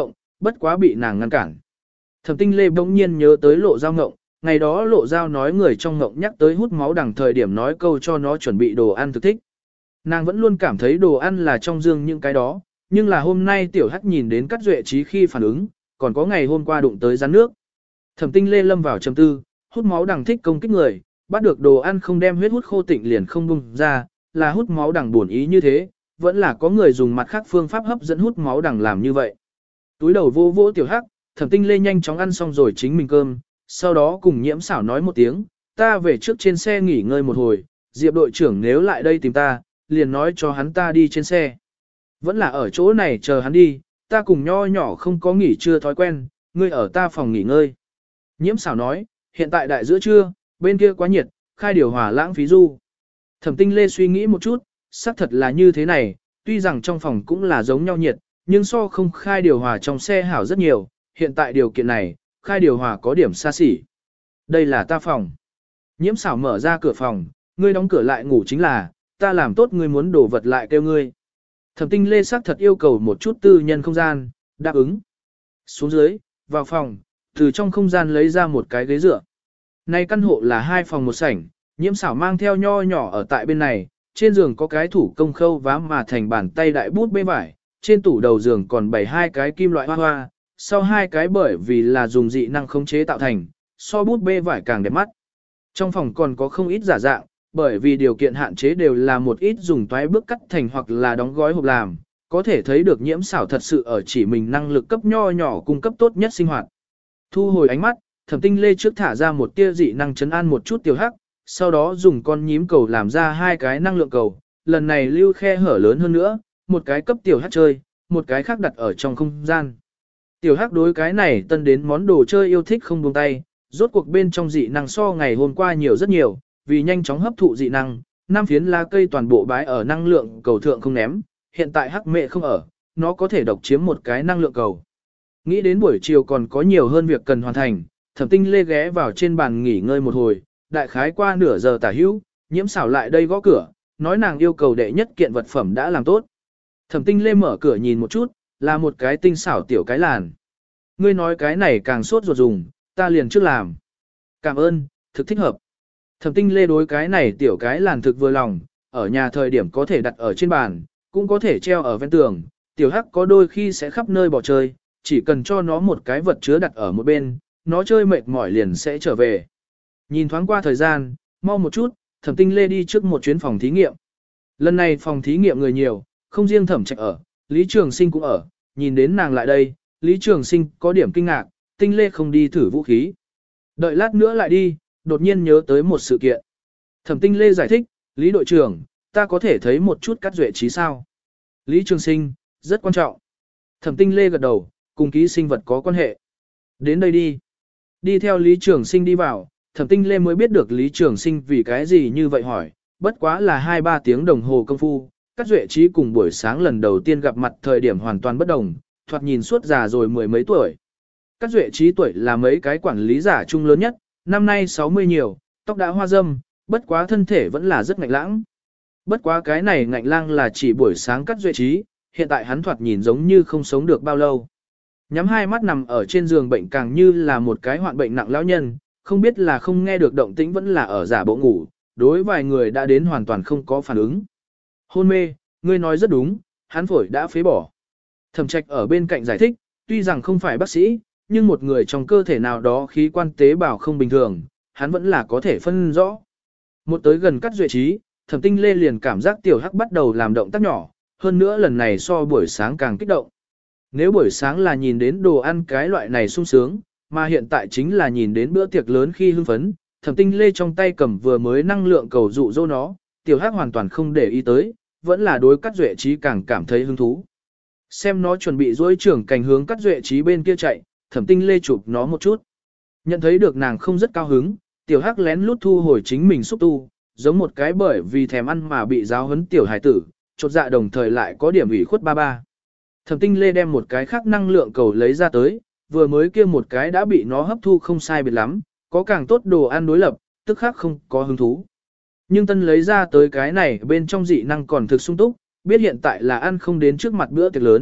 bất quá bị nàng ngăn cản. Thẩm Tinh Lê bỗng nhiên nhớ tới Lộ Giao ngộng, ngày đó Lộ Giao nói người trong ngộng nhắc tới hút máu đằng thời điểm nói câu cho nó chuẩn bị đồ ăn thực thích. Nàng vẫn luôn cảm thấy đồ ăn là trong dương những cái đó, nhưng là hôm nay tiểu hắc nhìn đến Cát Duệ Trí khi phản ứng, còn có ngày hôm qua đụng tới rắn nước. Thẩm Tinh Lê lâm vào trầm tư, hút máu đằng thích công kích người, bắt được đồ ăn không đem huyết hút khô tịnh liền không bung ra, là hút máu đằng buồn ý như thế, vẫn là có người dùng mặt khác phương pháp hấp dẫn hút máu đằng làm như vậy. Túi đầu vô vỗ tiểu hắc, Thẩm Tinh Lê nhanh chóng ăn xong rồi chính mình cơm, sau đó cùng Nhiễm Xảo nói một tiếng, ta về trước trên xe nghỉ ngơi một hồi, Diệp đội trưởng nếu lại đây tìm ta, liền nói cho hắn ta đi trên xe. Vẫn là ở chỗ này chờ hắn đi, ta cùng nho nhỏ không có nghỉ trưa thói quen, ngươi ở ta phòng nghỉ ngơi. Nhiễm Xảo nói, hiện tại đại giữa trưa, bên kia quá nhiệt, khai điều hòa lãng phí du. Thẩm Tinh Lê suy nghĩ một chút, xác thật là như thế này, tuy rằng trong phòng cũng là giống nhau nhiệt, nhưng so không khai điều hòa trong xe hảo rất nhiều, hiện tại điều kiện này, khai điều hòa có điểm xa xỉ. Đây là ta phòng. Nhiễm Xảo mở ra cửa phòng, ngươi đóng cửa lại ngủ chính là, ta làm tốt ngươi muốn đổ vật lại kêu ngươi. Thẩm Tinh Lê xác thật yêu cầu một chút tư nhân không gian, đáp ứng. Xuống dưới, vào phòng, từ trong không gian lấy ra một cái ghế dựa. Này căn hộ là hai phòng một sảnh, Nhiễm Xảo mang theo nho nhỏ ở tại bên này, trên giường có cái thủ công khâu vá mà thành bàn tay đại bút bê vải, trên tủ đầu giường còn bày hai cái kim loại hoa hoa, sau hai cái bởi vì là dùng dị năng khống chế tạo thành, so bút bê vải càng đẹp mắt. Trong phòng còn có không ít giả dạng, bởi vì điều kiện hạn chế đều là một ít dùng toái bước cắt thành hoặc là đóng gói hộp làm, có thể thấy được Nhiễm Xảo thật sự ở chỉ mình năng lực cấp nho nhỏ cung cấp tốt nhất sinh hoạt. Thu hồi ánh mắt, Thẩm Tinh Lê trước thả ra một tia dị năng chấn an một chút tiểu hắc, sau đó dùng con nhím cầu làm ra hai cái năng lượng cầu, lần này lưu khe hở lớn hơn nữa, một cái cấp tiểu hắc chơi, một cái khác đặt ở trong không gian. Tiểu hắc đối cái này tân đến món đồ chơi yêu thích không buông tay, rốt cuộc bên trong dị năng so ngày hôm qua nhiều rất nhiều, vì nhanh chóng hấp thụ dị năng, năm phiến lá cây toàn bộ bái ở năng lượng cầu thượng không ném, hiện tại hắc mẹ không ở, nó có thể độc chiếm một cái năng lượng cầu. Nghĩ đến buổi chiều còn có nhiều hơn việc cần hoàn thành, Thẩm Tinh Lê ghé vào trên bàn nghỉ ngơi một hồi, đại khái qua nửa giờ tả hữu, Nhiễm Xảo lại đây gõ cửa, nói nàng yêu cầu đệ nhất kiện vật phẩm đã làm tốt. Thẩm Tinh Lê mở cửa nhìn một chút, là một cái tinh xảo tiểu cái làn. Ngươi nói cái này càng sốt ruột dùng, ta liền trước làm. Cảm ơn, thực thích hợp. Thẩm Tinh Lê đối cái này tiểu cái làn thực vừa lòng, ở nhà thời điểm có thể đặt ở trên bàn, cũng có thể treo ở ven tường, tiểu hắc có đôi khi sẽ khắp nơi bỏ chơi, chỉ cần cho nó một cái vật chứa đặt ở một bên, nó chơi mệt mỏi liền sẽ trở về. Nhìn thoáng qua thời gian, mau một chút, Thẩm Tinh Lê đi trước một chuyến phòng thí nghiệm. Lần này phòng thí nghiệm người nhiều, không riêng Thẩm Trạch ở, Lý Trường Sinh cũng ở, nhìn đến nàng lại đây, Lý Trường Sinh có điểm kinh ngạc, Tinh Lê không đi thử vũ khí. Đợi lát nữa lại đi, đột nhiên nhớ tới một sự kiện. Thẩm Tinh Lê giải thích, Lý đội trưởng, ta có thể thấy một chút Cát Duệ Trí sao? Lý Trường Sinh, rất quan trọng. Thẩm Tinh Lê gật đầu, cùng ký sinh vật có quan hệ. Đến đây đi. Đi theo Lý Trường Sinh đi vào, Thẩm Tinh Lê mới biết được Lý Trường Sinh vì cái gì như vậy hỏi, bất quá là hai ba tiếng đồng hồ công phu, Cát Duệ Trí cùng buổi sáng lần đầu tiên gặp mặt thời điểm hoàn toàn bất đồng, thoạt nhìn suốt già rồi mười mấy tuổi. Cát Duệ Trí tuổi là mấy cái quản lý giả trung lớn nhất, năm nay sáu mươi nhiều, tóc đã hoa râm, bất quá thân thể vẫn là rất ngạnh lãng. Bất quá cái này ngạnh lang là chỉ buổi sáng Cát Duệ Trí, hiện tại hắn thoạt nhìn giống như không sống được bao lâu. Nhắm hai mắt nằm ở trên giường bệnh càng như là một cái hoạn bệnh nặng lão nhân, không biết là không nghe được động tĩnh vẫn là ở giả bộ ngủ, đối vài người đã đến hoàn toàn không có phản ứng. Hôn mê, ngươi nói rất đúng, hắn phổi đã phế bỏ. Thẩm Trạch ở bên cạnh giải thích, tuy rằng không phải bác sĩ, nhưng một người trong cơ thể nào đó khí quan tế bào không bình thường, hắn vẫn là có thể phân rõ. Một tới gần Cát Duệ Trí, Thẩm Tinh Lê liền cảm giác tiểu hắc bắt đầu làm động tác nhỏ, hơn nữa lần này so buổi sáng càng kích động. Nếu buổi sáng là nhìn đến đồ ăn cái loại này sung sướng, mà hiện tại chính là nhìn đến bữa tiệc lớn khi hưng phấn, Thẩm Tinh Lê trong tay cầm vừa mới năng lượng cầu dụ dỗ nó, tiểu hắc hoàn toàn không để ý tới, vẫn là đối Cát Duệ Trí càng cảm thấy hứng thú. Xem nó chuẩn bị duỗi trưởng cành hướng Cát Duệ Trí bên kia chạy, Thẩm Tinh Lê chụp nó một chút. Nhận thấy được nàng không rất cao hứng, tiểu hắc lén lút thu hồi chính mình xúc tu, giống một cái bởi vì thèm ăn mà bị giáo huấn tiểu hải tử, chột dạ đồng thời lại có điểm ủy khuất ba ba. Thẩm Tinh Lê đem một cái khác năng lượng cầu lấy ra tới, vừa mới kia một cái đã bị nó hấp thu không sai biệt lắm, có càng tốt đồ ăn đối lập, tức khác không có hứng thú. Nhưng tân lấy ra tới cái này bên trong dị năng còn thực sung túc, biết hiện tại là ăn không đến trước mặt bữa tiệc lớn,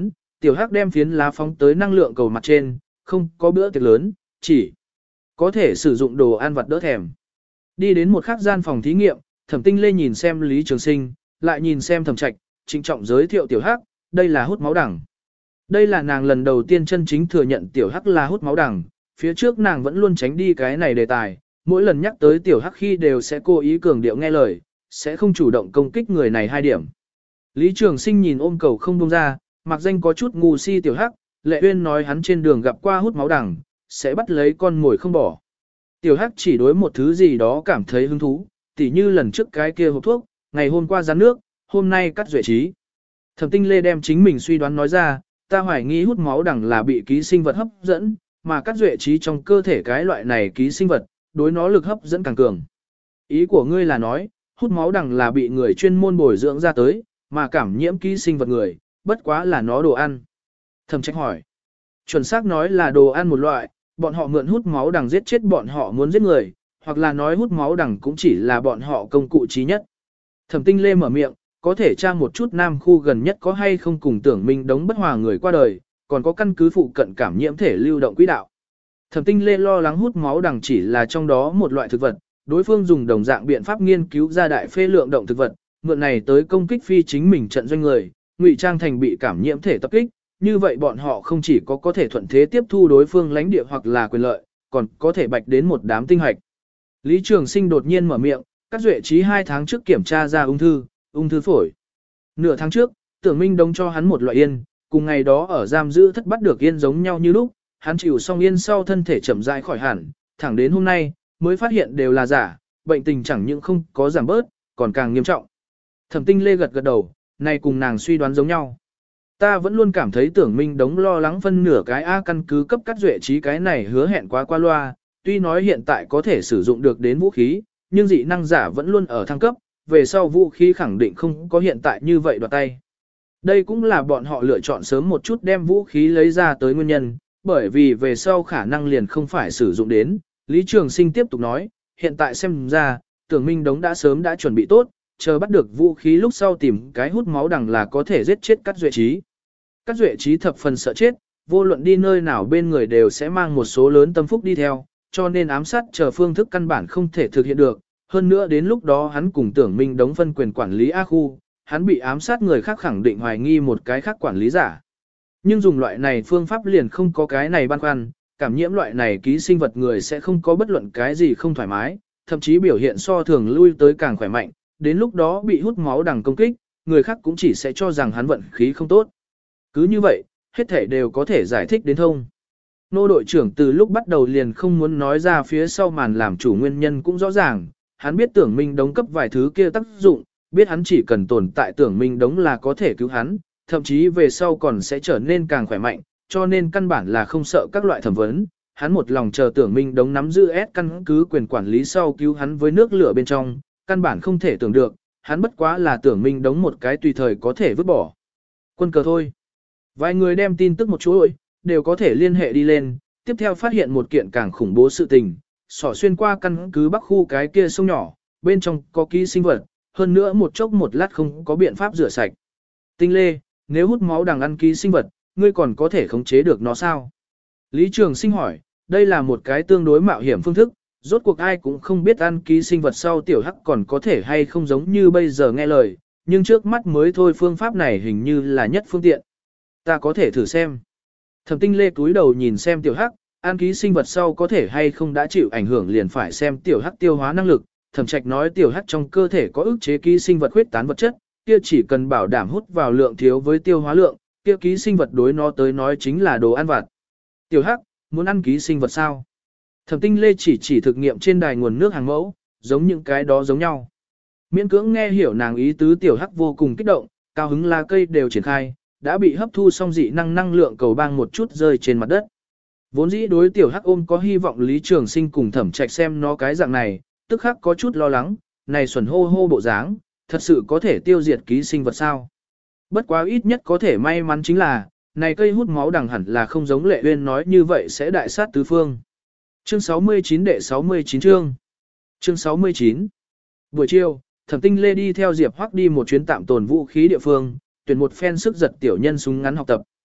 tiểu hắc đem phiến lá phóng tới năng lượng cầu mặt trên, không có bữa tiệc lớn, chỉ có thể sử dụng đồ ăn vặt đỡ thèm. Đi đến một khắc gian phòng thí nghiệm, Thẩm Tinh Lê nhìn xem Lý Trường Sinh, lại nhìn xem Thẩm Trạch, trịnh trọng giới thiệu tiểu hắc, đây là hút máu đằng. Đây là nàng lần đầu tiên chân chính thừa nhận tiểu hắc là hút máu đằng, phía trước nàng vẫn luôn tránh đi cái này đề tài, mỗi lần nhắc tới tiểu hắc khi đều sẽ cố ý cường điệu nghe lời, sẽ không chủ động công kích người này hai điểm. Lý Trường Sinh nhìn ôm cầu không buông ra, mặc danh có chút ngu si tiểu hắc, Lệ Uyên nói hắn trên đường gặp qua hút máu đằng, sẽ bắt lấy con mồi không bỏ. Tiểu hắc chỉ đối một thứ gì đó cảm thấy hứng thú, tỉ như lần trước cái kia hộp thuốc, ngày hôm qua rán nước, hôm nay cắt duệ trí. Thẩm Tinh Lê đem chính mình suy đoán nói ra, ta hoài nghi hút máu đằng là bị ký sinh vật hấp dẫn, mà cắt duệ trí trong cơ thể cái loại này ký sinh vật, đối nó lực hấp dẫn càng cường. Ý của ngươi là nói, hút máu đằng là bị người chuyên môn bồi dưỡng ra tới, mà cảm nhiễm ký sinh vật người, bất quá là nó đồ ăn. Thẩm Trạch hỏi, chuẩn xác nói là đồ ăn một loại, bọn họ mượn hút máu đằng giết chết bọn họ muốn giết người, hoặc là nói hút máu đằng cũng chỉ là bọn họ công cụ trí nhất. Thẩm Tinh Lê mở miệng, có thể tra một chút Nam khu gần nhất có hay không cùng Tưởng Minh đống bất hòa người qua đời, còn có căn cứ phụ cận cảm nhiễm thể lưu động quỹ đạo. Thẩm Tinh Lê lo lắng hút máu đằng chỉ là trong đó một loại thực vật, đối phương dùng đồng dạng biện pháp nghiên cứu ra đại phê lượng động thực vật, mượn này tới công kích phi chính mình trận doanh người, ngụy trang thành bị cảm nhiễm thể tập kích, như vậy bọn họ không chỉ có có thể thuận thế tiếp thu đối phương lãnh địa hoặc là quyền lợi, còn có thể bạch đến một đám tinh hạch. Lý Trường Sinh đột nhiên mở miệng, Cát Duệ Trí hai tháng trước kiểm tra ra ung thư, ung thư phổi. Nửa tháng trước, Tưởng Minh đóng cho hắn một loại yên, cùng ngày đó ở giam giữ thất bắt được yên giống nhau như lúc, hắn chịu xong yên sau thân thể chậm rãi khỏi hẳn, thẳng đến hôm nay mới phát hiện đều là giả, bệnh tình chẳng những không có giảm bớt, còn càng nghiêm trọng. Thẩm Tinh Lê gật gật đầu, này cùng nàng suy đoán giống nhau. Ta vẫn luôn cảm thấy Tưởng Minh đống lo lắng phân nửa cái A căn cứ cấp Cát Duệ Trí cái này hứa hẹn quá qua loa, tuy nói hiện tại có thể sử dụng được đến vũ khí, nhưng dị năng giả vẫn luôn ở thăng cấp, về sau vũ khí khẳng định không có hiện tại như vậy đoạt tay. Đây cũng là bọn họ lựa chọn sớm một chút đem vũ khí lấy ra tới nguyên nhân, bởi vì về sau khả năng liền không phải sử dụng đến. Lý Trường Sinh tiếp tục nói, hiện tại xem ra, Tưởng Minh đống đã sớm đã chuẩn bị tốt, chờ bắt được vũ khí lúc sau tìm cái hút máu đằng là có thể giết chết Cát Duệ Trí. Cát Duệ Trí thập phần sợ chết, vô luận đi nơi nào bên người đều sẽ mang một số lớn tâm phúc đi theo, cho nên ám sát chờ phương thức căn bản không thể thực hiện được. Hơn nữa đến lúc đó hắn cùng Tưởng Minh đống phân quyền quản lý A khu, hắn bị ám sát người khác khẳng định hoài nghi một cái khác quản lý giả. Nhưng dùng loại này phương pháp liền không có cái này băn khoăn, cảm nhiễm loại này ký sinh vật người sẽ không có bất luận cái gì không thoải mái, thậm chí biểu hiện so thường lui tới càng khỏe mạnh, đến lúc đó bị hút máu đằng công kích, người khác cũng chỉ sẽ cho rằng hắn vận khí không tốt. Cứ như vậy, hết thể đều có thể giải thích đến thông. Nô đội trưởng từ lúc bắt đầu liền không muốn nói ra phía sau màn làm chủ nguyên nhân cũng rõ ràng, hắn biết Tưởng Minh đống cấp vài thứ kia tác dụng, biết hắn chỉ cần tồn tại Tưởng Minh đống là có thể cứu hắn, thậm chí về sau còn sẽ trở nên càng khỏe mạnh, cho nên căn bản là không sợ các loại thẩm vấn. Hắn một lòng chờ Tưởng Minh đống nắm giữ S căn cứ quyền quản lý sau cứu hắn với nước lửa bên trong, căn bản không thể tưởng được, hắn bất quá là Tưởng Minh đống một cái tùy thời có thể vứt bỏ quân cờ thôi. Vài người đem tin tức một chuỗi, đều có thể liên hệ đi lên, tiếp theo phát hiện một kiện càng khủng bố sự tình, xỏ xuyên qua căn cứ bắc khu cái kia sông nhỏ, bên trong có ký sinh vật, hơn nữa một chốc một lát không có biện pháp rửa sạch. Tinh Lê, nếu hút máu đằng ăn ký sinh vật, ngươi còn có thể khống chế được nó sao? Lý Trường Sinh hỏi, đây là một cái tương đối mạo hiểm phương thức, rốt cuộc ai cũng không biết ăn ký sinh vật sau tiểu hắc còn có thể hay không giống như bây giờ nghe lời, nhưng trước mắt mới thôi phương pháp này hình như là nhất phương tiện. Ta có thể thử xem. Thẩm Tinh Lê cúi đầu nhìn xem tiểu hắc, ăn ký sinh vật sau có thể hay không đã chịu ảnh hưởng liền phải xem tiểu hắc tiêu hóa năng lực. Thẩm Trạch nói tiểu hắc trong cơ thể có ức chế ký sinh vật huyết tán vật chất, kia chỉ cần bảo đảm hút vào lượng thiếu với tiêu hóa lượng, kia ký sinh vật đối nó tới nói chính là đồ ăn vặt. Tiểu hắc, muốn ăn ký sinh vật sao? Thẩm Tinh Lê chỉ chỉ thực nghiệm trên đài nguồn nước hàng mẫu, giống những cái đó giống nhau. Miễn cưỡng nghe hiểu nàng ý tứ tiểu hắc vô cùng kích động, cao hứng lá cây đều triển khai, đã bị hấp thu xong dị năng năng lượng cầu bang một chút rơi trên mặt đất. Vốn dĩ đối tiểu hắc ôm có hy vọng Lý Trường Sinh cùng Thẩm Trạch xem nó cái dạng này, tức khắc có chút lo lắng, này xuẩn hô hô bộ dáng, thật sự có thể tiêu diệt ký sinh vật sao? Bất quá ít nhất có thể may mắn chính là, này cây hút máu đằng hẳn là không giống Lệ Uyên nói như vậy sẽ đại sát tứ phương. Chương sáu mươi chín đệ sáu mươi chín chương. Chương sáu mươi chín. Buổi chiều, Thẩm Tinh Lê đi theo Diệp Hoắc đi một chuyến tạm tồn vũ khí địa phương, tuyển một phen sức giật tiểu nhân súng ngắn học tập.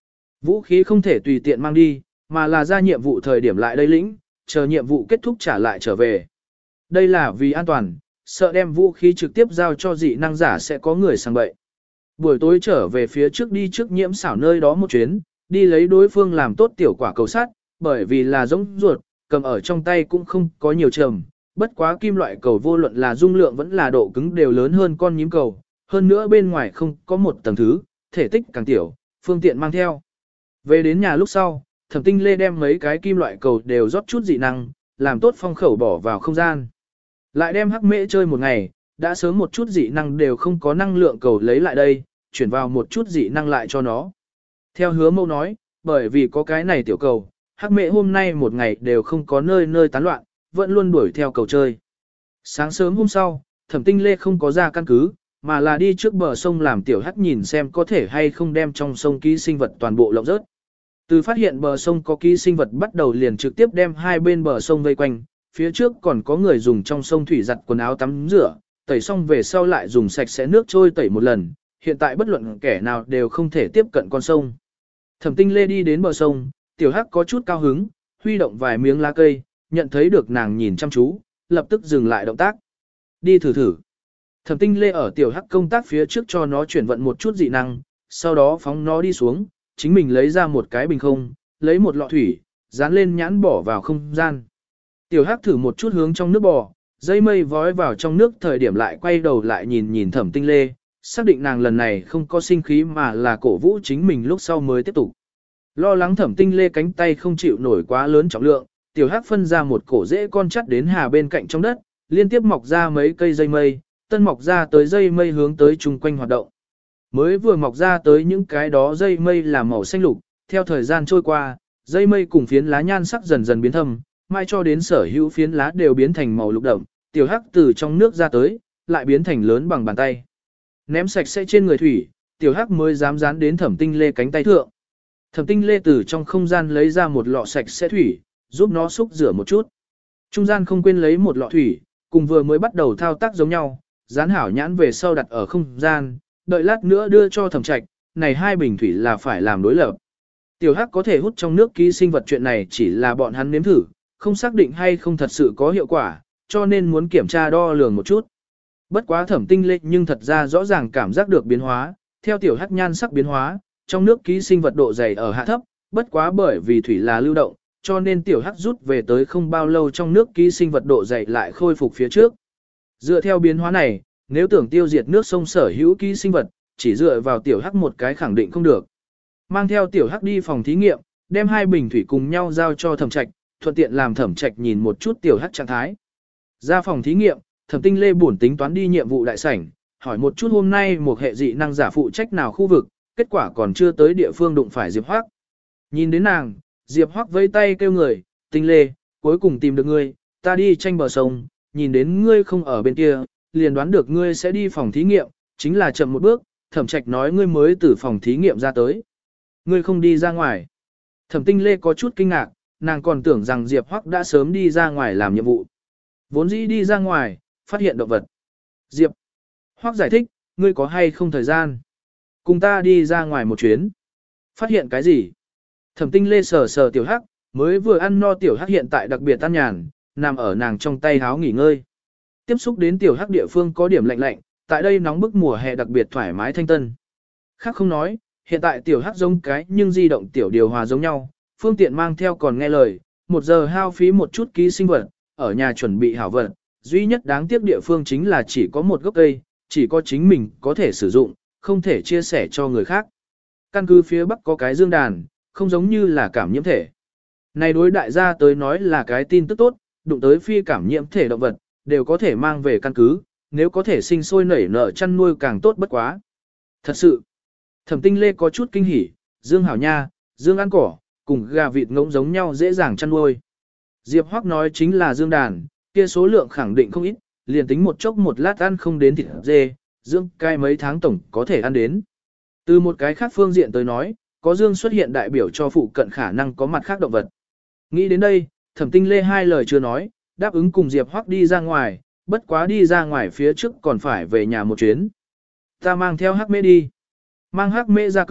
Vũ khí không thể tùy tiện mang đi, mà là ra nhiệm vụ thời điểm lại đây lĩnh, chờ nhiệm vụ kết thúc trả lại trở về. Đây là vì an toàn, sợ đem vũ khí trực tiếp giao cho dị năng giả sẽ có người sang bậy. Buổi tối trở về phía trước đi trước nhiễm xảo nơi đó một chuyến, đi lấy đối phương làm tốt tiểu quả cầu sắt, bởi vì là giống ruột, cầm ở trong tay cũng không có nhiều trầm. Bất quá kim loại cầu vô luận là dung lượng vẫn là độ cứng đều lớn hơn con nhím cầu, hơn nữa bên ngoài không có một tầng thứ, thể tích càng tiểu, phương tiện mang theo. Về đến nhà lúc sau, Thẩm Tinh Lê đem mấy cái kim loại cầu đều rót chút dị năng, làm tốt phong khẩu bỏ vào không gian. Lại đem hắc mễ chơi một ngày, đã sớm một chút dị năng đều không có năng lượng cầu lấy lại đây, chuyển vào một chút dị năng lại cho nó. Theo hứa mâu nói, bởi vì có cái này tiểu cầu, hắc mễ hôm nay một ngày đều không có nơi nơi tán loạn, vẫn luôn đuổi theo cầu chơi. Sáng sớm hôm sau, Thẩm Tinh Lê không có ra căn cứ, mà là đi trước bờ sông làm tiểu hắc nhìn xem có thể hay không đem trong sông ký sinh vật toàn bộ lộng rớt. Từ phát hiện bờ sông có ký sinh vật bắt đầu liền trực tiếp đem hai bên bờ sông vây quanh, phía trước còn có người dùng trong sông thủy giặt quần áo tắm rửa, tẩy xong về sau lại dùng sạch sẽ nước trôi tẩy một lần, hiện tại bất luận kẻ nào đều không thể tiếp cận con sông. Thẩm Tinh Lê đi đến bờ sông, tiểu hắc có chút cao hứng, huy động vài miếng lá cây, nhận thấy được nàng nhìn chăm chú, lập tức dừng lại động tác. Đi thử thử. Thẩm Tinh Lê ở tiểu hắc công tác phía trước cho nó chuyển vận một chút dị năng, sau đó phóng nó đi xuống, chính mình lấy ra một cái bình không, lấy một lọ thủy, dán lên nhãn bỏ vào không gian. Tiểu hắc thử một chút hướng trong nước bò, dây mây vói vào trong nước thời điểm lại quay đầu lại nhìn nhìn Thẩm Tinh Lê, xác định nàng lần này không có sinh khí mà là cổ vũ chính mình lúc sau mới tiếp tục. Lo lắng Thẩm Tinh Lê cánh tay không chịu nổi quá lớn trọng lượng, tiểu hắc phân ra một cổ rễ con chắt đến hà bên cạnh trong đất, liên tiếp mọc ra mấy cây dây mây, tân mọc ra tới dây mây hướng tới chung quanh hoạt động. Mới vừa mọc ra tới những cái đó dây mây là màu xanh lục, theo thời gian trôi qua, dây mây cùng phiến lá nhan sắc dần dần biến thâm, mai cho đến sở hữu phiến lá đều biến thành màu lục đậm, tiểu hắc từ trong nước ra tới, lại biến thành lớn bằng bàn tay. Ném sạch sẽ trên người thủy, tiểu hắc mới dám dán đến Thẩm Tinh Lê cánh tay thượng. Thẩm Tinh Lê từ trong không gian lấy ra một lọ sạch sẽ thủy, giúp nó xúc rửa một chút. Trung gian không quên lấy một lọ thủy, cùng vừa mới bắt đầu thao tác giống nhau, dán hảo nhãn về sau đặt ở không gian, đợi lát nữa đưa cho Thẩm Trạch, này hai bình thủy là phải làm đối lập. Tiểu hắc có thể hút trong nước ký sinh vật chuyện này chỉ là bọn hắn nếm thử, không xác định hay không thật sự có hiệu quả, cho nên muốn kiểm tra đo lường một chút. Bất quá Thẩm Tinh Lê nhưng thật ra rõ ràng cảm giác được biến hóa, theo tiểu hắc nhan sắc biến hóa, trong nước ký sinh vật độ dày ở hạ thấp, bất quá bởi vì thủy là lưu động, cho nên tiểu hắc rút về tới không bao lâu trong nước ký sinh vật độ dày lại khôi phục phía trước. Dựa theo biến hóa này, nếu tưởng tiêu diệt nước sông sở hữu ký sinh vật, chỉ dựa vào tiểu hắc một cái khẳng định không được. Mang theo tiểu hắc đi phòng thí nghiệm, đem hai bình thủy cùng nhau giao cho Thẩm Trạch, thuận tiện làm Thẩm Trạch nhìn một chút tiểu hắc trạng thái. Ra phòng thí nghiệm, Thẩm Tinh Lê buồn tính toán đi nhiệm vụ đại sảnh, hỏi một chút hôm nay một hệ dị năng giả phụ trách nào khu vực, kết quả còn chưa tới địa phương đụng phải Diệp Hoắc. Nhìn đến nàng, Diệp Hoắc vẫy tay kêu người, Tinh Lê, cuối cùng tìm được ngươi, ta đi tranh bờ sông, nhìn đến ngươi không ở bên kia, liền đoán được ngươi sẽ đi phòng thí nghiệm, chính là chậm một bước, Thẩm Trạch nói ngươi mới từ phòng thí nghiệm ra tới. Ngươi không đi ra ngoài. Thẩm Tinh Lê có chút kinh ngạc, nàng còn tưởng rằng Diệp Hoắc đã sớm đi ra ngoài làm nhiệm vụ. Vốn dĩ đi ra ngoài, phát hiện động vật. Diệp Hoắc giải thích, ngươi có hay không thời gian? Cùng ta đi ra ngoài một chuyến. Phát hiện cái gì? Thẩm Tinh Lê sờ sờ tiểu hắc, mới vừa ăn no tiểu hắc hiện tại đặc biệt tan nhàn, nằm ở nàng trong tay háo nghỉ ngơi. Tiếp xúc đến tiểu hắc địa phương có điểm lạnh lạnh, tại đây nóng bức mùa hè đặc biệt thoải mái thanh tân. Khác không nói, hiện tại tiểu hắc giống cái nhưng di động tiểu điều hòa giống nhau, phương tiện mang theo còn nghe lời, một giờ hao phí một chút ký sinh vật, ở nhà chuẩn bị hảo vật, duy nhất đáng tiếc địa phương chính là chỉ có một gốc cây, chỉ có chính mình có thể sử dụng, không thể chia sẻ cho người khác. Căn cứ phía bắc có cái dương đàn, không giống như là cảm nhiễm thể. Này đối đại gia tới nói là cái tin tức tốt, đụng tới phi cảm nhiễm thể động vật, đều có thể mang về căn cứ, nếu có thể sinh sôi nảy nở chăn nuôi càng tốt bất quá. Thật sự, Thẩm Tinh Lê có chút kinh hỉ, dương hảo nha, dương ăn cỏ, cùng gà vịt ngỗng giống nhau dễ dàng chăn nuôi. Diệp Hoắc nói chính là dương đàn, kia số lượng khẳng định không ít, liền tính một chốc một lát ăn không đến thịt dê, dương cai mấy tháng tổng có thể ăn đến. Từ một cái khác phương diện tới nói, có dương xuất hiện đại biểu cho phụ cận khả năng có mặt khác động vật. Nghĩ đến đây, Thẩm Tinh Lê hai lời chưa nói, đáp ứng cùng Diệp Hoắc đi ra ngoài, bất quá đi ra ngoài phía trước còn phải về nhà một chuyến. Ta mang theo Hắc Mễ đi. Mang Hắc Mễ ra cửa,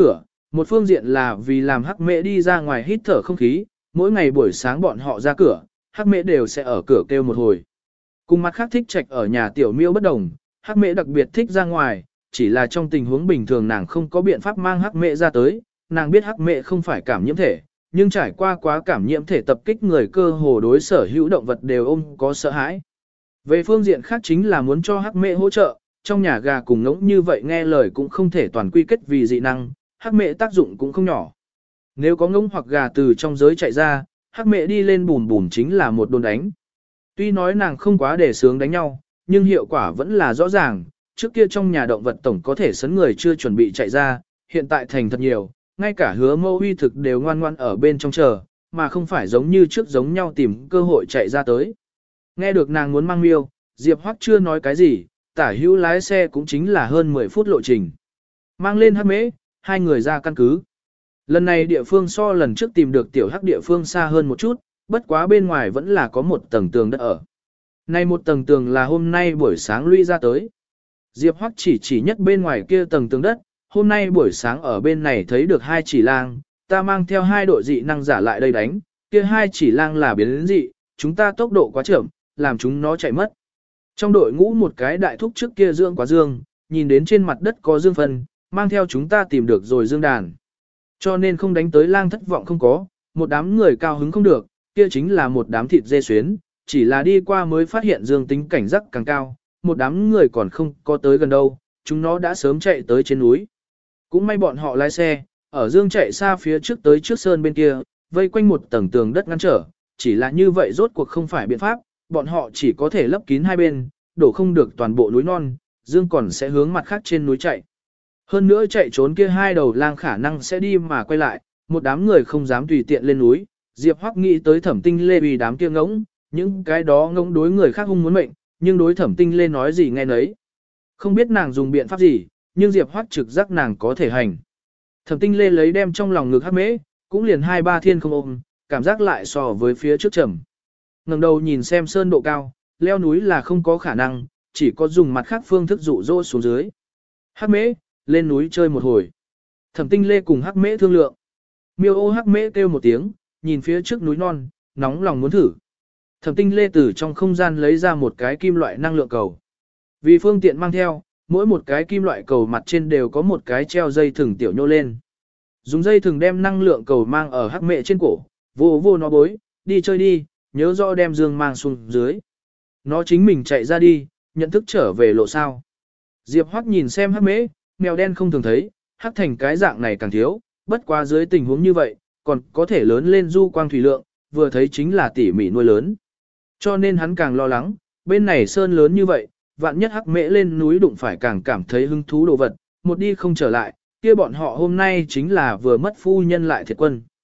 Một phương diện là vì làm hắc mễ đi ra ngoài hít thở không khí, mỗi ngày buổi sáng bọn họ ra cửa, hắc mễ đều sẽ ở cửa kêu một hồi. Cùng mặt khác thích trạch ở nhà tiểu miêu bất đồng, hắc mễ đặc biệt thích ra ngoài, chỉ là trong tình huống bình thường nàng không có biện pháp mang hắc mễ ra tới, nàng biết hắc mễ không phải cảm nhiễm thể, nhưng trải qua quá cảm nhiễm thể tập kích người cơ hồ đối sở hữu động vật đều ôm có sợ hãi. Về phương diện khác chính là muốn cho hắc mễ hỗ trợ, trong nhà gà cùng ngỗng như vậy nghe lời cũng không thể toàn quy kết vì dị năng, hắc mễ tác dụng cũng không nhỏ. Nếu có ngỗng hoặc gà từ trong giới chạy ra, hắc mễ đi lên bùn bùn chính là một đồn đánh. Tuy nói nàng không quá để sướng đánh nhau, nhưng hiệu quả vẫn là rõ ràng, trước kia trong nhà động vật tổng có thể sấn người chưa chuẩn bị chạy ra, hiện tại thành thật nhiều, ngay cả hứa mâu huy thực đều ngoan ngoan ở bên trong chờ, mà không phải giống như trước giống nhau tìm cơ hội chạy ra tới. Nghe được nàng muốn mang miêu, Diệp Hoắc chưa nói cái gì, tả hữu lái xe cũng chính là hơn mười phút lộ trình. Mang lên hắc mễ, hai người ra căn cứ. Lần này địa phương so lần trước tìm được tiểu hắc địa phương xa hơn một chút, bất quá bên ngoài vẫn là có một tầng tường đất ở. Này một tầng tường là hôm nay buổi sáng lũy ra tới. Diệp Hoắc chỉ chỉ nhất bên ngoài kia tầng tường đất, hôm nay buổi sáng ở bên này thấy được hai chỉ lang, ta mang theo hai đội dị năng giả lại đây đánh, kia hai chỉ lang là biến dị, chúng ta tốc độ quá chậm, làm chúng nó chạy mất. Trong đội ngũ một cái đại thúc trước kia dưỡng quá dương, nhìn đến trên mặt đất có dương phân, mang theo chúng ta tìm được rồi dương đàn. Cho nên không đánh tới lang thất vọng không có, một đám người cao hứng không được, kia chính là một đám thịt dê xuyến, chỉ là đi qua mới phát hiện dương tính cảnh giác càng cao, một đám người còn không có tới gần đâu, chúng nó đã sớm chạy tới trên núi. Cũng may bọn họ lái xe, ở dương chạy xa phía trước tới trước sơn bên kia, vây quanh một tầng tường đất ngăn trở, chỉ là như vậy rốt cuộc không phải biện pháp, bọn họ chỉ có thể lấp kín hai bên, đổ không được toàn bộ núi non, dương còn sẽ hướng mặt khác trên núi chạy. Hơn nữa chạy trốn kia hai đầu lang khả năng sẽ đi mà quay lại, một đám người không dám tùy tiện lên núi, Diệp Hoắc nghĩ tới Thẩm Tinh Lê vì đám kia ngỗng, những cái đó ngỗng đối người khác hung muốn mệnh, nhưng đối Thẩm Tinh Lê nói gì nghe nấy. Không biết nàng dùng biện pháp gì, nhưng Diệp Hoắc trực giác nàng có thể hành. Thẩm Tinh Lê lấy đem trong lòng ngực hắc mễ, cũng liền hai ba thiên không ôm, cảm giác lại so với phía trước trầm. Ngẩng đầu nhìn xem sơn độ cao, leo núi là không có khả năng, chỉ có dùng mặt khác phương thức dụ dỗ xuống dưới. Hắc mễ, lên núi chơi một hồi. Thẩm Tinh Lê cùng hắc mễ thương lượng. Miêu ô hắc mễ kêu một tiếng, nhìn phía trước núi non, nóng lòng muốn thử. Thẩm Tinh Lê từ trong không gian lấy ra một cái kim loại năng lượng cầu. Vì phương tiện mang theo, mỗi một cái kim loại cầu mặt trên đều có một cái treo dây thừng tiểu nhô lên. Dùng dây thừng đem năng lượng cầu mang ở hắc mễ trên cổ, vô vô nó bối, đi chơi đi, nhớ rõ đem dương mang xuống dưới. Nó chính mình chạy ra đi, nhận thức trở về lộ sao. Diệp Hoắc nhìn xem hắc mễ, mèo đen không thường thấy, hắc thành cái dạng này càng thiếu, bất quá dưới tình huống như vậy, còn có thể lớn lên du quang thủy lượng, vừa thấy chính là tỉ mỉ nuôi lớn. Cho nên hắn càng lo lắng, bên này sơn lớn như vậy, vạn nhất hắc mễ lên núi đụng phải càng cảm thấy hứng thú đồ vật, một đi không trở lại, kia bọn họ hôm nay chính là vừa mất phu nhân lại thiệt quân.